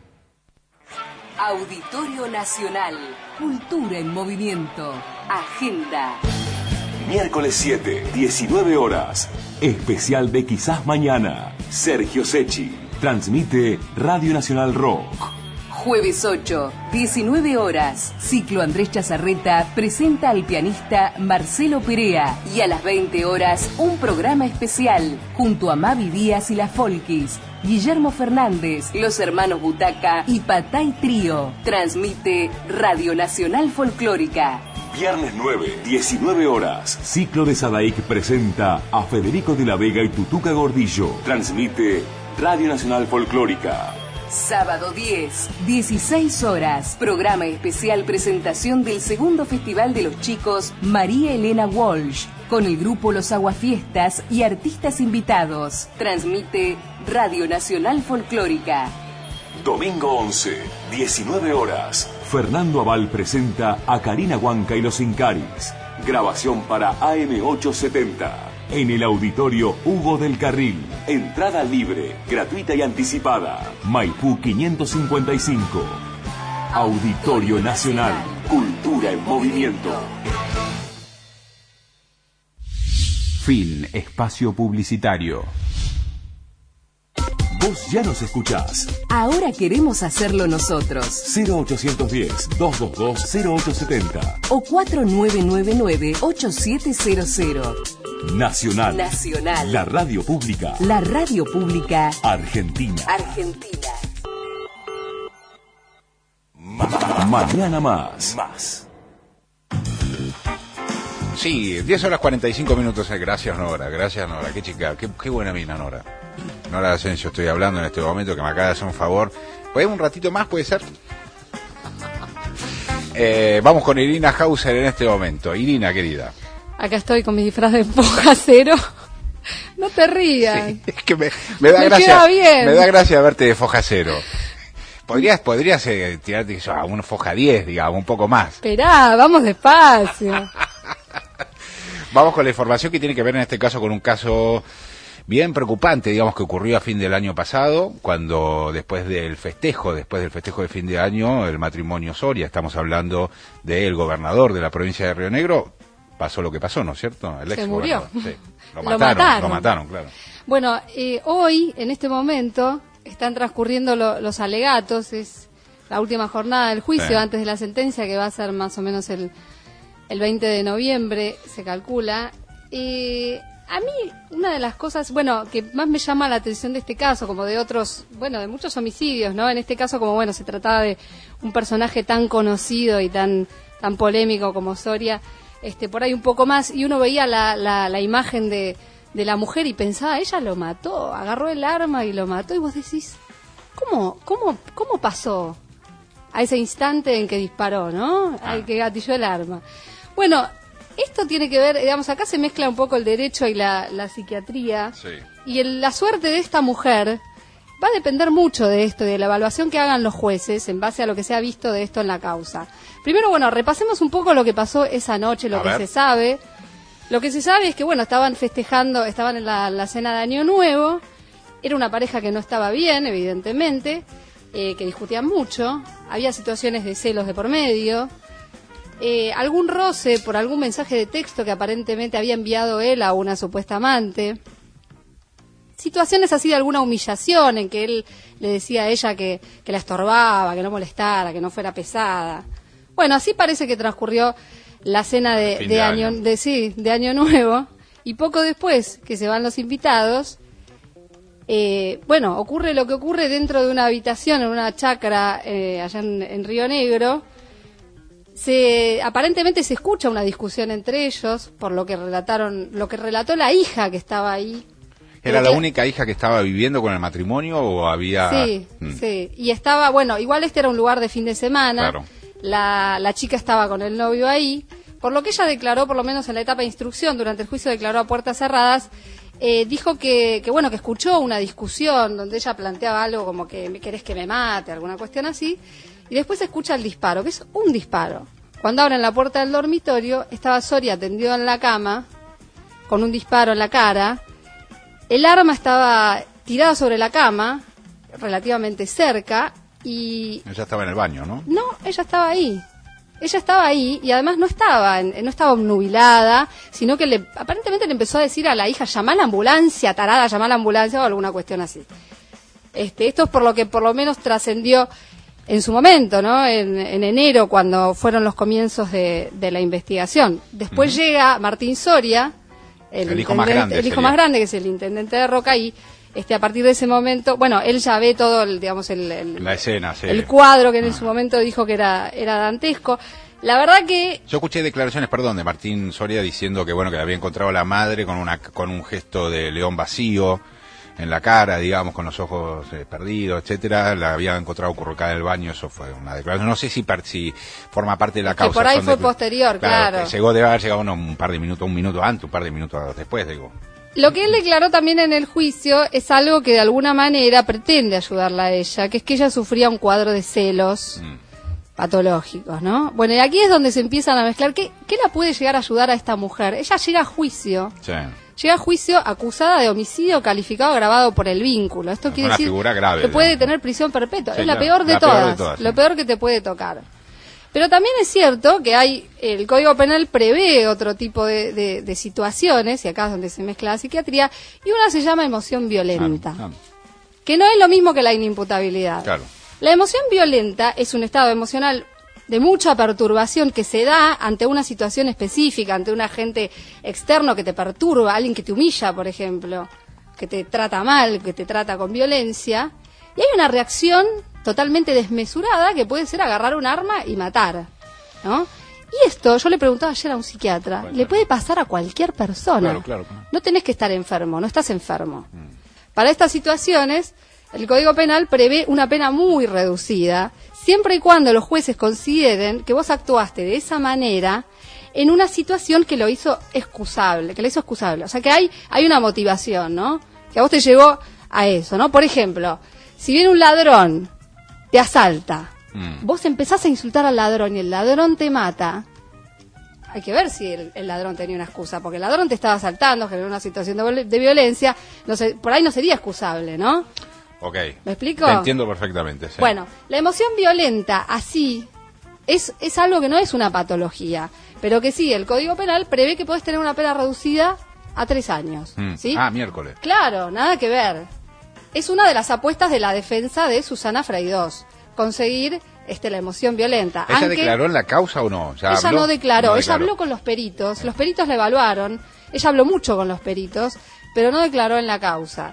Auditorio Nacional. Cultura en movimiento. Agenda. Miércoles siete, diecinueve horas. Especial de Quizás Mañana. Sergio Secchi. Transmite Radio Nacional Rock. Jueves ocho, diecinueve horas. Ciclo Andrés Chazarreta presenta al pianista Marcelo Perea. Y a las veinte horas, un programa especial junto a Mavi Díaz y las Folkis, Guillermo Fernández, los hermanos Butaca y Patay Trío. Transmite Radio Nacional Folclórica. Viernes nueve, diecinueve horas. Ciclo de Sadaic presenta a Federico de la Vega y Tutuca Gordillo. Transmite Radio Nacional Folclórica. Sábado diez, dieciséis horas. Programa especial presentación del segundo Festival de los Chicos María Elena Walsh, con el grupo Los Aguafiestas y artistas invitados. Transmite Radio Nacional Folclórica. Domingo once, diecinueve horas. Fernando Aval presenta a Karina Huanca y los Incaris. Grabación para A M ochocientos setenta. En el auditorio Hugo del Carril. Entrada libre, gratuita y anticipada. Maipú quinientos cincuenta y cinco. Auditorio Nacional. Cultura en movimiento. Fin. Espacio publicitario. Vos ya nos escuchás. Ahora queremos hacerlo nosotros. cero ochocientos diez, doscientos veintidós, cero ochocientos setenta. O cuatro nueve nueve nueve, ocho siete cero cero. Nacional. Nacional. La radio pública. La radio pública. Argentina. Argentina. Mañana más. Más. Sí, diez horas cuarenta y cinco minutos. Gracias, Nora. Gracias, Nora. Qué chica. Qué, qué buena mina, Nora. Nora Asensio, estoy hablando en este momento, que me acaba de hacer un favor. ¿Podemos un ratito más, puede ser? Eh, vamos con Irina Hauser en este momento. Irina, querida. Acá estoy con mi disfraz de foja cero. No te rías. Sí, es que me, me da me gracia. Queda bien. Me da gracia verte de foja cero. Podrías, podrías eh, tirarte a una foja diez, digamos, un poco más. Esperá, vamos despacio. Vamos con la información que tiene que ver en este caso con un caso bien preocupante, digamos, que ocurrió a fin del año pasado, cuando después del festejo, después del festejo de fin de año, el matrimonio Soria, estamos hablando del gobernador de la provincia de Río Negro, pasó lo que pasó, ¿no es cierto? El ex Se murió. Sí. Lo, Lo mataron, mataron. lo mataron, claro. Bueno, eh, hoy, en este momento, están transcurriendo lo- los alegatos, es la última jornada del juicio Sí. antes de la sentencia, que va a ser más o menos el, el veinte de noviembre, se calcula. Eh, a mí, una de las cosas, bueno, que más me llama la atención de este caso, como de otros, bueno, de muchos homicidios, ¿no? En este caso, como, bueno, se trataba de un personaje tan conocido y tan, tan polémico como Soria, este, por ahí un poco más, y uno veía la, la, la imagen de, de la mujer y pensaba, ella lo mató, agarró el arma y lo mató, y vos decís, ¿cómo, cómo, cómo pasó a ese instante en que disparó, ¿no? Al que gatilló el arma. Bueno, esto tiene que ver, digamos, acá se mezcla un poco el derecho y la, la psiquiatría, Sí. y el- la suerte de esta mujer va a depender mucho de esto, de la evaluación que hagan los jueces en base a lo que se ha visto de esto en la causa. Primero, bueno, repasemos un poco lo que pasó esa noche, lo A que ver. se sabe. Lo que se sabe es que, bueno, estaban festejando, estaban en la, la cena de Año Nuevo, era una pareja que no estaba bien, evidentemente, eh, que discutían mucho, había situaciones de celos de por medio, eh, algún roce por algún mensaje de texto que aparentemente había enviado él a una supuesta amante, situaciones así de alguna humillación en que él le decía a ella que, que la estorbaba, que no molestara, que no fuera pesada. Bueno, así parece que transcurrió la cena de, Fin de de año, año. de sí, de año nuevo, y poco después que se van los invitados, eh, bueno, ocurre lo que ocurre dentro de una habitación, en una chacra eh, allá en, en Río Negro. Se, aparentemente se escucha una discusión entre ellos, por lo que relataron, lo que relató la hija que estaba ahí. ¿Era Pero la que- única hija que estaba viviendo con el matrimonio o había...? Sí, Mm, sí. Y estaba, bueno, igual este era un lugar de fin de semana. Claro. La, la chica estaba con el novio ahí. Por lo que ella declaró, por lo menos en la etapa de instrucción, durante el juicio declaró a puertas cerradas, eh, dijo que, que, bueno, que escuchó una discusión donde ella planteaba algo como que me querés que me mate, alguna cuestión así. Y después se escucha el disparo, que es un disparo. Cuando abren la puerta del dormitorio, estaba Soria tendido en la cama, con un disparo en la cara. El arma estaba tirada sobre la cama, relativamente cerca, y Ella estaba en el baño, ¿no? no, ella estaba ahí. Ella estaba ahí y además no estaba en- no estaba obnubilada, sino que le, aparentemente le empezó a decir a la hija, llamá a la ambulancia, tarada, llamá a la ambulancia o alguna cuestión así. Este, esto es por lo que por lo menos trascendió en su momento, ¿no? En, en enero, cuando fueron los comienzos de, de la investigación. Después uh-huh. llega Martín Soria, el, el hijo más grande, el hijo sería. más grande, que es el intendente de Roca, y este, a partir de ese momento, bueno, él ya ve todo, el, digamos, el, el, la escena, sí. el cuadro que en uh-huh. su momento dijo que era, era dantesco. La verdad que... Yo escuché declaraciones, perdón, de Martín Soria diciendo que, bueno, que había encontrado a la madre con una con un gesto de león vacío en la cara, digamos, con los ojos eh, perdidos, etcétera. La había encontrado acurrucada en el baño, eso fue una declaración. No sé si, par, si forma parte de la causa. Que por ahí Son fue de, posterior, claro. claro. Que llegó, debe haber llegado uno, un par de minutos, un minuto antes, un par de minutos después, digo. Lo que él declaró también en el juicio es algo que de alguna manera pretende ayudarla a ella, que es que ella sufría un cuadro de celos mm. patológicos, ¿no? Bueno, y aquí es donde se empiezan a mezclar. ¿Qué, qué la puede llegar a ayudar a esta mujer? Ella llega a juicio. Sí. Llega a juicio acusada de homicidio calificado agravado por el vínculo. Esto es quiere una decir figura grave, que puede digamos. tener prisión perpetua. Sí, es la, claro. peor de, la todas, peor de todas. Lo sí. peor que te puede tocar. Pero también es cierto que hay el Código Penal prevé otro tipo de, de, de situaciones, y acá es donde se mezcla la psiquiatría, y una se llama emoción violenta, Claro, claro. que no es lo mismo que la inimputabilidad. Claro. La emoción violenta es un estado emocional de mucha perturbación que se da ante una situación específica, ante un agente externo que te perturba, alguien que te humilla, por ejemplo, que te trata mal, que te trata con violencia, y hay una reacción totalmente desmesurada que puede ser agarrar un arma y matar, ¿no? Y esto, yo le preguntaba ayer a un psiquiatra, bueno, le puede pasar a cualquier persona. Claro, claro, claro. No tenés que estar enfermo, no estás enfermo. Mm. Para estas situaciones, el Código Penal prevé una pena muy reducida, siempre y cuando los jueces consideren que vos actuaste de esa manera en una situación que lo hizo excusable, que lo hizo excusable. O sea, que hay, hay una motivación, ¿no? Que a vos te llevó a eso, ¿no? Por ejemplo, si viene un ladrón, te asalta, mm. vos empezás a insultar al ladrón y el ladrón te mata, hay que ver si el, el ladrón tenía una excusa, porque el ladrón te estaba asaltando, generó una situación de, de violencia, no sé, por ahí no sería excusable, ¿no? Ok. ¿Me explico? Te entiendo perfectamente, sí. Bueno, la emoción violenta así es, es algo que no es una patología, pero que sí, el Código Penal prevé que podés tener una pena reducida a tres años. Mm. ¿Sí? Ah, miércoles. Claro, nada que ver. Es una de las apuestas de la defensa de Susana Freidós, conseguir este, la emoción violenta. ¿Ella Aunque declaró en la causa o no? ¿Ya ella habló? no declaró, No ella declaró. habló con los peritos, los peritos la evaluaron, ella habló mucho con los peritos, pero no declaró en la causa.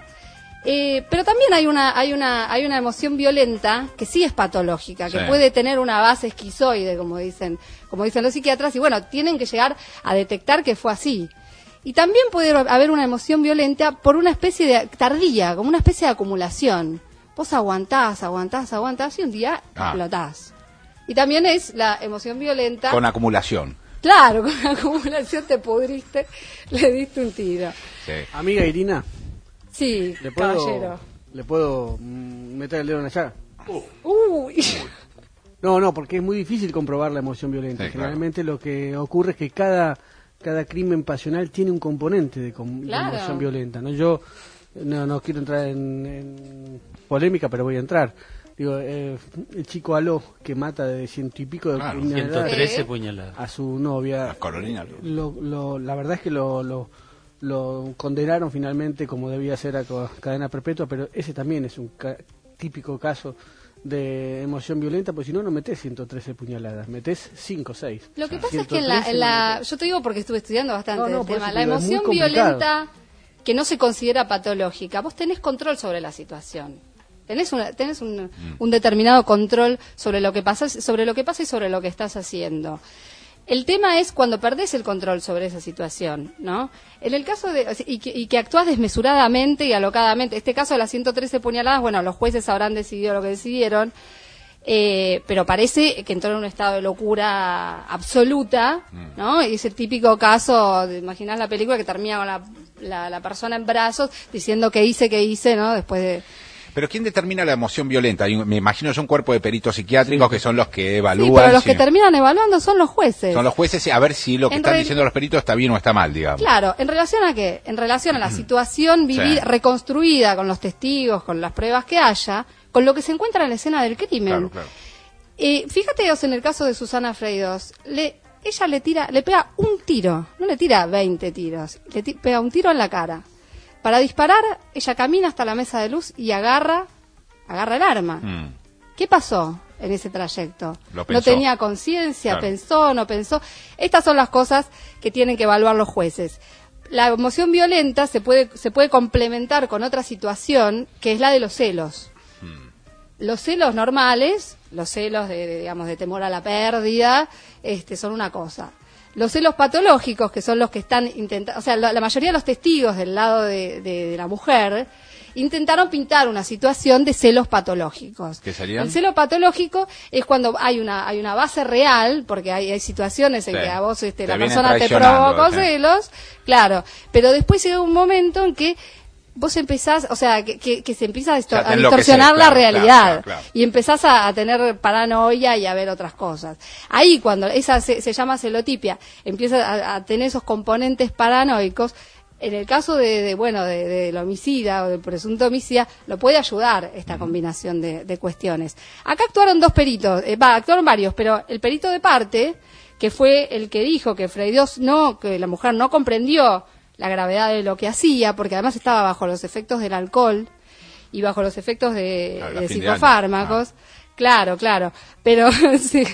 Eh, pero también hay una, hay una, hay una emoción violenta que sí es patológica, que Sí. puede tener una base esquizoide, como dicen, como dicen los psiquiatras, y bueno, tienen que llegar a detectar que fue así. Y también puede haber una emoción violenta por una especie de tardía, como una especie de acumulación. Vos aguantás, aguantás, aguantás y un día Ah. explotás. Y también es la emoción violenta. Con acumulación. Claro, con la acumulación te pudriste, le diste un tiro. Sí. Amiga Irina, Sí, ¿le puedo, caballero. ¿le puedo mm, meter el dedo en la llaga? Uy. No, no, porque es muy difícil comprobar la emoción violenta. Sí, Generalmente lo que ocurre es que cada cada crimen pasional tiene un componente de, com- de Claro. emoción violenta. No, yo no, no quiero entrar en, en polémica, pero voy a entrar. Digo, eh, el chico Aló que mata de ciento y pico de Claro, puñaladas ciento trece puñaladas. a su novia. Las coloninas. Lo, lo, la verdad es que lo, lo, lo condenaron finalmente como debía ser a co- cadena perpetua, pero ese también es un ca- típico caso de emoción violenta, porque si no, no metés ciento trece puñaladas, metés cinco o seis. Lo que pasa es que en la, en la- yo te digo porque estuve estudiando bastante No, no, el por tema, eso la te digo, es muy emoción complicado. violenta que no se considera patológica, vos tenés control sobre la situación. Tenés, una, tenés un, un determinado control sobre lo que pasa, sobre lo que pasa y sobre lo que estás haciendo. El tema es cuando perdés el control sobre esa situación, ¿no? En el caso de y que, y que actúas desmesuradamente y alocadamente. Este caso de las ciento trece puñaladas, bueno, los jueces habrán decidido lo que decidieron, eh, pero parece que entró en un estado de locura absoluta, ¿no? Y es el típico caso, de, imaginás la película que termina con la, la, la persona en brazos diciendo que hice, que hice, ¿no? Después de... Pero ¿quién determina la emoción violenta? Hay un- Me imagino es un cuerpo de peritos psiquiátricos que son los que evalúan. Sí, pero los si- que terminan evaluando son los jueces. Son los jueces a ver si lo que En están real- diciendo los peritos está bien o está mal, digamos. Claro, ¿en relación a qué? En relación a la situación vivida, Sí. reconstruida con los testigos, con las pruebas que haya, con lo que se encuentra en la escena del crimen. Claro, claro. Eh, fíjate vos en el caso de Susana Freidós, le, ella le tira, le pega un tiro, no le tira veinte tiros, le ti- pega un tiro en la cara. Para disparar, ella camina hasta la mesa de luz y agarra agarra el arma. Mm. ¿Qué pasó en ese trayecto? Lo No pensó. tenía conciencia, Claro. pensó, no pensó. Estas son las cosas que tienen que evaluar los jueces. La emoción violenta se puede, se puede complementar con otra situación, que es la de los celos. Los celos normales, los celos de, de, digamos, de temor a la pérdida, este, son una cosa. Los celos patológicos, que son los que están intentando, o sea, la, la mayoría de los testigos del lado de, de, de la mujer intentaron pintar una situación de celos patológicos. ¿Qué serían? El celo patológico es cuando hay una hay una base real, porque hay, hay situaciones en Sí. que a vos este, Te la vienen persona te traicionando, provocó sí. celos, claro, pero después llega un momento en que vos empezás, o sea, que, que, que se empieza a, disto- O sea, te a enloqueces, distorsionar la claro, realidad claro, claro, claro. y empezás a, a tener paranoia y a ver otras cosas. Ahí cuando esa se, se llama celotipia, empieza a, a tener esos componentes paranoicos. En el caso de, de bueno, de, del homicida o del presunto homicida, lo puede ayudar esta combinación de, de cuestiones. Acá actuaron dos peritos, eh, va, actuaron varios, pero el perito de parte, que fue el que dijo que Freydos no, que la mujer no comprendió la gravedad de lo que hacía, porque además estaba bajo los efectos del alcohol y bajo los efectos de, Claro, de fin de año. psicofármacos. Claro, claro, pero sí,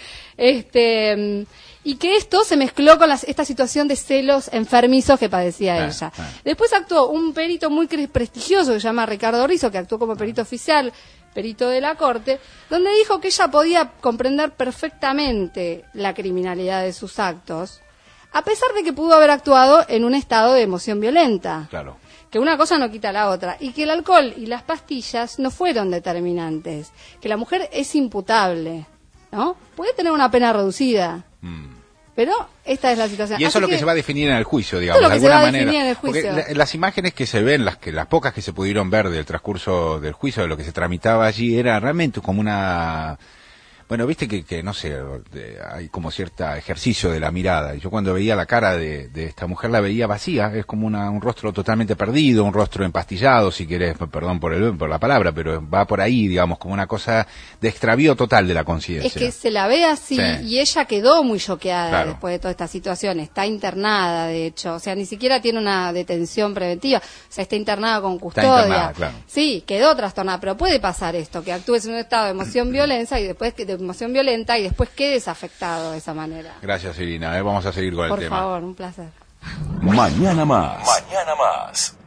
este, y que esto se mezcló con las, esta situación de celos enfermizos que padecía Ah, ella. ah. Después actuó un perito muy cre- prestigioso que se llama Ricardo Rizzo, que actuó como perito oficial, perito de la corte, donde dijo que ella podía comprender perfectamente la criminalidad de sus actos, a pesar de que pudo haber actuado en un estado de emoción violenta. Claro. Que una cosa no quita la otra, y que el alcohol y las pastillas no fueron determinantes, que la mujer es imputable, ¿no? Puede tener una pena reducida, pero esta es la situación. Y eso Así es lo que, se va a definir en el juicio, digamos, Esto de es lo que se alguna va a manera. definir en el Porque juicio. la- las imágenes que se ven, las que las pocas que se pudieron ver del transcurso del juicio, de lo que se tramitaba allí, era realmente como una... Bueno, viste que, que no sé, de- hay como cierto ejercicio de la mirada. Y yo cuando veía la cara de, de esta mujer la veía vacía, es como una, un rostro totalmente perdido, un rostro empastillado, si querés, perdón por, el, por la palabra, pero va por ahí, digamos, como una cosa de extravío total de la conciencia. Es que se la ve así, Sí. y ella quedó muy choqueada Claro. después de toda esta situación. Está internada, de hecho. O sea, ni siquiera tiene una detención preventiva. O sea, está internada con custodia. internada, claro. Sí, quedó trastornada. Pero puede pasar esto, que actúes en un estado de emoción violenta y después que- de emoción violenta y después quedes afectado de esa manera. Gracias, Irina. Eh, vamos a seguir con Por el tema. favor, un placer. Mañana más. Mañana más.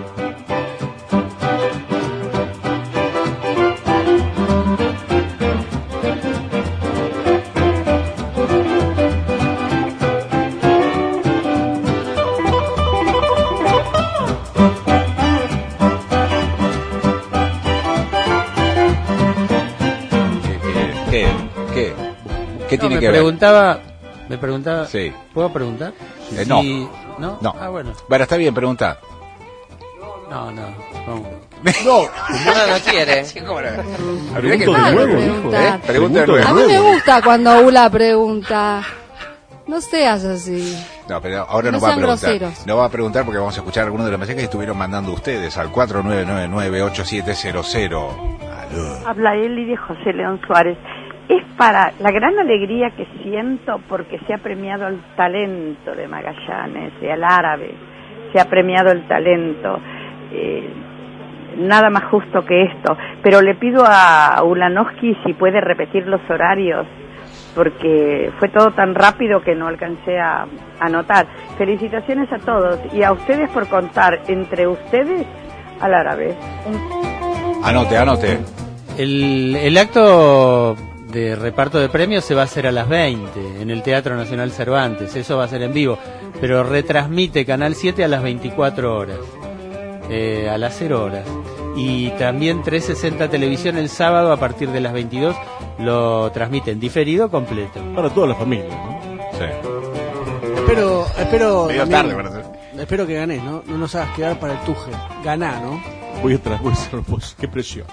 ¿Qué? ¿Qué? ¿Qué No, tiene me que ver? preguntaba, me preguntaba, Sí. ¿puedo preguntar? Eh, no. Si- ¿No? No. Ah, bueno. Bueno, está bien, pregunta. No, no. Vamos. No. No, no quiere. Pregunto de nuevo, dijo. ¿Eh? Pregunto de A nuevo. mí me gusta cuando Ula pregunta. No seas así. No, pero ahora No no, va a sean preguntar. groseros. No va a preguntar porque vamos a escuchar algunos de los mensajes que estuvieron mandando ustedes al cuatro nueve nueve nueve ocho siete cero cero. Aló. Habla Eli de José León Suárez. Es para la gran alegría que siento porque se ha premiado el talento de Magallanes, y al árabe, se ha premiado el talento. Eh, nada más justo que esto. Pero le pido a Ulanowski si puede repetir los horarios, porque fue todo tan rápido que no alcancé a anotar. Felicitaciones a todos y a ustedes por contar entre ustedes al árabe. Un... Anote, anote. El, el acto de reparto de premios se va a hacer a las veinte en el Teatro Nacional Cervantes. Eso va a ser en vivo, pero retransmite Canal siete a las veinticuatro horas, eh, a las cero horas. Y también trescientos sesenta Televisión el sábado a partir de las veintidós lo transmiten diferido completo. Para toda la familia, ¿no? Sí. Espero, espero, Medio también- tarde, ¿verdad? espero que ganes, ¿no? No nos hagas quedar para el tuje. Ganá, ¿no? Voy a tra- voy a ser vos. Qué presión.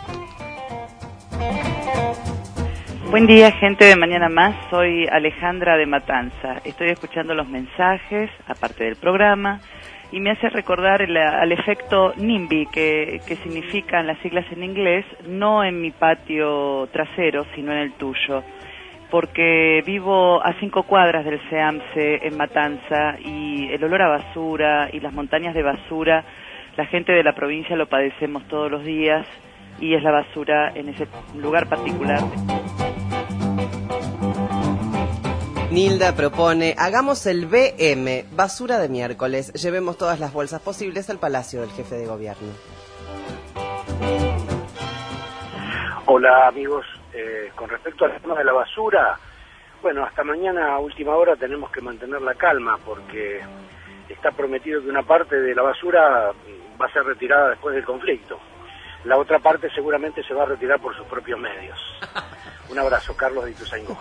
Buen día, gente de Mañana Más. Soy Alejandra de Matanza. Estoy escuchando los mensajes, aparte del programa, y me hace recordar el, al efecto NIMBY, que, que significan las siglas en inglés, no en mi patio trasero, sino en el tuyo. Porque vivo a cinco cuadras del SEAMSE en Matanza, y el olor a basura y las montañas de basura, la gente de la provincia lo padecemos todos los días. y es la basura en ese lugar particular. Nilda propone, hagamos el B M, basura de miércoles, llevemos todas las bolsas posibles al Palacio del Jefe de Gobierno. Hola amigos, eh, con respecto al tema de la basura, bueno, hasta mañana a última hora tenemos que mantener la calma porque está prometido que una parte de la basura va a ser retirada después del conflicto. La otra parte seguramente se va a retirar por sus propios medios. Un abrazo, Carlos de Ituzaingó.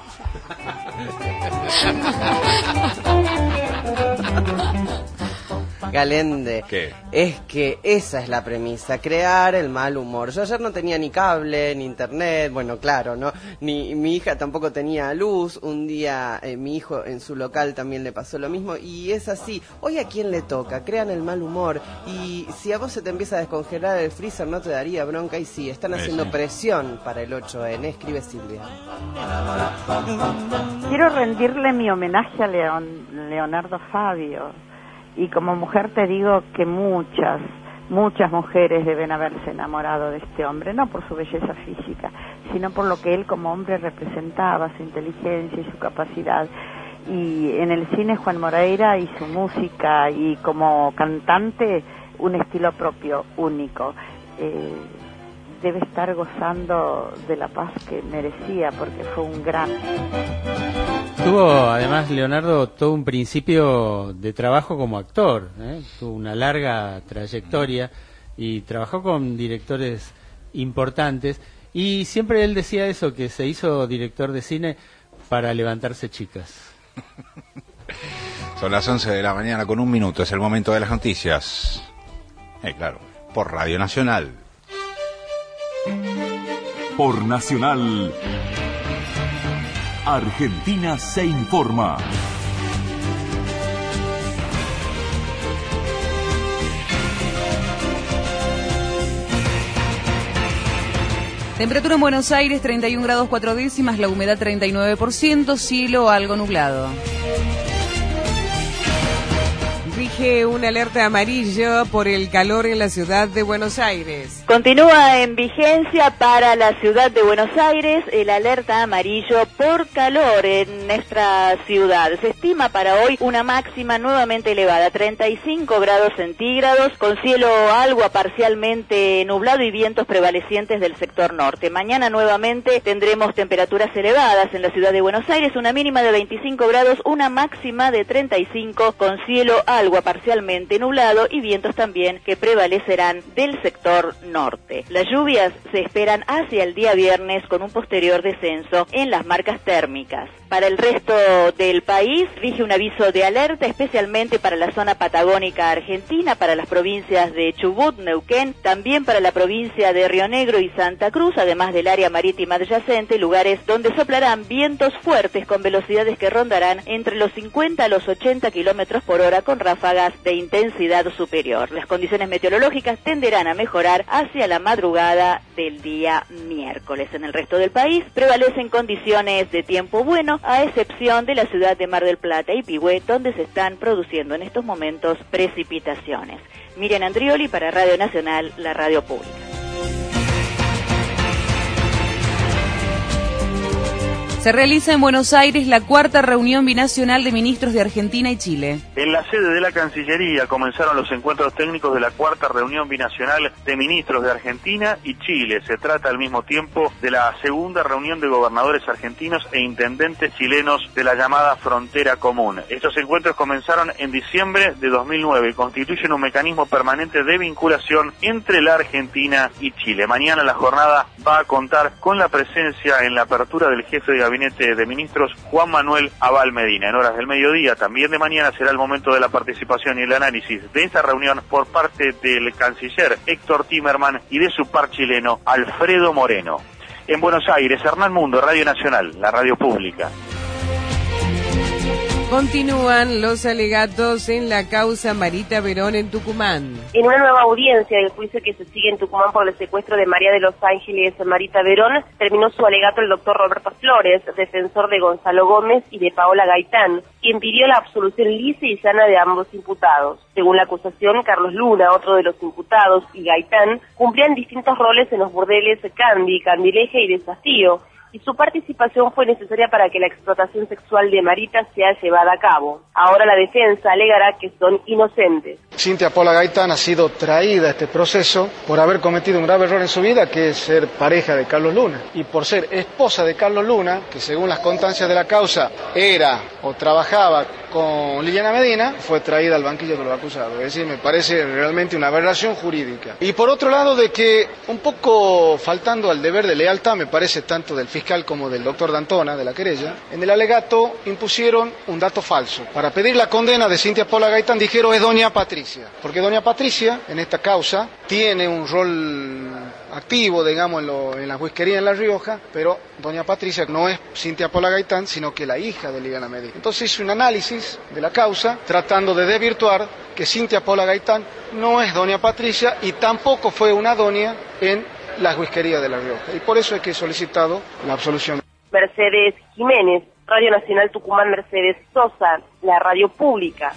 Galende, ¿qué? Es que esa es la premisa, crear el mal humor. Yo ayer no tenía ni cable, ni internet, bueno, claro, ¿no? Ni mi hija tampoco tenía luz. Un día eh, mi hijo en su local también le pasó lo mismo y es así. Hoy a quién le toca, crean el mal humor y si a vos se te empieza a descongelar el freezer no te daría bronca y sí, están haciendo sí. presión para el ocho ene, escribe Silvia. Quiero rendirle mi homenaje a Leon, Leonardo Fabio. Y como mujer te digo que muchas, muchas mujeres deben haberse enamorado de este hombre, no por su belleza física, sino por lo que él como hombre representaba, su inteligencia y su capacidad. Y en el cine Juan Moreira y su música y como cantante un estilo propio, único. Eh, debe estar gozando de la paz que merecía porque fue un gran... Tuvo además Leonardo todo un principio de trabajo como actor, ¿eh? Tuvo una larga trayectoria y trabajó con directores importantes y siempre él decía eso, que se hizo director de cine para levantarse chicas. Son las once de la mañana con un minuto, es el momento de las noticias. Eh, claro, por Radio Nacional. Por Nacional, Argentina se informa. Temperatura en Buenos Aires treinta y un grados cuatro décimas, la humedad treinta y nueve por ciento, cielo algo nublado. Rige una alerta amarilla por el calor en la ciudad de Buenos Aires. Continúa en vigencia para la ciudad de Buenos Aires el alerta amarillo por calor en nuestra ciudad. Se estima para hoy una máxima nuevamente elevada, treinta y cinco grados centígrados, con cielo algo a parcialmente nublado y vientos prevalecientes del sector norte. Mañana nuevamente tendremos temperaturas elevadas en la ciudad de Buenos Aires, una mínima de veinticinco grados, una máxima de treinta y cinco, con cielo algo a parcialmente nublado y vientos también que prevalecerán del sector norte. Las lluvias se esperan hacia el día viernes con un posterior descenso en las marcas térmicas. Para el resto del país rige un aviso de alerta especialmente para la zona patagónica argentina, para las provincias de Chubut, Neuquén, también para la provincia de Río Negro y Santa Cruz, además del área marítima adyacente, lugares donde soplarán vientos fuertes con velocidades que rondarán entre los cincuenta a los ochenta kilómetros por hora con ráfagas de intensidad superior. Las condiciones meteorológicas tenderán a mejorar hacia la madrugada del día miércoles. En el resto del país prevalecen condiciones de tiempo bueno, a excepción de la ciudad de Mar del Plata y Pigüé, donde se están produciendo en estos momentos precipitaciones. Miriam Andrioli para Radio Nacional, la radio pública. Se realiza en Buenos Aires la cuarta reunión binacional de ministros de Argentina y Chile. En la sede de la Cancillería comenzaron los encuentros técnicos de la cuarta reunión binacional de ministros de Argentina y Chile. Se trata al mismo tiempo de la segunda reunión de gobernadores argentinos e intendentes chilenos de la llamada Frontera Común. Estos encuentros comenzaron en diciembre de dos mil nueve y constituyen un mecanismo permanente de vinculación entre la Argentina y Chile. Mañana la jornada va a contar con la presencia en la apertura del jefe de Gabinete de Ministros, Juan Manuel Abal Medina. En horas del mediodía, también de mañana, será el momento de la participación y el análisis de esta reunión por parte del canciller Héctor Timerman y de su par chileno, Alfredo Moreno. En Buenos Aires, Hernán Mundo, Radio Nacional, la radio pública. Continúan los alegatos en la causa Marita Verón en Tucumán. En una nueva audiencia del juicio que se sigue en Tucumán por el secuestro de María de los Ángeles Marita Verón, terminó su alegato el doctor Roberto Flores, defensor de Gonzalo Gómez y de Paola Gaitán, quien pidió la absolución lisa y sana de ambos imputados. Según la acusación, Carlos Luna, otro de los imputados, y Gaitán cumplían distintos roles en los burdeles Candy, Candileja y Desafío, y su participación fue necesaria para que la explotación sexual de Marita sea llevada a cabo. Ahora la defensa alegará que son inocentes. Cintia Paola Gaitán ha sido traída a este proceso por haber cometido un grave error en su vida, que es ser pareja de Carlos Luna, y por ser esposa de Carlos Luna, que según las constancias de la causa era o trabajaba con Liliana Medina, fue traída al banquillo de los acusados. Es decir, me parece realmente una aberración jurídica. Y por otro lado, de que un poco faltando al deber de lealtad, me parece, tanto del fiscal como del doctor D'Antona, de la querella, en el alegato impusieron un dato falso. Para pedir la condena de Cintia Paola Gaitán dijeron es doña Patricia, porque doña Patricia en esta causa tiene un rol activo, digamos, en, lo, en la whiskería en La Rioja, pero doña Patricia no es Cintia Paola Gaitán, sino que la hija de Liliana Medina. Entonces hice un análisis de la causa, tratando de desvirtuar que Cintia Paola Gaitán no es doña Patricia y tampoco fue una doña en la whiskería de La Rioja. Y por eso es que he solicitado la absolución. Mercedes Jiménez, Radio Nacional Tucumán. Mercedes Sosa, la radio pública.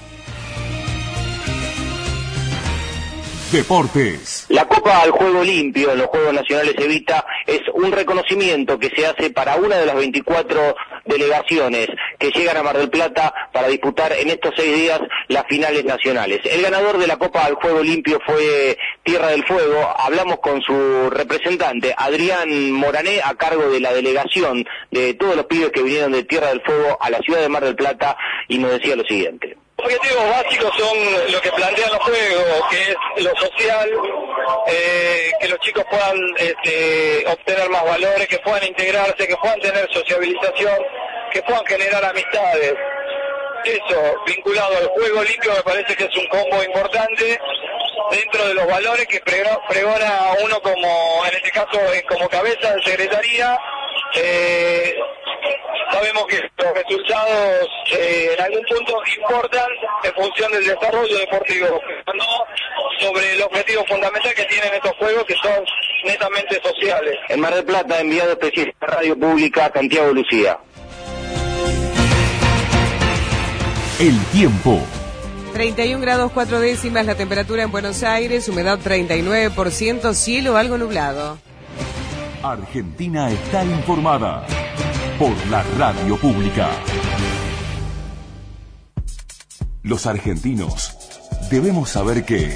Deportes. La Copa al Juego Limpio en los Juegos Nacionales Evita es un reconocimiento que se hace para una de las veinticuatro delegaciones que llegan a Mar del Plata para disputar en estos seis días las finales nacionales. El ganador de la Copa al Juego Limpio fue Tierra del Fuego. Hablamos con su representante, Adrián Morané, a cargo de la delegación de todos los pibes que vinieron de Tierra del Fuego a la ciudad de Mar del Plata, y nos decía lo siguiente. Los objetivos básicos son lo que plantean los juegos, que es lo social, eh, que los chicos puedan este, obtener más valores, que puedan integrarse, que puedan tener sociabilización, que puedan generar amistades. Eso, vinculado al juego limpio, me parece que es un combo importante dentro de los valores que pregona uno como, en este caso, como cabeza de secretaría. Eh, sabemos que los resultados eh, en algún punto importan en función del desarrollo deportivo, no sobre el objetivo fundamental que tienen estos juegos, que son netamente sociales. En Mar del Plata, enviado especial a Radio Pública, Santiago Lucía. El tiempo. treinta y un grados cuatro décimas la temperatura en Buenos Aires, humedad treinta y nueve por ciento, cielo algo nublado. Argentina está informada por la Radio Pública. Los argentinos debemos saber que...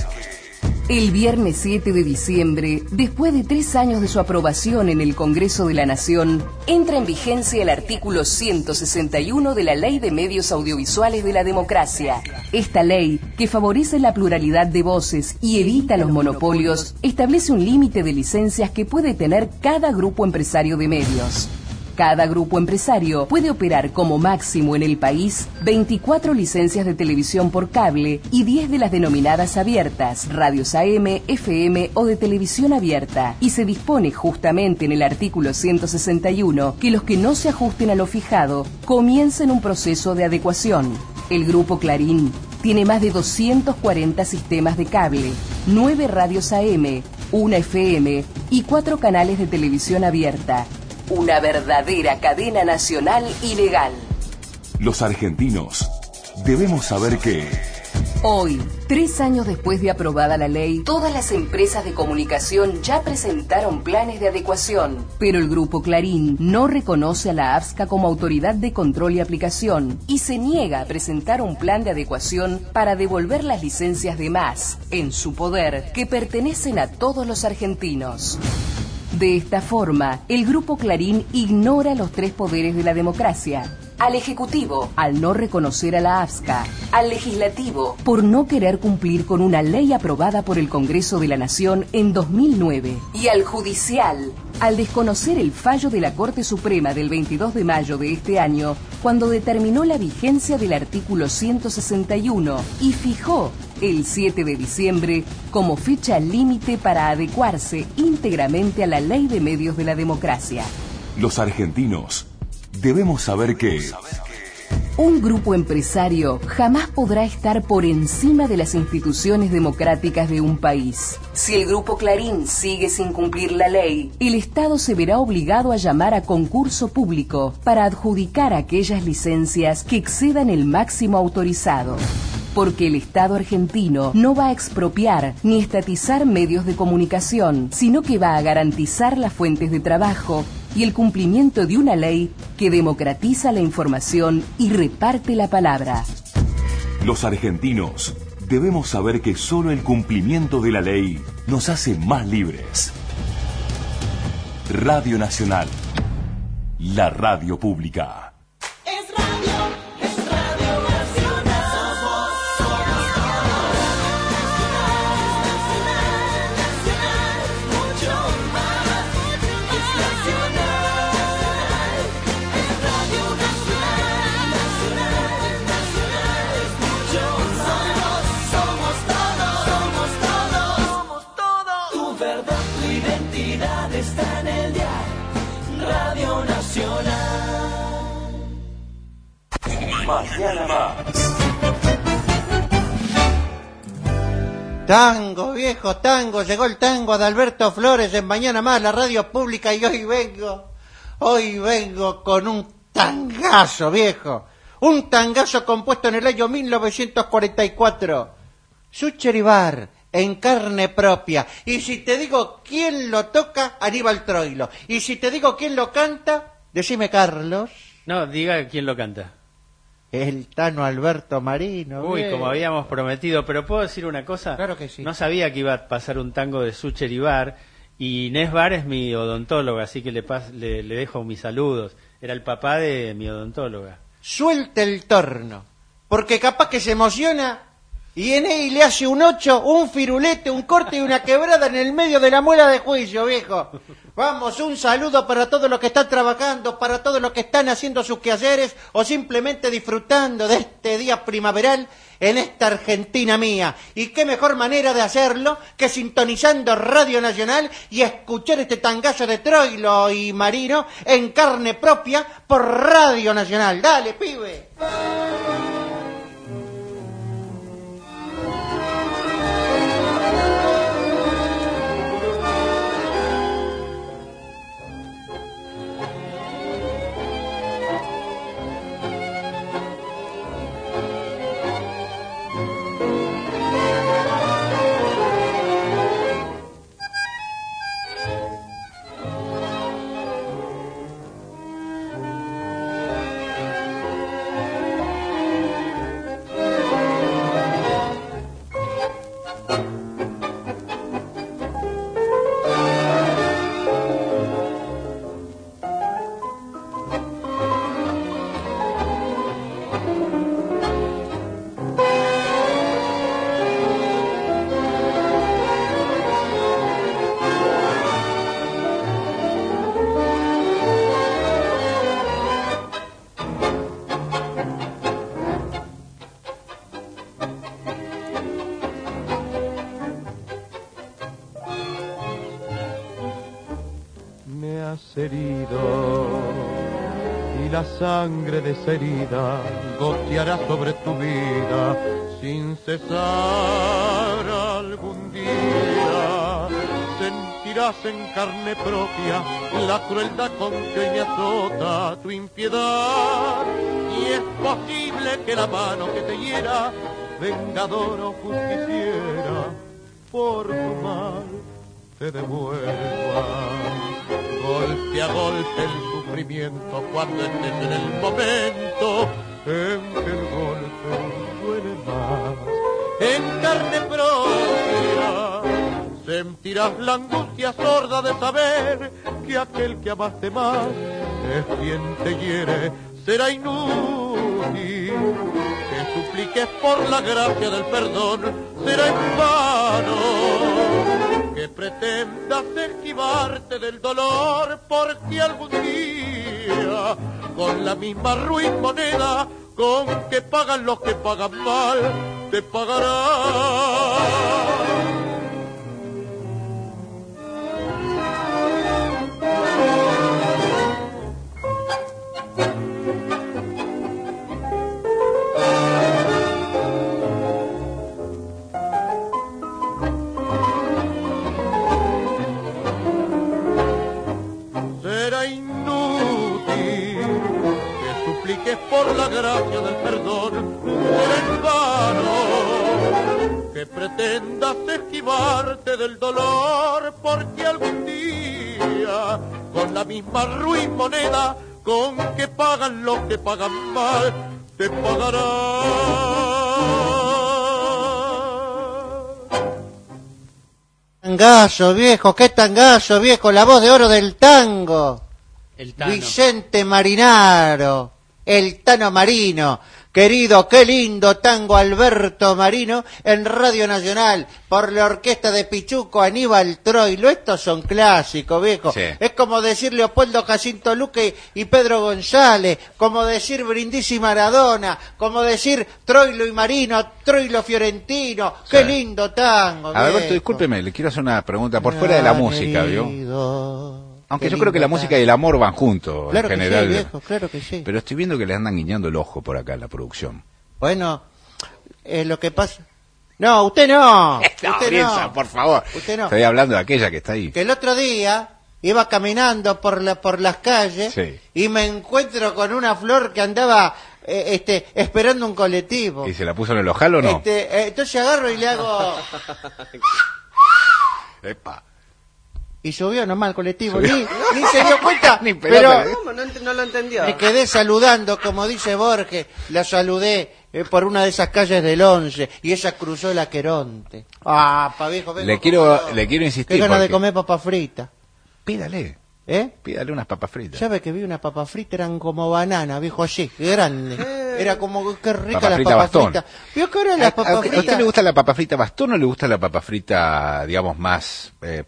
El viernes siete de diciembre, después de tres años de su aprobación en el Congreso de la Nación, entra en vigencia el artículo ciento sesenta y uno de la Ley de Medios Audiovisuales de la Democracia. Esta ley, que favorece la pluralidad de voces y evita los monopolios, establece un límite de licencias que puede tener cada grupo empresario de medios. Cada grupo empresario puede operar como máximo en el país veinticuatro licencias de televisión por cable y diez de las denominadas abiertas, radios A M, F M o de televisión abierta. Y se dispone justamente en el artículo ciento sesenta y uno que los que no se ajusten a lo fijado comiencen un proceso de adecuación. El Grupo Clarín tiene más de doscientos cuarenta sistemas de cable, nueve radios A M, una F M y cuatro canales de televisión abierta. Una verdadera cadena nacional y legal. Los argentinos debemos saber que... Hoy, tres años después de aprobada la ley, todas las empresas de comunicación ya presentaron planes de adecuación. Pero el Grupo Clarín no reconoce a la AFSCA como autoridad de control y aplicación y se niega a presentar un plan de adecuación para devolver las licencias de más, en su poder, que pertenecen a todos los argentinos. De esta forma, el Grupo Clarín ignora los tres poderes de la democracia. Al Ejecutivo, al no reconocer a la AFSCA. Al Legislativo, por no querer cumplir con una ley aprobada por el Congreso de la Nación en dos mil nueve. Y al Judicial, al desconocer el fallo de la Corte Suprema del veintidós de mayo de este año, cuando determinó la vigencia del artículo ciento sesenta y uno y fijó el siete de diciembre como fecha límite para adecuarse íntegramente a la Ley de Medios de la Democracia. Los argentinos debemos saber que... Un grupo empresario jamás podrá estar por encima de las instituciones democráticas de un país. Si el Grupo Clarín sigue sin cumplir la ley, el Estado se verá obligado a llamar a concurso público para adjudicar aquellas licencias que excedan el máximo autorizado. Porque el Estado argentino no va a expropiar ni estatizar medios de comunicación, sino que va a garantizar las fuentes de trabajo y el cumplimiento de una ley que democratiza la información y reparte la palabra. Los argentinos debemos saber que solo el cumplimiento de la ley nos hace más libres. Radio Nacional, la radio pública. Está en el dial, Radio Nacional. Mañana más. Tango, viejo, tango, llegó el tango de Alberto Flores en Mañana Más, la radio pública, y hoy vengo, hoy vengo con un tangazo, viejo, un tangazo compuesto en el año mil novecientos cuarenta y cuatro, Sucheribar, en carne propia. Y si te digo quién lo toca, Aníbal Troilo. Y si te digo quién lo canta, decime, Carlos. No, diga quién lo canta. El Tano Alberto Marino. Uy, bien. Como habíamos prometido. Pero ¿puedo decir una cosa? Claro que sí. No sabía que iba a pasar un tango de Sucheribar. Y Inés Bar es mi odontóloga, así que le, pas, le, le dejo mis saludos. Era el papá de mi odontóloga. Suelte el torno, porque capaz que se emociona y en él le hace un ocho, un firulete, un corte y una quebrada en el medio de la muela de juicio, viejo. Vamos, un saludo para todos los que están trabajando, para todos los que están haciendo sus quehaceres o simplemente disfrutando de este día primaveral en esta Argentina mía. Y qué mejor manera de hacerlo que sintonizando Radio Nacional y escuchar este tangazo de Troilo y Marino en carne propia por Radio Nacional. Dale, pibe. Herido y la sangre de esa herida goteará sobre tu vida sin cesar. Algún día sentirás en carne propia la crueldad con que hoy me azota tu impiedad, y es posible que la mano que te hiera, vengador o justiciera, por tu mal te devuelva. Golpe a golpe el sufrimiento cuando estés en el momento en que el golpe duele más. En carne propia sentirás la angustia sorda de saber que aquel que amaste más es quien te hiere. Será inútil que supliques por la gracia del perdón, será en vano que pretendas esquivarte del dolor, porque algún día con la misma ruin moneda con que pagan los que pagan mal, te pagarán. aprendas a esquivarte del dolor, porque algún día, con la misma ruin moneda con que pagan los que pagan mal, te pagarán. Tangazo, viejo, qué tangazo, viejo, la voz de oro del tango. El Tano. Vicente Marinaro, el Tano Marino. Querido, qué lindo tango Alberto Marino en Radio Nacional por la orquesta de Pichuco, Aníbal Troilo. Estos son clásicos, viejo. Sí. Es como decir Leopoldo Jacinto Luque y Pedro González, como decir Brindisi Maradona, como decir Troilo y Marino, Troilo Fiorentino. Qué Sí. lindo tango, Alberto, viejo. discúlpeme, le quiero hacer una pregunta por fuera de la Me música, han ¿vio? herido. Aunque Qué yo creo que la lindo música y el amor van juntos, Claro en que general. sí, viejo, claro que sí. Pero estoy viendo que le andan guiñando el ojo por acá en la producción. Bueno, eh, lo que pasa... No, usted no. No, usted Brienza, no. por favor. Usted no. Estoy hablando de aquella que está ahí. Que el otro día iba caminando por la, por las calles Sí. y me encuentro con una flor que andaba eh, este esperando un colectivo. ¿Y se la puso en el ojal o no? Este, eh, entonces agarro y le hago... Epa. Y subió nomás el colectivo. Ni, Subió. ni se dio cuenta. Ni pero pelota. ¿Cómo? No, ent- no lo entendió. me quedé saludando, como dice Borges. La saludé eh, por una de esas calles del Once y ella cruzó el Aqueronte. Ah, pa viejo, vengo Le quiero, como- le quiero Qué insistir. ganas de porque- comer papa frita. Pídale, ¿Eh? pídale unas papas fritas. ¿Sabe que vi una papa frita? Eran como banana, viejo, así, grande. Era como, qué rica Papa las frita papas bastón. fritas. ¿Vio que ahora las ¿A, a- papas a usted fritas? le gusta la papa frita bastón o le gusta la papa frita, digamos, más eh,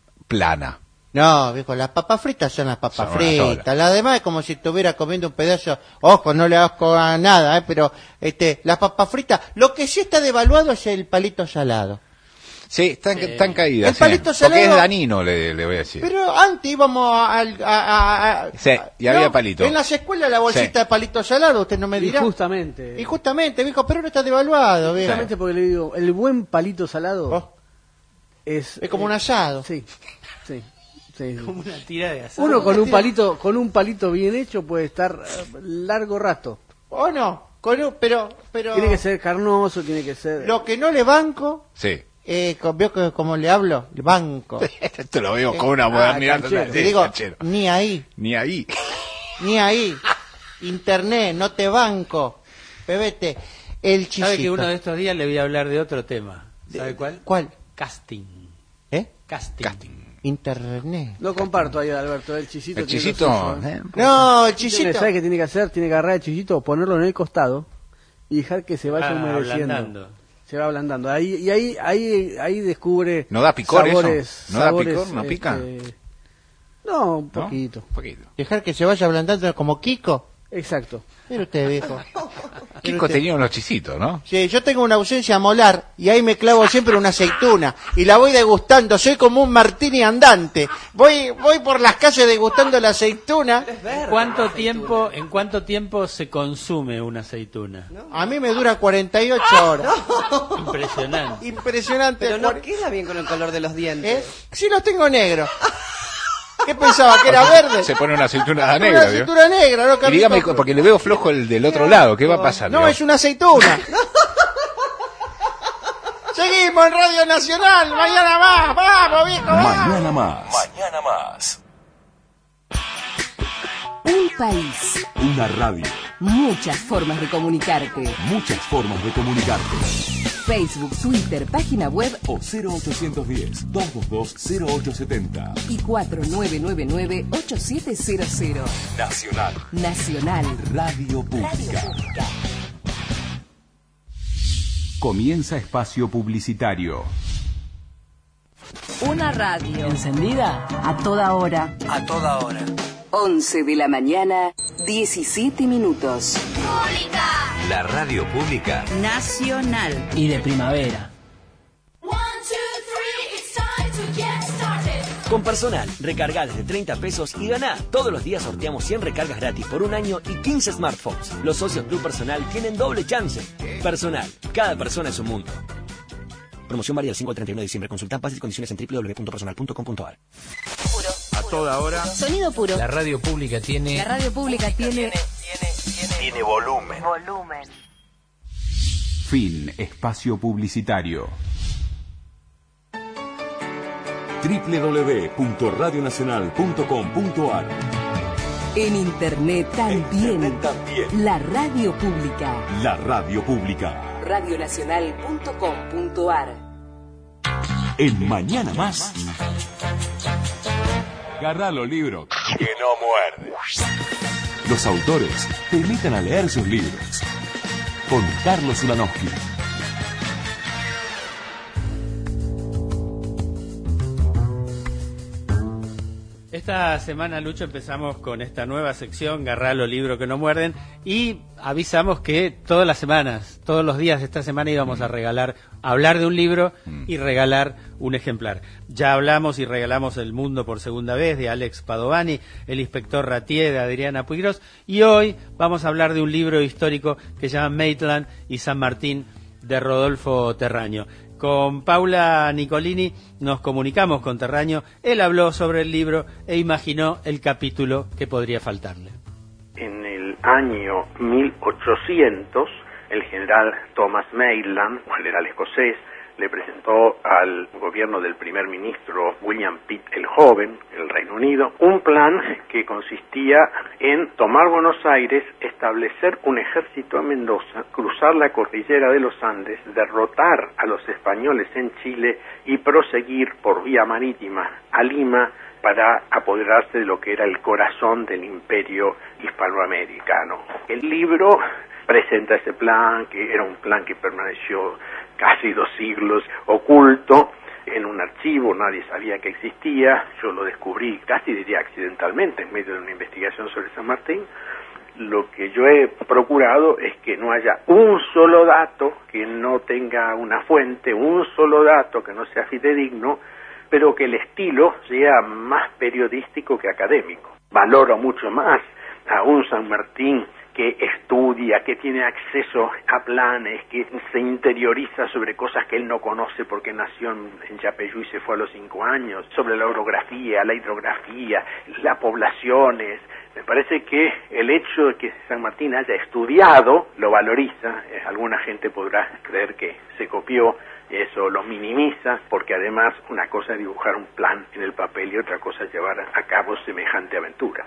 plana? No, viejo, las papas fritas son las papas Son una fritas. sola. La demás es como si estuviera comiendo un pedazo. Ojo, no le asco a nada, ¿eh? Pero este, las papas fritas. Lo que sí está devaluado es el palito salado. Sí, están, están caídas. El sí. palito Porque salado- es danino, le, le voy a decir. Pero antes íbamos a... a- a- a- Sí, y había palito. En las escuelas la bolsita Sí. de palito salado, usted no me Y dirá. justamente. Y justamente, viejo, pero no está devaluado, viejo. Justamente porque le digo, el buen palito salado Oh. es... Es como eh, un asado. Sí, sí. sí. Como una tira de asado. Uno con un palito, con un palito bien hecho puede estar eh, largo rato. ¿O no? Con un- pero, pero... Tiene que ser carnoso, tiene que ser... Lo que no le banco, Sí. eh, con- veo que como le hablo, le banco. Esto lo veo con una Ah, modernidad. canchero. total. Le Sí, digo, canchero. ni ahí, Ni ahí. ni ahí. Internet, no te banco. Pebete, el chisito. ¿Sabe que uno de estos días le voy a hablar de otro tema? ¿Sabe cuál? ¿Cuál? Casting. ¿Eh? Casting. Internet. Lo comparto ahí, Alberto, el chisito. El tiene chisito, lo suyo. ¿eh? No, el Tiene- chisito. ¿Sabe qué tiene que hacer? Tiene que agarrar el chisito, ponerlo en el costado y dejar que se vaya Ah, humedeciendo. ablandando. Se va ablandando. Ahí, y ahí, ahí, ahí descubre. ¿No da picor eso? sabores, ¿No da sabores, picor? ¿No pica? este, No, un ¿No? poquito. Un poquito. Dejar que se vaya ablandando como Kiko. Exacto. Mira usted, viejo. Kiko tenía unos chisitos, ¿no? Sí, yo tengo una ausencia molar y ahí me clavo siempre una aceituna y la voy degustando. Soy como un martini andante. Voy, voy por las calles degustando la aceituna. ¿Cuánto tiempo, ¿En cuánto tiempo se consume una aceituna? A mí me dura cuarenta y ocho horas. Impresionante. Impresionante. Pero no Cuar- queda bien con el color de los dientes. ¿Eh? Sí, los tengo negros. ¿Qué pensaba? ¿Que era verde? Se pone una aceituna Una negra, ¿vio? cintura negra, ¿no? Y Carlito? dígame, porque le veo flojo el del otro lado, ¿qué va a pasar? No, Leo? es una aceituna. Seguimos en Radio Nacional. Mañana más. Vamos, viejo, vamos. Mañana más. Mañana más. Un país, Una radio. muchas formas de comunicarte. Muchas formas de comunicarte. Facebook, Twitter, página web O cero ochocientos diez, doscientos veintidós, cero ocho setenta. y cuatro nueve nueve nueve ocho siete cero cero. Nacional. Nacional. Radio Pública. Comienza espacio publicitario. Una radio encendida a toda hora. A toda hora. once de la mañana, diecisiete minutos. La radio pública. Nacional. Y de primavera. Con personal, recarga desde treinta pesos y gana. Todos los días sorteamos cien recargas gratis por un año y quince smartphones. Los socios Club Personal tienen doble chance. Personal, cada persona es un mundo. Promoción varía del cinco al treinta y uno de diciembre. Consulta bases y condiciones en doble u doble u doble u punto personal punto com punto a r. A toda hora. Sonido puro. La radio pública tiene... La radio pública tiene... Tiene volumen. Volumen. Fin. Espacio publicitario. doble u doble u doble u punto radio nacional punto com punto a r. En Internet también. Internet también. La radio pública. La radio pública. radio nacional punto com punto a r. En Mañana Más. Agarrá los libros que no muerde. Los autores te invitan a leer sus libros. Con Carlos Ulanowski. Esta semana, Lucho, empezamos con esta nueva sección, Garrá los libros que no muerden, y avisamos que todas las semanas, todos los días de esta semana íbamos a regalar, a hablar de un libro y regalar un ejemplar. Ya hablamos y regalamos El Mundo por segunda vez, de Alex Padovani, El Inspector Ratier, de Adriana Puigros, y hoy vamos a hablar de un libro histórico que se llama Maitland y San Martín, de Rodolfo Terraño. Con Paula Nicolini nos comunicamos con Terraño. Él habló sobre el libro e imaginó el capítulo que podría faltarle. En el año mil ochocientos, el general Thomas Maitland, un general escocés, le presentó al gobierno del primer ministro William Pitt el Joven, el Reino Unido, un plan que consistía en tomar Buenos Aires, establecer un ejército en Mendoza, cruzar la cordillera de los Andes, derrotar a los españoles en Chile y proseguir por vía marítima a Lima para apoderarse de lo que era el corazón del imperio hispanoamericano. El libro presenta ese plan, que era un plan que permaneció casi dos siglos oculto en un archivo, nadie sabía que existía, yo lo descubrí casi diría accidentalmente en medio de una investigación sobre San Martín. Lo que yo he procurado es que no haya un solo dato que no tenga una fuente, un solo dato que no sea fidedigno, pero que el estilo sea más periodístico que académico. Valoro mucho más a un San Martín que estudia, que tiene acceso a planes, que se interioriza sobre cosas que él no conoce porque nació en, en Yapeyú y se fue a los cinco años, sobre la orografía, la hidrografía, las poblaciones. Me parece que el hecho de que San Martín haya estudiado lo valoriza. Eh, alguna gente podrá creer que se copió, eso lo minimiza, porque además una cosa es dibujar un plan en el papel y otra cosa es llevar a cabo semejante aventura.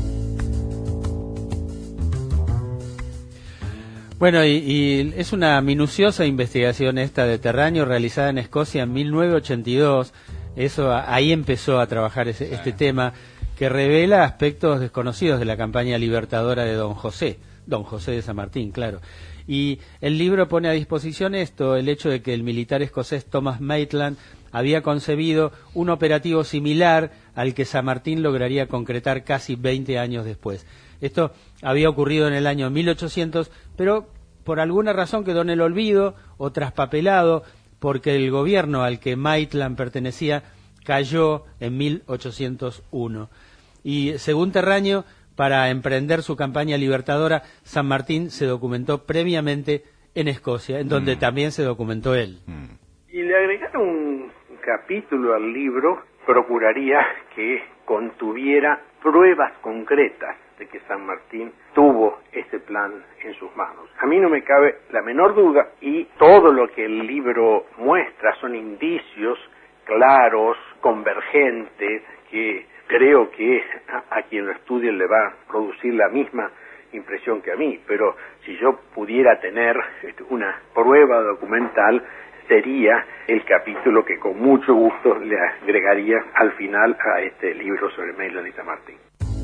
Bueno, y, y es una minuciosa investigación esta de Terraño realizada en Escocia en mil novecientos ochenta y dos. Eso, ahí empezó a trabajar ese, este tema que revela aspectos desconocidos de la campaña libertadora de Don José, Don José de San Martín, claro. Y el libro pone a disposición esto, el hecho de que el militar escocés Thomas Maitland había concebido un operativo similar al que San Martín lograría concretar casi veinte años después. Esto había ocurrido en el año mil ochocientos, pero por alguna razón quedó en el olvido o traspapelado, porque el gobierno al que Maitland pertenecía cayó en mil ochocientos uno. Y según Terraño, para emprender su campaña libertadora, San Martín se documentó previamente en Escocia, en donde mm. también se documentó él. Mm. Y le agregaron un capítulo al libro, procuraría que contuviera pruebas concretas de que San Martín tuvo ese plan en sus manos. A mí no me cabe la menor duda, y todo lo que el libro muestra son indicios claros, convergentes, que creo que a, a quien lo estudie le va a producir la misma impresión que a mí, pero si yo pudiera tener una prueba documental, sería el capítulo que con mucho gusto le agregaría al final a este libro sobre Maitland y San Martín.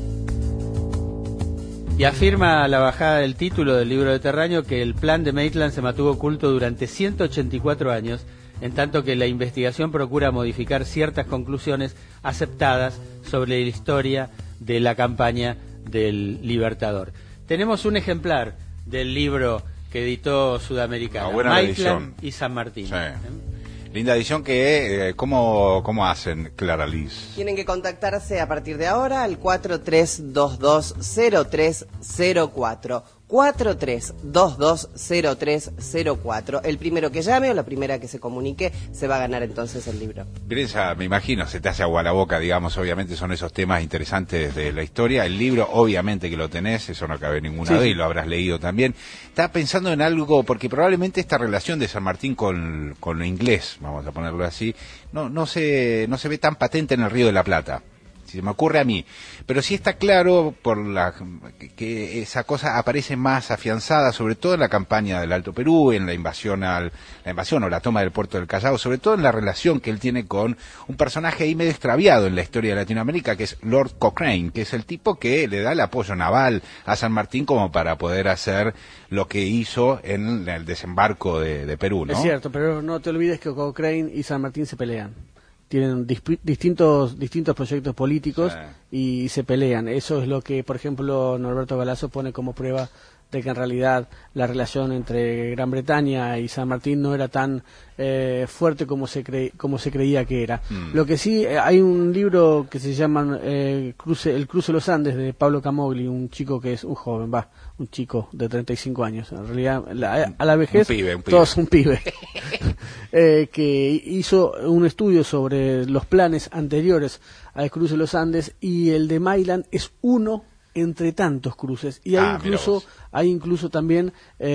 Y afirma la bajada del título del libro de Terraño que el plan de Maitland se mantuvo oculto durante ciento ochenta y cuatro años, en tanto que la investigación procura modificar ciertas conclusiones aceptadas sobre la historia de la campaña del Libertador. Tenemos un ejemplar del libro que editó Sudamericana, Maitland y San Martín. Sí. ¿Eh? Linda edición que, eh, ¿cómo, ¿cómo hacen, Clara Liz? Tienen que contactarse a partir de ahora al cuatro tres dos dos cero tres cero cuatro. cuatro tres dos dos cero tres cero cuatro. El primero que llame o la primera que se comunique se va a ganar entonces el libro. Brisa, me imagino, se te hace agua la boca, digamos, obviamente son esos temas interesantes de la historia. El libro, obviamente que lo tenés, eso no cabe ninguna Sí, duda, sí. y lo habrás leído también. Estaba pensando en algo, porque probablemente esta relación de San Martín con, con lo inglés, vamos a ponerlo así, no, no se, no se ve tan patente en el Río de la Plata. Si se me ocurre a mí, pero sí está claro por la que esa cosa aparece más afianzada, sobre todo en la campaña del Alto Perú, en la invasión al, la invasión o la toma del puerto del Callao, sobre todo en la relación que él tiene con un personaje ahí medio extraviado en la historia de Latinoamérica, que es Lord Cochrane, que es el tipo que le da el apoyo naval a San Martín como para poder hacer lo que hizo en el desembarco de, de Perú, ¿no? Es cierto, pero no te olvides que Cochrane y San Martín se pelean. Tienen disp- distintos distintos proyectos políticos y se pelean. Eso es lo que, por ejemplo, Norberto Galazo pone como prueba de que en realidad la relación entre Gran Bretaña y San Martín no era tan eh, fuerte como se cre- como se creía que era. Mm. Lo que sí, eh, hay un libro que se llama eh, Cruce, El Cruce de los Andes, de Pablo Camogli, un chico que es un joven, va, un chico de treinta y cinco años. En realidad, la- a la vejez, Un pibe, un pibe. todos son pibes. eh, que hizo un estudio sobre los planes anteriores al cruce de los Andes, y el de Mailand es uno entre tantos cruces, y hay Ah, mira incluso vos. hay incluso también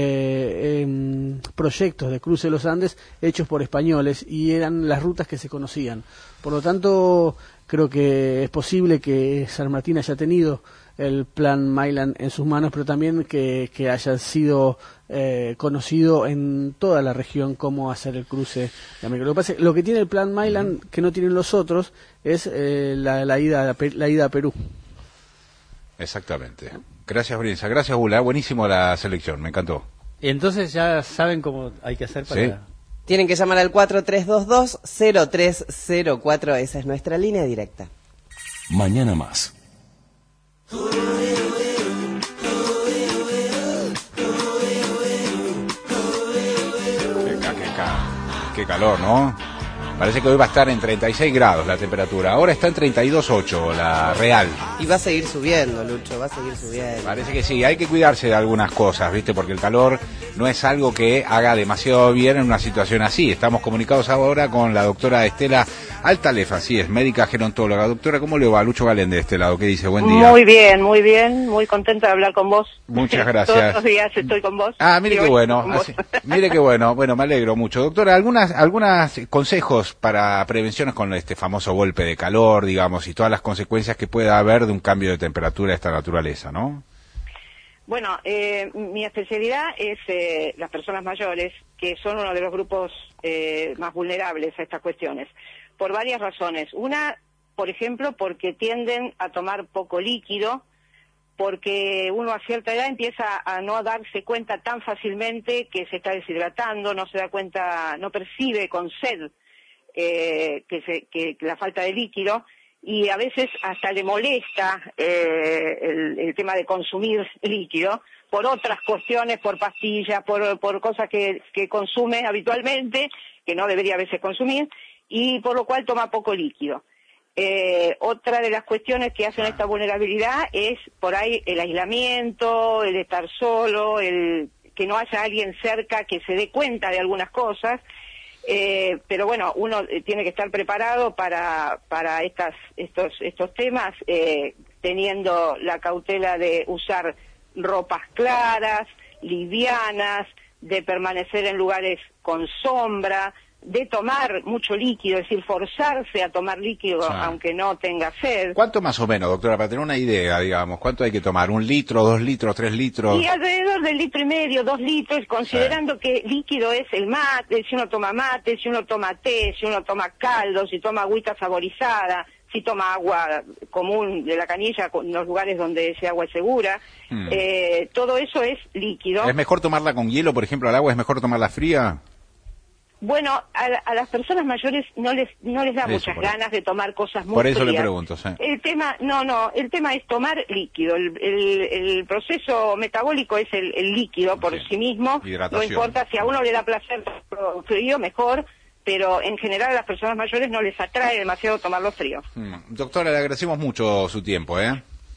eh, em, proyectos de cruce de los Andes hechos por españoles, y eran las rutas que se conocían. Por lo tanto, creo que es posible que San Martín haya tenido el plan Mailand en sus manos, pero también que, que haya sido eh, conocido en toda la región cómo hacer el cruce de América. Lo que pasa es que lo que tiene el plan Mailand, que no tienen los otros, es eh, la, la ida a Pe- la ida a Perú. Exactamente. Gracias, Brinza. Gracias, Bula. Buenísimo la selección, me encantó. Entonces ya saben cómo hay que hacer para... Sí. Tienen que llamar al cuatro tres dos dos cero tres cero cuatro, esa es nuestra línea directa. Mañana más. Qué, ca- qué ca- qué calor, ¿no? Parece que hoy va a estar en treinta y seis grados la temperatura. Ahora está en treinta y dos punto ocho, la real. Y va a seguir subiendo, Lucho, va a seguir subiendo. Parece que sí, hay que cuidarse de algunas cosas, ¿viste? Porque el calor no es algo que haga demasiado bien en una situación así. Estamos comunicados ahora con la doctora Estela Altalefa, así es, médica gerontóloga. Doctora, ¿cómo le va? Lucho Galén de este lado, ¿qué dice? Buen día. Muy bien, muy bien, muy contenta de hablar con vos. Muchas gracias. Todos los días estoy con vos. Ah, mire Y qué hoy bueno, con vos. así- mire qué bueno, bueno, me alegro mucho. Doctora, algunas, algunas consejos para prevenciones con este famoso golpe de calor, digamos, y todas las consecuencias que pueda haber de un cambio de temperatura de esta naturaleza, ¿no? Bueno, eh, mi especialidad es eh, las personas mayores, que son uno de los grupos eh, más vulnerables a estas cuestiones, por varias razones. Una, por ejemplo, porque tienden a tomar poco líquido, porque uno a cierta edad empieza a no darse cuenta tan fácilmente que se está deshidratando, no se da cuenta, no percibe con sed eh, que, se, que la falta de líquido, y a veces hasta le molesta eh, el, el tema de consumir líquido por otras cuestiones, por pastillas, por, por cosas que, que consume habitualmente, que no debería a veces consumir, y por lo cual toma poco líquido. Eh, otra de las cuestiones que hacen esta vulnerabilidad es por ahí el aislamiento, el estar solo, el que no haya alguien cerca que se dé cuenta de algunas cosas. Eh, pero bueno, uno eh, tiene que estar preparado para para estas estos estos temas, eh, teniendo la cautela de usar ropas claras, livianas, de permanecer en lugares con sombra, de tomar mucho líquido, es decir, forzarse a tomar líquido Sí. aunque no tenga sed. ¿Cuánto más o menos, doctora, para tener una idea, digamos, cuánto hay que tomar? ¿Un litro, dos litros, tres litros? Y alrededor del litro y medio, dos litros, considerando que líquido es el mate, si uno toma mate, si uno toma té, si uno toma caldo, si toma agüita saborizada, si toma agua común de la canilla en los lugares donde ese agua es segura, Hmm. eh, todo eso es líquido. ¿Es mejor tomarla con hielo, por ejemplo, al agua? ¿Es mejor tomarla fría? Bueno, a, la- a las personas mayores no les no les da Eso, muchas por eso. ganas de tomar cosas muy Por eso le frías. pregunto, sí. El tema, no, no, el tema es tomar líquido. El, el, el proceso metabólico es el, el líquido por sí mismo. Hidratación. No importa si a uno le da placer tomarlo frío, mejor, pero en general a las personas mayores no les atrae demasiado tomarlo frío. Mm. Doctora, le agradecemos mucho su tiempo, ¿eh?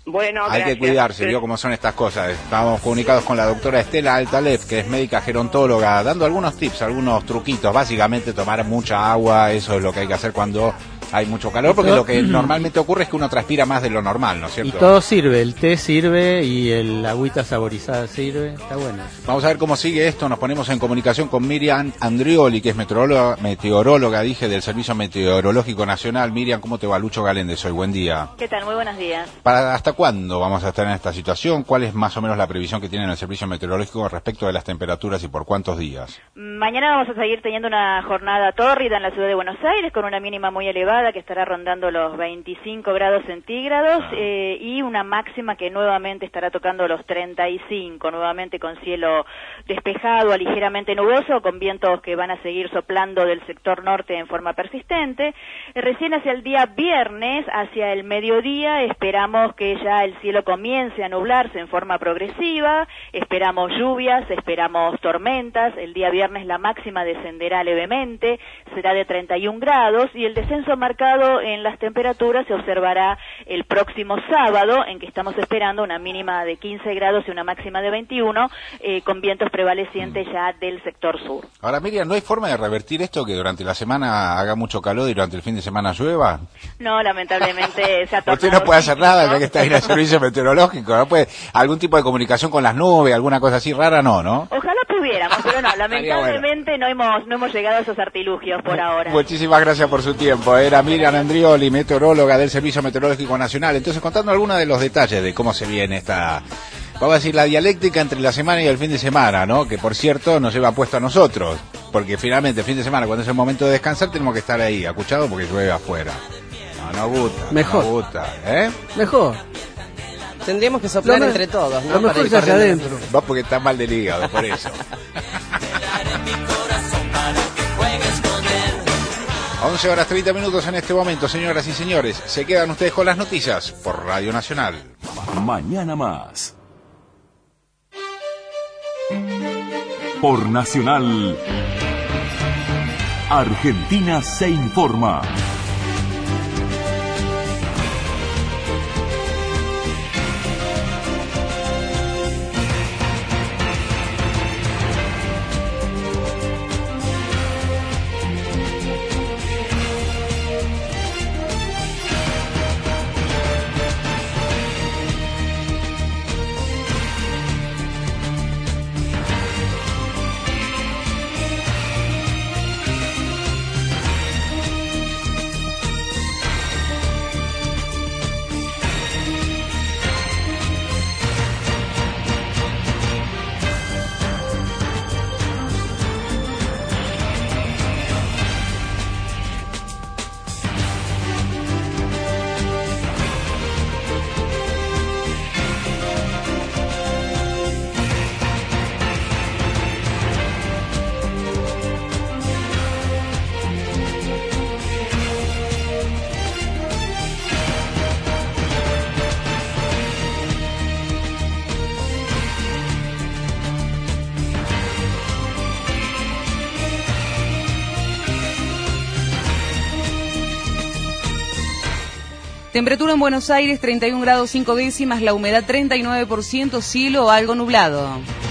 Bueno, Hay gracias. que cuidarse, vio cómo son estas cosas. Estamos comunicados con la doctora Estela Altalef, que es médica gerontóloga, dando algunos tips, algunos truquitos. Básicamente tomar mucha agua, eso es lo que hay que hacer cuando hay mucho calor, porque lo que normalmente ocurre es que uno transpira más de lo normal, ¿no es cierto? Y todo sirve, el té sirve y el agüita saborizada sirve, está bueno. Vamos a ver cómo sigue esto, nos ponemos en comunicación con Miriam Andrioli, que es meteoróloga, meteoróloga, dije, del Servicio Meteorológico Nacional. Miriam, ¿cómo te va? Lucho Galéndez hoy, buen día. ¿Qué tal? Muy buenos días. ¿Para hasta cuándo vamos a estar en esta situación? ¿Cuál es más o menos la previsión que tiene el Servicio Meteorológico respecto de las temperaturas y por cuántos días? Mañana vamos a seguir teniendo una jornada tórrida en la ciudad de Buenos Aires con una mínima muy elevada que estará rondando los veinticinco grados centígrados eh, y una máxima que nuevamente estará tocando los treinta y cinco, nuevamente con cielo despejado a ligeramente nuboso, con vientos que van a seguir soplando del sector norte en forma persistente. Eh, recién hacia el día viernes, hacia el mediodía, esperamos que ya el cielo comience a nublarse en forma progresiva, esperamos lluvias, esperamos tormentas. El día viernes la máxima descenderá levemente, será de treinta y un grados, y el descenso marcado en las temperaturas se observará el próximo sábado, en que estamos esperando una mínima de quince grados y una máxima de veintiuno, eh, con vientos prevalecientes ya del sector sur. Ahora, Miriam, ¿no hay forma de revertir esto, que durante la semana haga mucho calor y durante el fin de semana llueva? No, lamentablemente se ha tornado. Usted no puede hacer nada, ya que está ahí en el cíclico. servicio meteorológico, ¿no? Puede, algún tipo de comunicación con las nubes, alguna cosa así rara, no, ¿no? Ojalá pudiéramos, pero no, lamentablemente no hemos no hemos llegado a esos artilugios por ahora. Muchísimas gracias por su tiempo. Era Miriam Andrioli, meteoróloga del Servicio Meteorológico Nacional. Entonces, contando algunos de los detalles de cómo se viene esta, vamos a decir, la dialéctica entre la semana y el fin de semana, ¿no? Que, por cierto, nos lleva puesto a nosotros, porque finalmente el fin de semana, cuando es el momento de descansar, tenemos que estar ahí, acuchados, porque llueve afuera. No nos gusta. Mejor. No nos gusta, ¿eh? Mejor. Tendríamos que soplar Lo me- entre todos, ¿no? lo mejor Para ir es hacia corriendo. adentro. Vos porque estás mal del hígado, por eso. once horas treinta minutos en este momento, señoras y señores. Se quedan ustedes con las noticias por Radio Nacional. Mañana más. Por Nacional. Argentina se informa. Temperatura en Buenos Aires, treinta y un grados cinco décimas, la humedad treinta y nueve por ciento, cielo algo nublado.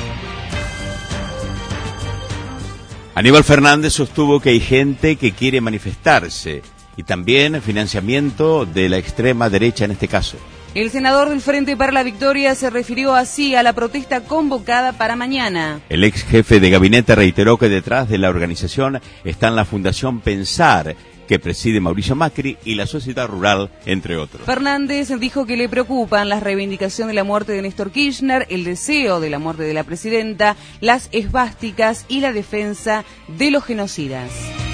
Aníbal Fernández sostuvo que hay gente que quiere manifestarse y también financiamiento de la extrema derecha en este caso. El senador del Frente para la Victoria se refirió así a la protesta convocada para mañana. El ex jefe de gabinete reiteró que detrás de la organización están la Fundación Pensar, que preside Mauricio Macri, y la Sociedad Rural, entre otros. Fernández dijo que le preocupan la reivindicación de la muerte de Néstor Kirchner, el deseo de la muerte de la presidenta, las esvásticas y la defensa de los genocidas.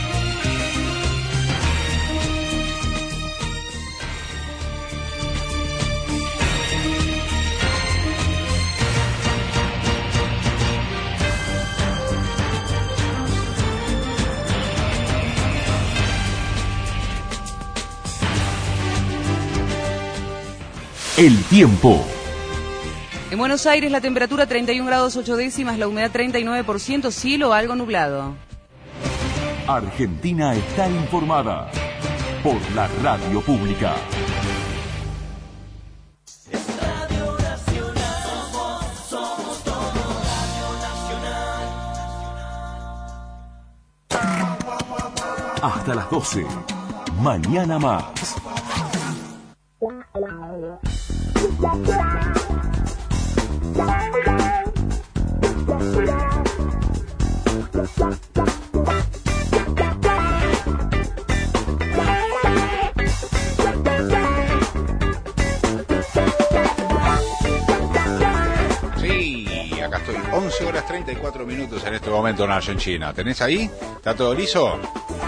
El tiempo. En Buenos Aires la temperatura treinta y un grados ocho décimas, la humedad treinta y nueve por ciento, cielo algo nublado. Argentina está informada por la radio pública. hasta las doce. Mañana más. Sí, acá estoy. once horas treinta y cuatro minutos en este momento en Argentina. ¿Tenés ahí? ¿Está todo liso?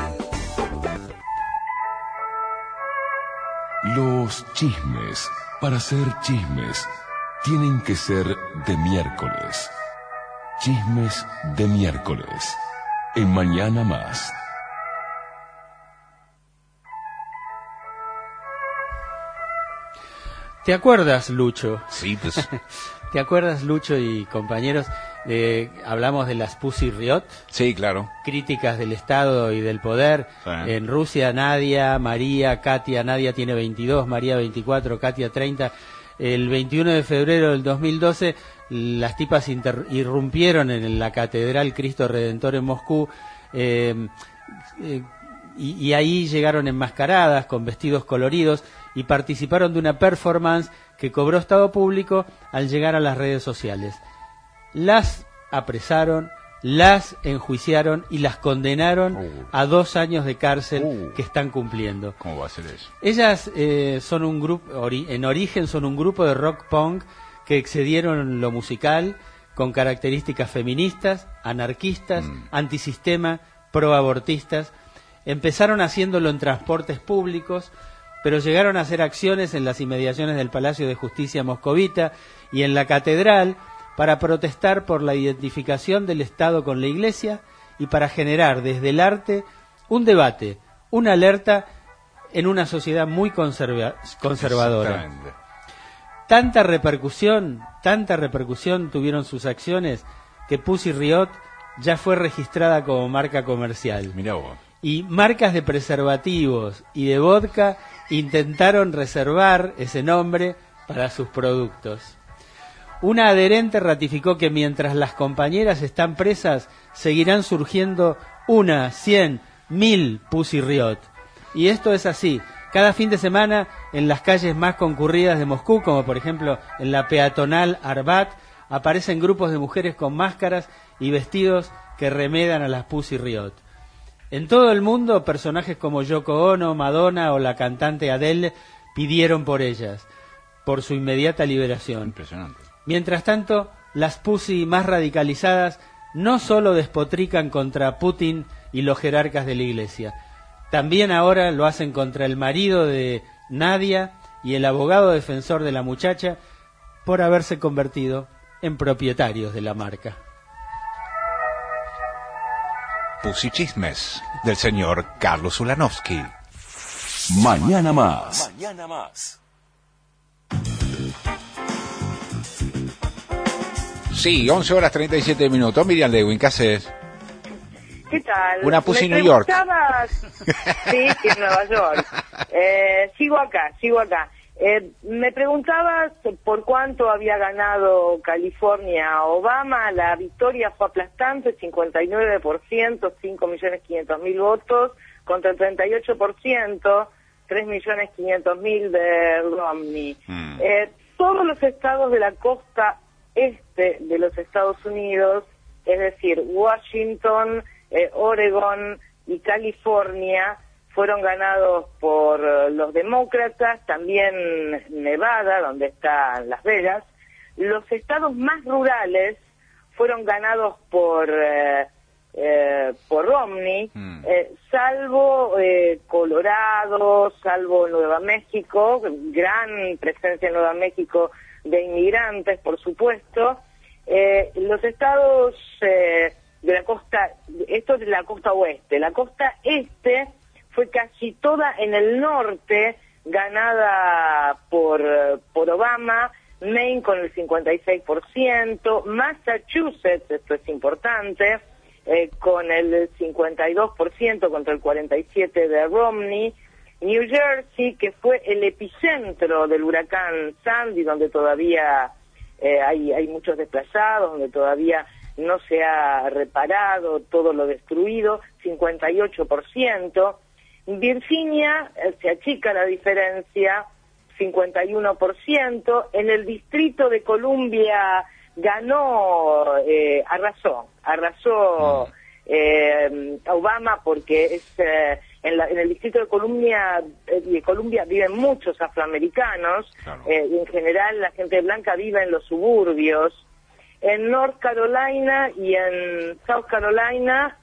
Los chismes, para ser chismes, tienen que ser de miércoles. Chismes de miércoles. En Mañana Más. ¿Te acuerdas, Lucho? Sí, pues. ¿Te acuerdas, Lucho y compañeros? De, hablamos de las Pussy Riot. Sí, claro. Críticas del Estado y del poder. Sí. En Rusia, Nadia, María, Katia. Nadia tiene veintidós, María veinticuatro, Katia treinta. El veintiuno de febrero del dos mil doce, las tipas inter- irrumpieron en la Catedral Cristo Redentor en Moscú. Eh, eh, y, y ahí llegaron enmascaradas, con vestidos coloridos, y participaron de una performance que cobró estado público al llegar a las redes sociales. Las apresaron, las enjuiciaron y las condenaron uh. a dos años de cárcel uh. que están cumpliendo. ¿Cómo va a ser eso? Ellas eh, son un grupo, ori- en origen son un grupo de rock punk que excedieron lo musical con características feministas, anarquistas, mm. antisistema, proabortistas. Empezaron haciéndolo en transportes públicos, pero llegaron a hacer acciones en las inmediaciones del Palacio de Justicia moscovita y en la catedral para protestar por la identificación del Estado con la Iglesia y para generar desde el arte un debate, una alerta en una sociedad muy conserva- conservadora. Tanta repercusión, tanta repercusión tuvieron sus acciones que Pussy Riot ya fue registrada como marca comercial. Mirá vos. Y marcas de preservativos y de vodka intentaron reservar ese nombre para sus productos. Una adherente ratificó que mientras las compañeras están presas, seguirán surgiendo una, cien, mil Pussy Riot. Y esto es así. Cada fin de semana, en las calles más concurridas de Moscú, como por ejemplo en la peatonal Arbat, aparecen grupos de mujeres con máscaras y vestidos que remedan a las Pussy Riot. En todo el mundo, personajes como Yoko Ono, Madonna o la cantante Adele pidieron por ellas, por su inmediata liberación. Impresionante. Mientras tanto, las Pussy más radicalizadas no solo despotrican contra Putin y los jerarcas de la Iglesia, también ahora lo hacen contra el marido de Nadia y el abogado defensor de la muchacha por haberse convertido en propietarios de la marca. Pussy Chismes del señor Carlos Ulanovsky. Mañana más. Mañana más. Sí, once horas treinta y siete minutos. Miriam Lewin, ¿qué haces? ¿Qué tal? Una Pussy Me New York. Sí, sí, en Nueva York. Eh, sigo acá, sigo acá. Eh, me preguntabas por cuánto había ganado California Obama. La victoria fue aplastante, cincuenta y nueve por ciento, cinco millones quinientos mil votos, contra el treinta y ocho por ciento, tres millones quinientos mil de Romney. Mm. Eh, todos los estados de la costa este de los Estados Unidos, es decir, Washington, eh, Oregon y California, fueron ganados por uh, los demócratas, también Nevada, donde está Las Vegas. Los estados más rurales fueron ganados por eh, eh, por Romney, mm. eh, salvo eh, Colorado, salvo Nueva México, gran presencia en Nueva México de inmigrantes, por supuesto. Eh, los estados eh, de la costa, esto es de la costa oeste, la costa este fue casi toda en el norte, ganada por, por Obama, Maine con el cincuenta y seis por ciento, Massachusetts, esto es importante, eh, con el cincuenta y dos por ciento contra el cuarenta y siete por ciento de Romney, New Jersey, que fue el epicentro del huracán Sandy, donde todavía eh, hay, hay muchos desplazados, donde todavía no se ha reparado todo lo destruido, cincuenta y ocho por ciento, Virginia eh, se achica la diferencia, cincuenta y uno por ciento. En el Distrito de Columbia ganó, eh, arrasó, arrasó eh, Obama porque es eh, en, la, en el Distrito de Columbia, eh, de Columbia viven muchos afroamericanos, claro. eh, y en general la gente blanca vive en los suburbios. En North Carolina y en South Carolina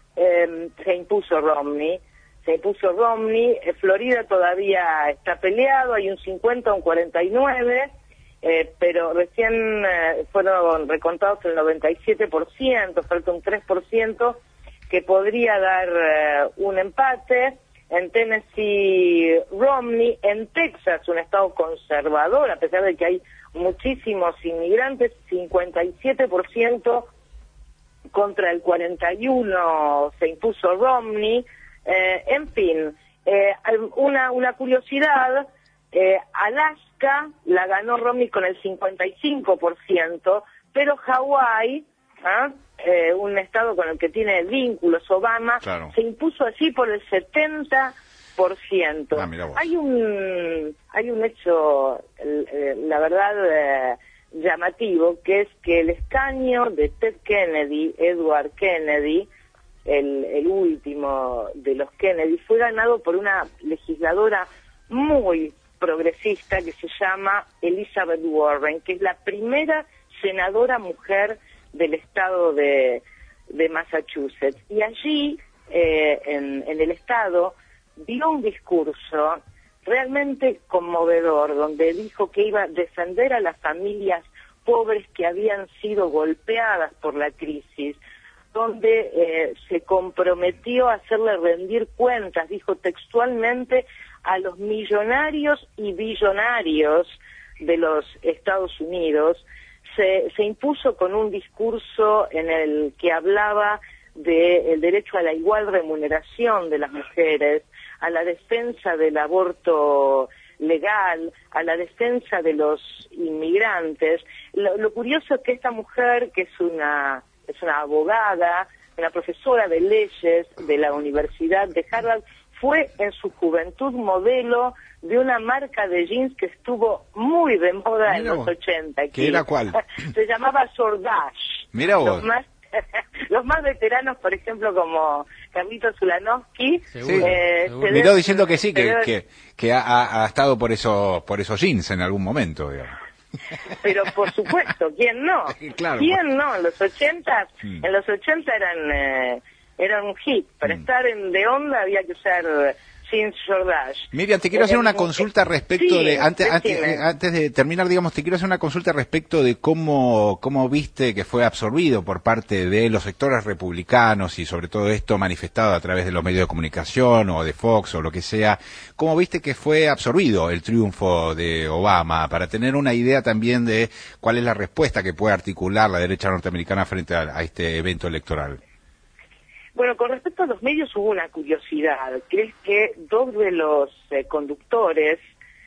eh, se impuso Romney, se impuso Romney. En Florida todavía está peleado, hay un cincuenta a un cuarenta y nueve, eh, pero recién eh, fueron recontados el noventa y siete por ciento, falta un tres por ciento que podría dar eh, un empate. En Tennessee, Romney. En Texas, un estado conservador, a pesar de que hay muchísimos inmigrantes, cincuenta y siete por ciento contra el cuarenta y uno por ciento se impuso Romney. Eh, en fin, eh, una, una curiosidad, eh, Alaska la ganó Romney con el cincuenta y cinco por ciento, pero Hawái, ¿ah? eh, un estado con el que tiene vínculos Obama, claro. se impuso allí por el setenta por ciento. Ah, hay un hay un hecho, eh, la verdad, eh, llamativo, que es que el escaño de Ted Kennedy, Edward Kennedy, el, el último de los Kennedy, fue ganado por una legisladora muy progresista que se llama Elizabeth Warren, que es la primera senadora mujer del estado de, de Massachusetts. Y allí, eh, en, en el estado, dio un discurso realmente conmovedor, donde dijo que iba a defender a las familias pobres que habían sido golpeadas por la crisis, donde eh, se comprometió a hacerle rendir cuentas, dijo textualmente, a los millonarios y billonarios de los Estados Unidos. Se, se impuso con un discurso en el que hablaba del derecho a la igual remuneración de las mujeres, a la defensa del aborto legal, a la defensa de los inmigrantes. Lo, lo curioso es que esta mujer, que es una, es una abogada, una profesora de leyes de la Universidad de Harvard, fue en su juventud modelo de una marca de jeans que estuvo muy de moda Mira en los vos. ochenta. ¿Qué era cuál? Se llamaba Sordash. Mira vos. Los más, los más veteranos, por ejemplo, como Carlito Zulanowski. Sí, eh, miró diciendo que sí, que, debe... que, que ha, ha estado por, eso, por esos jeans en algún momento, digamos. Pero por supuesto, ¿quién no? Claro. ¿Quién no? En los ochenta, mm. en los ochenta eran... Eh, era un hit. Para mm. estar en de onda había que usar jeans Jordache. Miriam, te quiero hacer una consulta respecto sí, de antes, antes antes de terminar, digamos, te quiero hacer una consulta respecto de cómo cómo viste que fue absorbido por parte de los sectores republicanos y sobre todo esto manifestado a través de los medios de comunicación o de Fox o lo que sea. ¿Cómo viste que fue absorbido el triunfo de Obama, para tener una idea también de cuál es la respuesta que puede articular la derecha norteamericana frente a, a este evento electoral? Bueno, con respecto a los medios hubo una curiosidad, que es que dos de los eh, conductores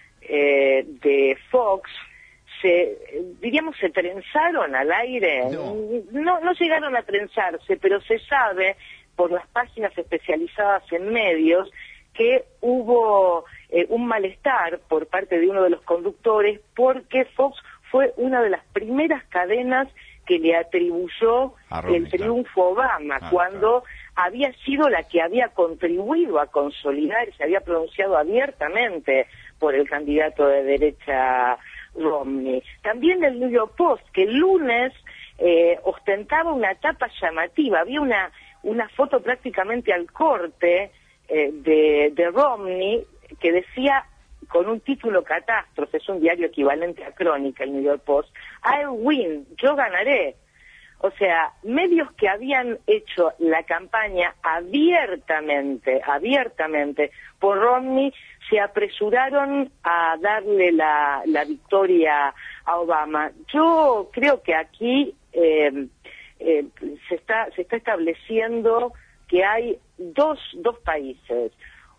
eh, de Fox se, diríamos, se trenzaron al aire. No. no, no llegaron a trenzarse, pero se sabe por las páginas especializadas en medios que hubo eh, un malestar por parte de uno de los conductores porque Fox fue una de las primeras cadenas que le atribuyó el triunfo Obama, ah, cuando claro. había sido la que había contribuido a consolidar y se había pronunciado abiertamente por el candidato de derecha Romney. También el New York Post, que el lunes eh, ostentaba una tapa llamativa, había una, una foto prácticamente al corte eh, de, de Romney que decía, con un título catástrofe, es un diario equivalente a Crónica, el New York Post, I'll win, yo ganaré. O sea, medios que habían hecho la campaña abiertamente, abiertamente por Romney, se apresuraron a darle la, la victoria a Obama. Yo creo que aquí eh, eh, se está, se está estableciendo que hay dos, dos países.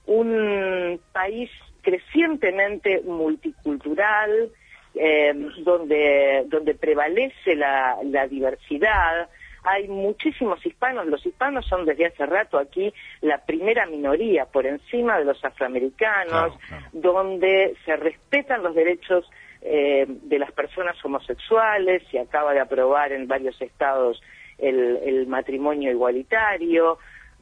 Un país crecientemente multicultural, eh, donde donde prevalece la, la diversidad. hay muchísimos hispanos. Los hispanos son desde hace rato aquí la primera minoría por encima de los afroamericanos, claro, claro. donde se respetan los derechos eh, de las personas homosexuales, se acaba de aprobar en varios estados el, el matrimonio igualitario,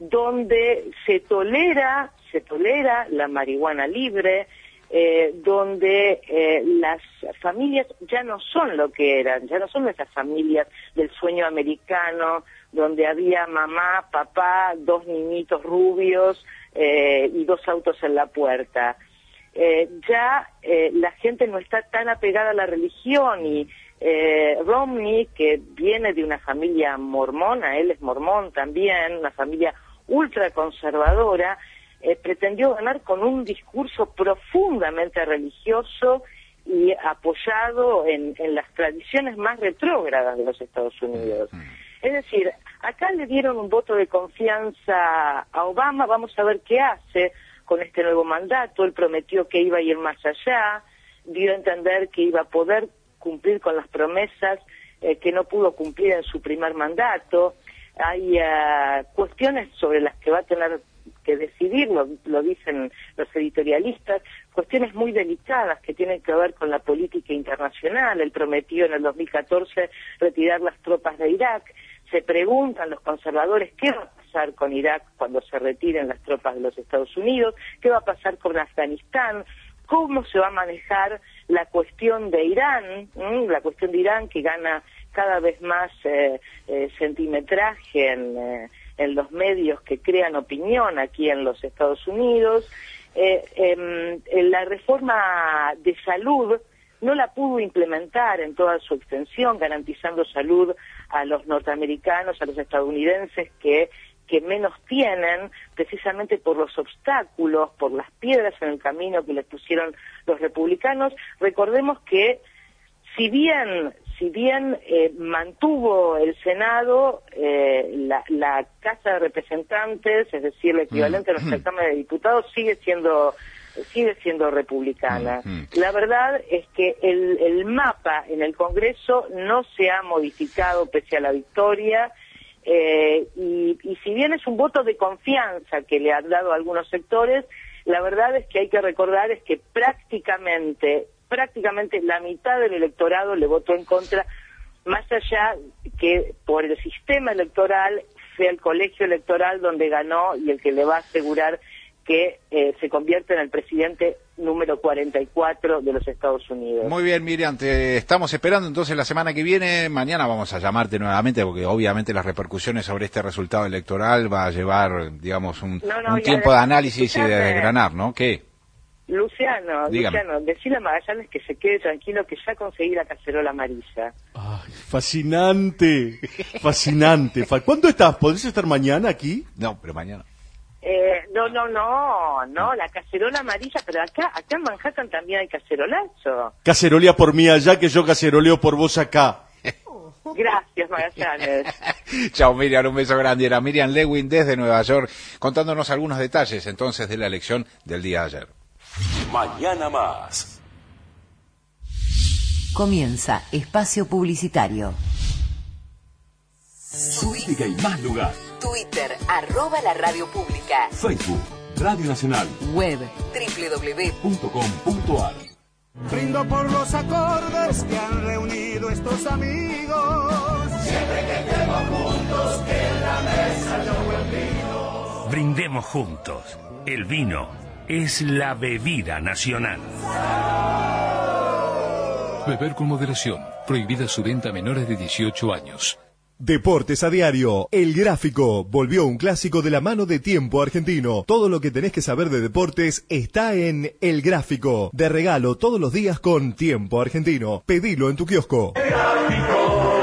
donde se tolera, se tolera la marihuana libre, eh, donde eh, las familias ya no son lo que eran, ya no son esas familias del sueño americano, donde había mamá, papá, dos niñitos rubios eh, y dos autos en la puerta. Eh, ya eh, la gente no está tan apegada a la religión y eh, Romney, que viene de una familia mormona, él es mormón también, una familia ultraconservadora, eh, pretendió ganar con un discurso profundamente religioso y apoyado en, en las tradiciones más retrógradas de los Estados Unidos. Es decir, acá le dieron un voto de confianza a Obama, vamos a ver qué hace con este nuevo mandato. Él prometió que iba a ir más allá, dio a entender que iba a poder cumplir con las promesas eh, que no pudo cumplir en su primer mandato. Hay uh, cuestiones sobre las que va a tener que decidir, lo, lo dicen los editorialistas, cuestiones muy delicadas que tienen que ver con la política internacional. Él prometió en el dos mil catorce retirar las tropas de Irak. Se preguntan los conservadores qué va a pasar con Irak cuando se retiren las tropas de los Estados Unidos, qué va a pasar con Afganistán, cómo se va a manejar la cuestión de Irán, ¿m? la cuestión de Irán que gana cada vez más eh, eh, centimetraje en, eh, en los medios que crean opinión aquí en los Estados Unidos. Eh, eh, la reforma de salud no la pudo implementar en toda su extensión, garantizando salud a los norteamericanos, a los estadounidenses que que menos tienen, precisamente por los obstáculos, por las piedras en el camino que les pusieron los republicanos. Recordemos que si bien si bien eh, mantuvo el Senado, eh, la, la Casa de Representantes, es decir, el equivalente mm, a nuestra mm. Cámara de Diputados, sigue siendo sigue siendo republicana. Mm, mm. La verdad es que el, el mapa en el Congreso no se ha modificado pese a la victoria. Eh, y, y si bien es un voto de confianza que le han dado a algunos sectores, la verdad es que hay que recordar es que prácticamente, prácticamente la mitad del electorado le votó en contra, más allá que por el sistema electoral sea el colegio electoral donde ganó y el que le va a asegurar que eh, se convierte en el presidente número cuarenta y cuatro de los Estados Unidos. Muy bien, Miriam, te estamos esperando entonces la semana que viene. Mañana vamos a llamarte nuevamente porque obviamente las repercusiones sobre este resultado electoral va a llevar, digamos, un, no, no, un tiempo de análisis y de desgranar, ¿no? ¿Qué? Luciano, Dígame. Luciano, decile a Magallanes que se quede tranquilo que ya conseguí la cacerola amarilla. Ay, fascinante, fascinante. ¿Cuándo estás? ¿Podés estar mañana aquí? No, pero mañana. Eh, no, no, no, no, la cacerola amarilla, pero acá, acá en Manhattan también hay cacerolazo. Cacerolea por mí allá, que yo caceroleo por vos acá. Gracias, Magallanes. Chao, Miriam, un beso grande. Era Miriam Lewin desde Nueva York, contándonos algunos detalles entonces de la elección del día de ayer. Mañana más. Comienza Espacio Publicitario. Política y más lugar. Twitter, arroba la radio pública. Facebook, Radio Nacional. Web, doble u doble u doble u punto com punto a r. Brindo por los acordes que han reunido estos amigos. Siempre que estemos juntos, que en la mesa haya un buen vino. Brindemos juntos. El vino es la bebida nacional. Beber con moderación. Prohibida su venta a menores de dieciocho años. Deportes a diario. El Gráfico volvió un clásico de la mano de Tiempo Argentino. Todo lo que tenés que saber de deportes está en El Gráfico. De regalo todos los días con Tiempo Argentino. Pedilo en tu kiosco. El Gráfico.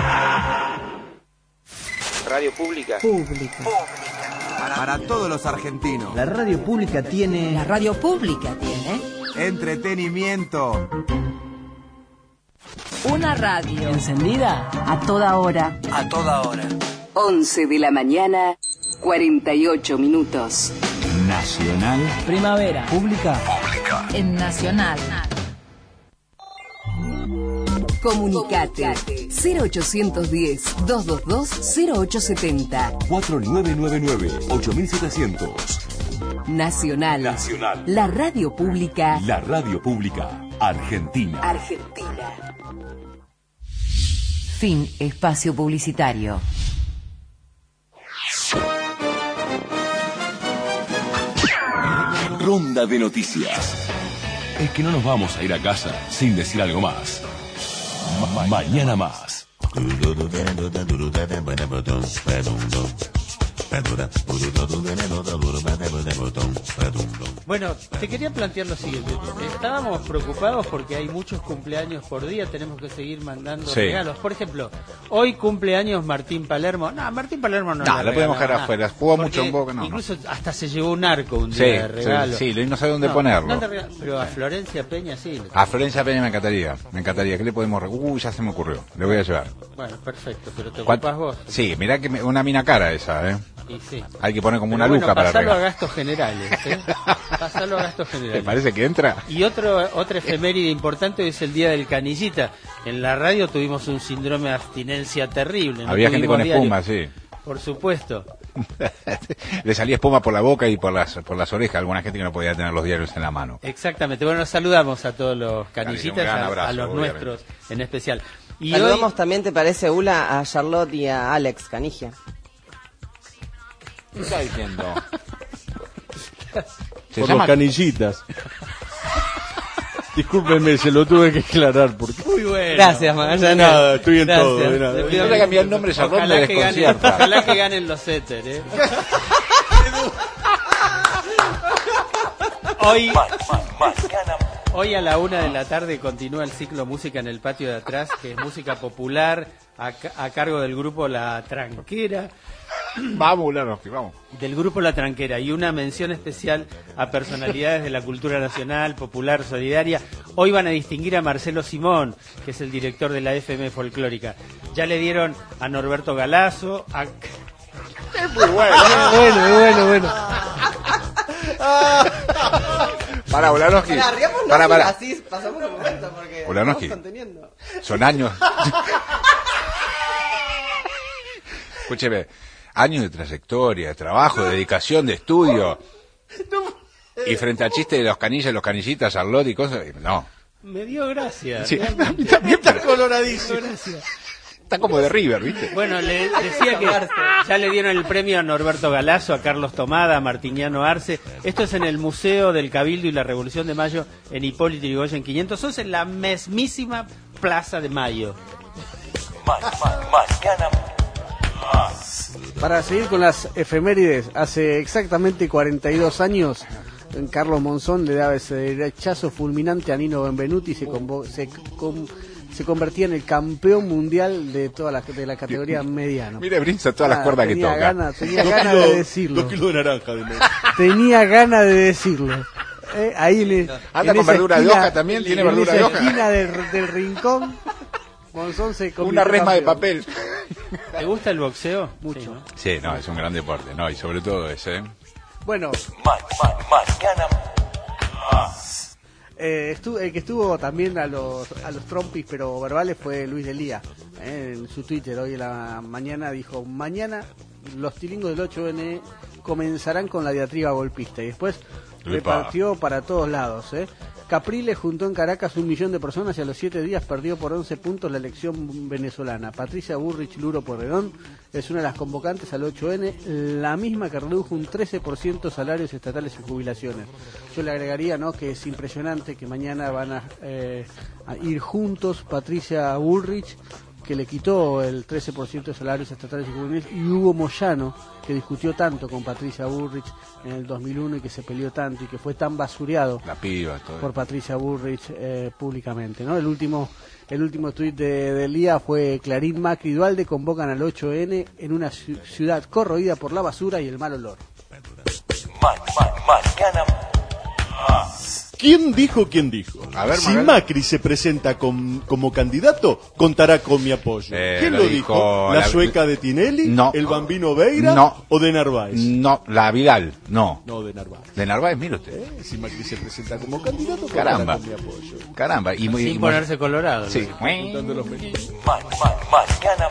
Radio Pública. Pública. Para, para todos los argentinos. La radio pública tiene... La radio pública tiene... Entretenimiento. Una radio. ¿Encendida? A toda hora. A toda hora. once de la mañana, cuarenta y ocho minutos. Nacional. Primavera. Pública. Pública. En Nacional. Comunicate cero ochocientos diez, doscientos veintidós, cero ocho setenta. cuatro nueve nueve nueve, ocho mil setecientos. Nacional. Nacional. La radio pública. La radio pública argentina. Argentina. Fin espacio publicitario. Ronda de noticias. Es que no nos vamos a ir a casa sin decir algo más. Ma- mañana más. Bueno, te quería plantear lo siguiente. Estábamos preocupados porque hay muchos cumpleaños por día, tenemos que seguir mandando Sí. regalos. Por ejemplo, hoy cumpleaños Martín Palermo. No, Martín Palermo no. No, le lo podemos dejar regalaba afuera. nada. Jugó Porque mucho en Boca, no. Incluso hasta se llevó un arco un día Sí, de regalo. sí, sí, y no sabe dónde ponerlo. no le rega- pero a Florencia Peña sí. le- A Florencia Peña me encantaría, me encantaría. ¿Qué le podemos re- Uy, ya se me ocurrió. Le voy a llevar. Bueno, perfecto, pero te ¿Cuánto? ocupás vos. Sí, mirá que me- una mina cara esa, ¿eh? Y sí. Hay que poner como Pero una bueno, luca para pasalo a regalar. gastos generales, ¿eh? Pasalo a gastos generales. ¿Te parece que entra? Y otro, otra efeméride importante es el Día del Canillita. En la radio tuvimos un síndrome de abstinencia terrible. no Había gente tuvimos con diario. espuma, sí. Por supuesto. Le salía espuma por la boca y por las por las orejas. Alguna gente que no podía tener los diarios en la mano. Exactamente. Bueno, nos saludamos a todos los canillitas, un gran a- abrazo, a, los obviamente. nuestros en especial. Y Saludamos hoy, también, ¿te parece, Ula, a Charlotte y a Alex Canigia? ¿Qué está diciendo? Se Por llama- los canillitas. Discúlpenme, se lo tuve que aclarar. Porque... Muy bueno. Gracias, Magallanes. Nada, estoy en Gracias. todo. de nada. Le pido No le cambié el nombre, Charlotte me ojalá, que ganen, desconcierta. ojalá que ganen los Éter, ¿eh? Hoy, hoy a la una de la tarde continúa el ciclo Música en el Patio de Atrás, que es música popular a, ca- a cargo del grupo La Tranquera. Vamos, Ulanovsky, vamos. Del grupo La Tranquera, y una mención especial a personalidades de la cultura nacional, popular, solidaria. Hoy van a distinguir a Marcelo Simón, que es el director de la F M Folclórica. Ya le dieron a Norberto Galazo, a... Es muy bueno. bueno, bueno, bueno. Para, Ulanovsky. Pará, riámonos Para, para. así pasamos un momento porque Ulanovsky. estamos conteniendo. Son años. Escúcheme, años de trayectoria, de trabajo, de dedicación, de estudio. Y frente al chiste de los canillas, los canillitas, Charlotte y cosas, no. Me dio gracia. Sí, realmente. a mí también, Está pero- coloradísimo. Gracias. Está como de River, ¿viste? Bueno, le decía que ya le dieron el premio a Norberto Galazo, a Carlos Tomada, a Martiniano Arce. Esto es en el Museo del Cabildo y la Revolución de Mayo en Hipólito Yrigoyen quinientos once, en la mismísima Plaza de Mayo. Para seguir con las efemérides, hace exactamente cuarenta y dos años, Carlos Monzón le daba ese derechazo fulminante a Nino Benvenuti y se, convo- se, con- se convertía en el campeón mundial de toda la, de la categoría mediano. Mire, Brinza todas las Ah, cuerdas que tenía toca. ganas- tenía Dos ganas kilos- de decirlo. Dos kilos de naranja. De Tenía ganas de decirlo. Eh, ahí le, Anda en con esa verdura de esquina- hoja también, tiene en verdura esa de hoja. esquina del, del rincón, Monzón se convirtió Una resma de campeón. papel. ¿Te gusta el boxeo? Mucho. Sí, ¿no? Sí, no, es un gran deporte, no, y sobre todo ese, ¿eh? Bueno, eh, estu- el que estuvo también a los a los trompis pero verbales fue Luis Delía. Eh, en su Twitter hoy en la mañana dijo: mañana los tilingos del ocho ene comenzarán con la diatriba golpista, y después Epa. repartió para todos lados. ¿eh? Capriles juntó en Caracas un millón de personas y a los siete días perdió por once puntos la elección venezolana. Patricia Burrich Luro Porredón es una de las convocantes al ocho ene, la misma que redujo un trece por ciento salarios estatales y jubilaciones. Yo le agregaría, ¿no?, que es impresionante que mañana van a, eh, a ir juntos Patricia Bullrich, que le quitó el trece por ciento de salarios estatales y jubilaciones, y Hugo Moyano, que discutió tanto con Patricia Bullrich en el dos mil uno y que se peleó tanto y que fue tan basureado La piba, todo. por Patricia Bullrich eh, públicamente, ¿no? El último el último tuit de, del día fue: Clarín, Macri y Dualde convocan al ocho ene en una ci- ciudad corroída por la basura y el mal olor. ¿Quién dijo, quién dijo? A ver, si Magal. Macri se presenta con- como candidato, contará con mi apoyo. Eh, ¿Quién lo lo dijo? dijo ¿La, la- sueca de Tinelli? No. ¿El Bambino Veira? No. ¿O de Narváez? No, la Vidal, no. No, de Narváez. De Narváez, mire usted. Eh, Si Macri se presenta como candidato, contará Caramba. con mi apoyo. Caramba. Y, muy- Sin y- ponerse colorado. Sí. Juntando los mil. Mañana.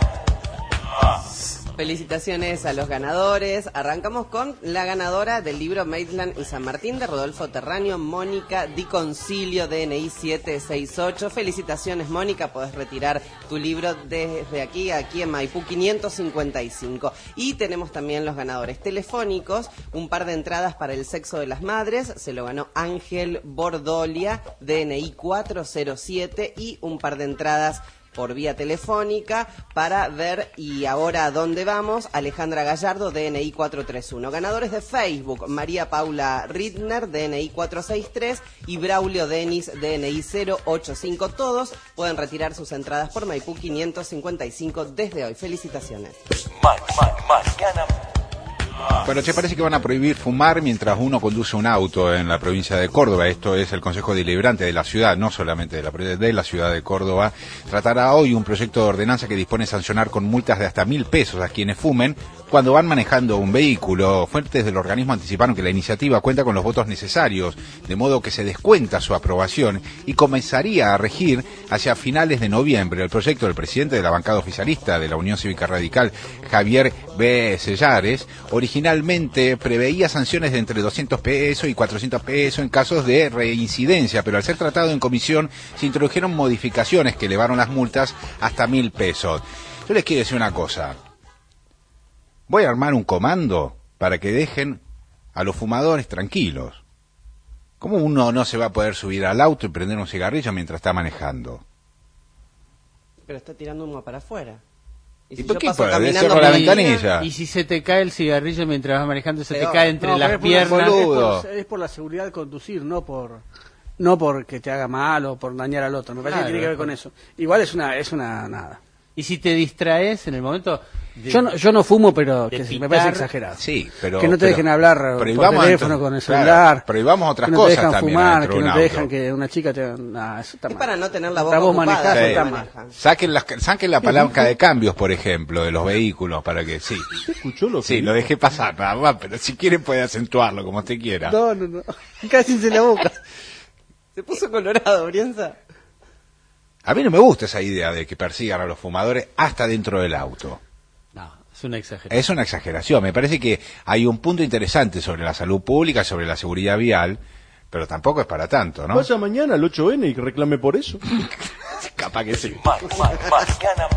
Felicitaciones a los ganadores. Arrancamos con la ganadora del libro Maitland y San Martín de Rodolfo Terráneo, Mónica Di Concilio, D N I siete seis ocho. Felicitaciones, Mónica, podés retirar tu libro desde aquí, aquí en Maipú quinientos cincuenta y cinco. Y tenemos también los ganadores telefónicos, un par de entradas para el sexo de las madres, se lo ganó Ángel Bordolia, D N I cuatro cero siete, y un par de entradas por vía telefónica para ver Y ahora a dónde vamos, Alejandra Gallardo, D N I cuatro tres uno. Ganadores de Facebook, María Paula Ridner, D N I cuatro seis tres, y Braulio Denis, D N I cero ocho cinco. Todos pueden retirar sus entradas por Maipú quinientos cincuenta y cinco desde hoy. Felicitaciones. Mañana. Bueno, che, parece que van a prohibir fumar mientras uno conduce un auto en la provincia de Córdoba. Esto es el Consejo Deliberante de la ciudad, no solamente de la provincia, de la ciudad de Córdoba. Tratará hoy un proyecto de ordenanza que dispone sancionar con multas de hasta mil pesos a quienes fumen cuando van manejando un vehículo. Fuentes del organismo anticiparon que la iniciativa cuenta con los votos necesarios, de modo que se descuenta su aprobación y comenzaría a regir hacia finales de noviembre. El proyecto del presidente de la bancada oficialista de la Unión Cívica Radical, Javier B. Sellares, originalmente preveía sanciones de entre doscientos pesos y cuatrocientos pesos en casos de reincidencia, pero al ser tratado en comisión se introdujeron modificaciones que elevaron las multas hasta mil pesos. Yo les quiero decir una cosa. Voy a armar un comando para que dejen a los fumadores tranquilos. ¿Cómo uno no se va a poder subir al auto y prender un cigarrillo mientras está manejando? Pero está tirando uno para afuera. ¿Y si por yo qué? paso Para caminando cerrar la por- ventanilla. Y si se te cae el cigarrillo mientras vas manejando, se Peor. te cae entre No, las pero es por- piernas. Es Boludo. por, es por la seguridad de conducir, no por no porque te haga mal o por dañar al otro. Me parece Claro, que tiene que ver con eso. Igual es una es una nada. Y si te distraes en el momento... de- Yo no, yo no fumo, pero de que sí, me pitar. parece exagerado. Sí, pero... que no te pero- dejen hablar pero y por vamos a teléfono entrar- con el claro, celular. pero y vamos a otras que no te cosas dejan también fumar, adentro que de no un te auto. dejan que una chica te... Nah, eso está Es mal. para no tener la Para boca vos ocupada. manejar, Sí. está mal. manejan. Saquen, las, saquen la palanca de cambios, por ejemplo, de los vehículos, para que... Sí, ¿Escuchó lo que sí, dijo? lo dejé pasar, nada más, pero si quiere puede acentuarlo como usted quiera. No, no, no. Casi se la boca. Se puso colorado, Brienza. A mí no me gusta esa idea de que persigan a los fumadores hasta dentro del auto. No, es una exageración. Es una exageración. Me parece que hay un punto interesante sobre la salud pública, sobre la seguridad vial, pero tampoco es para tanto, ¿no? Vaya mañana al ocho ene y reclame por eso. Capaz que sí. Mañana.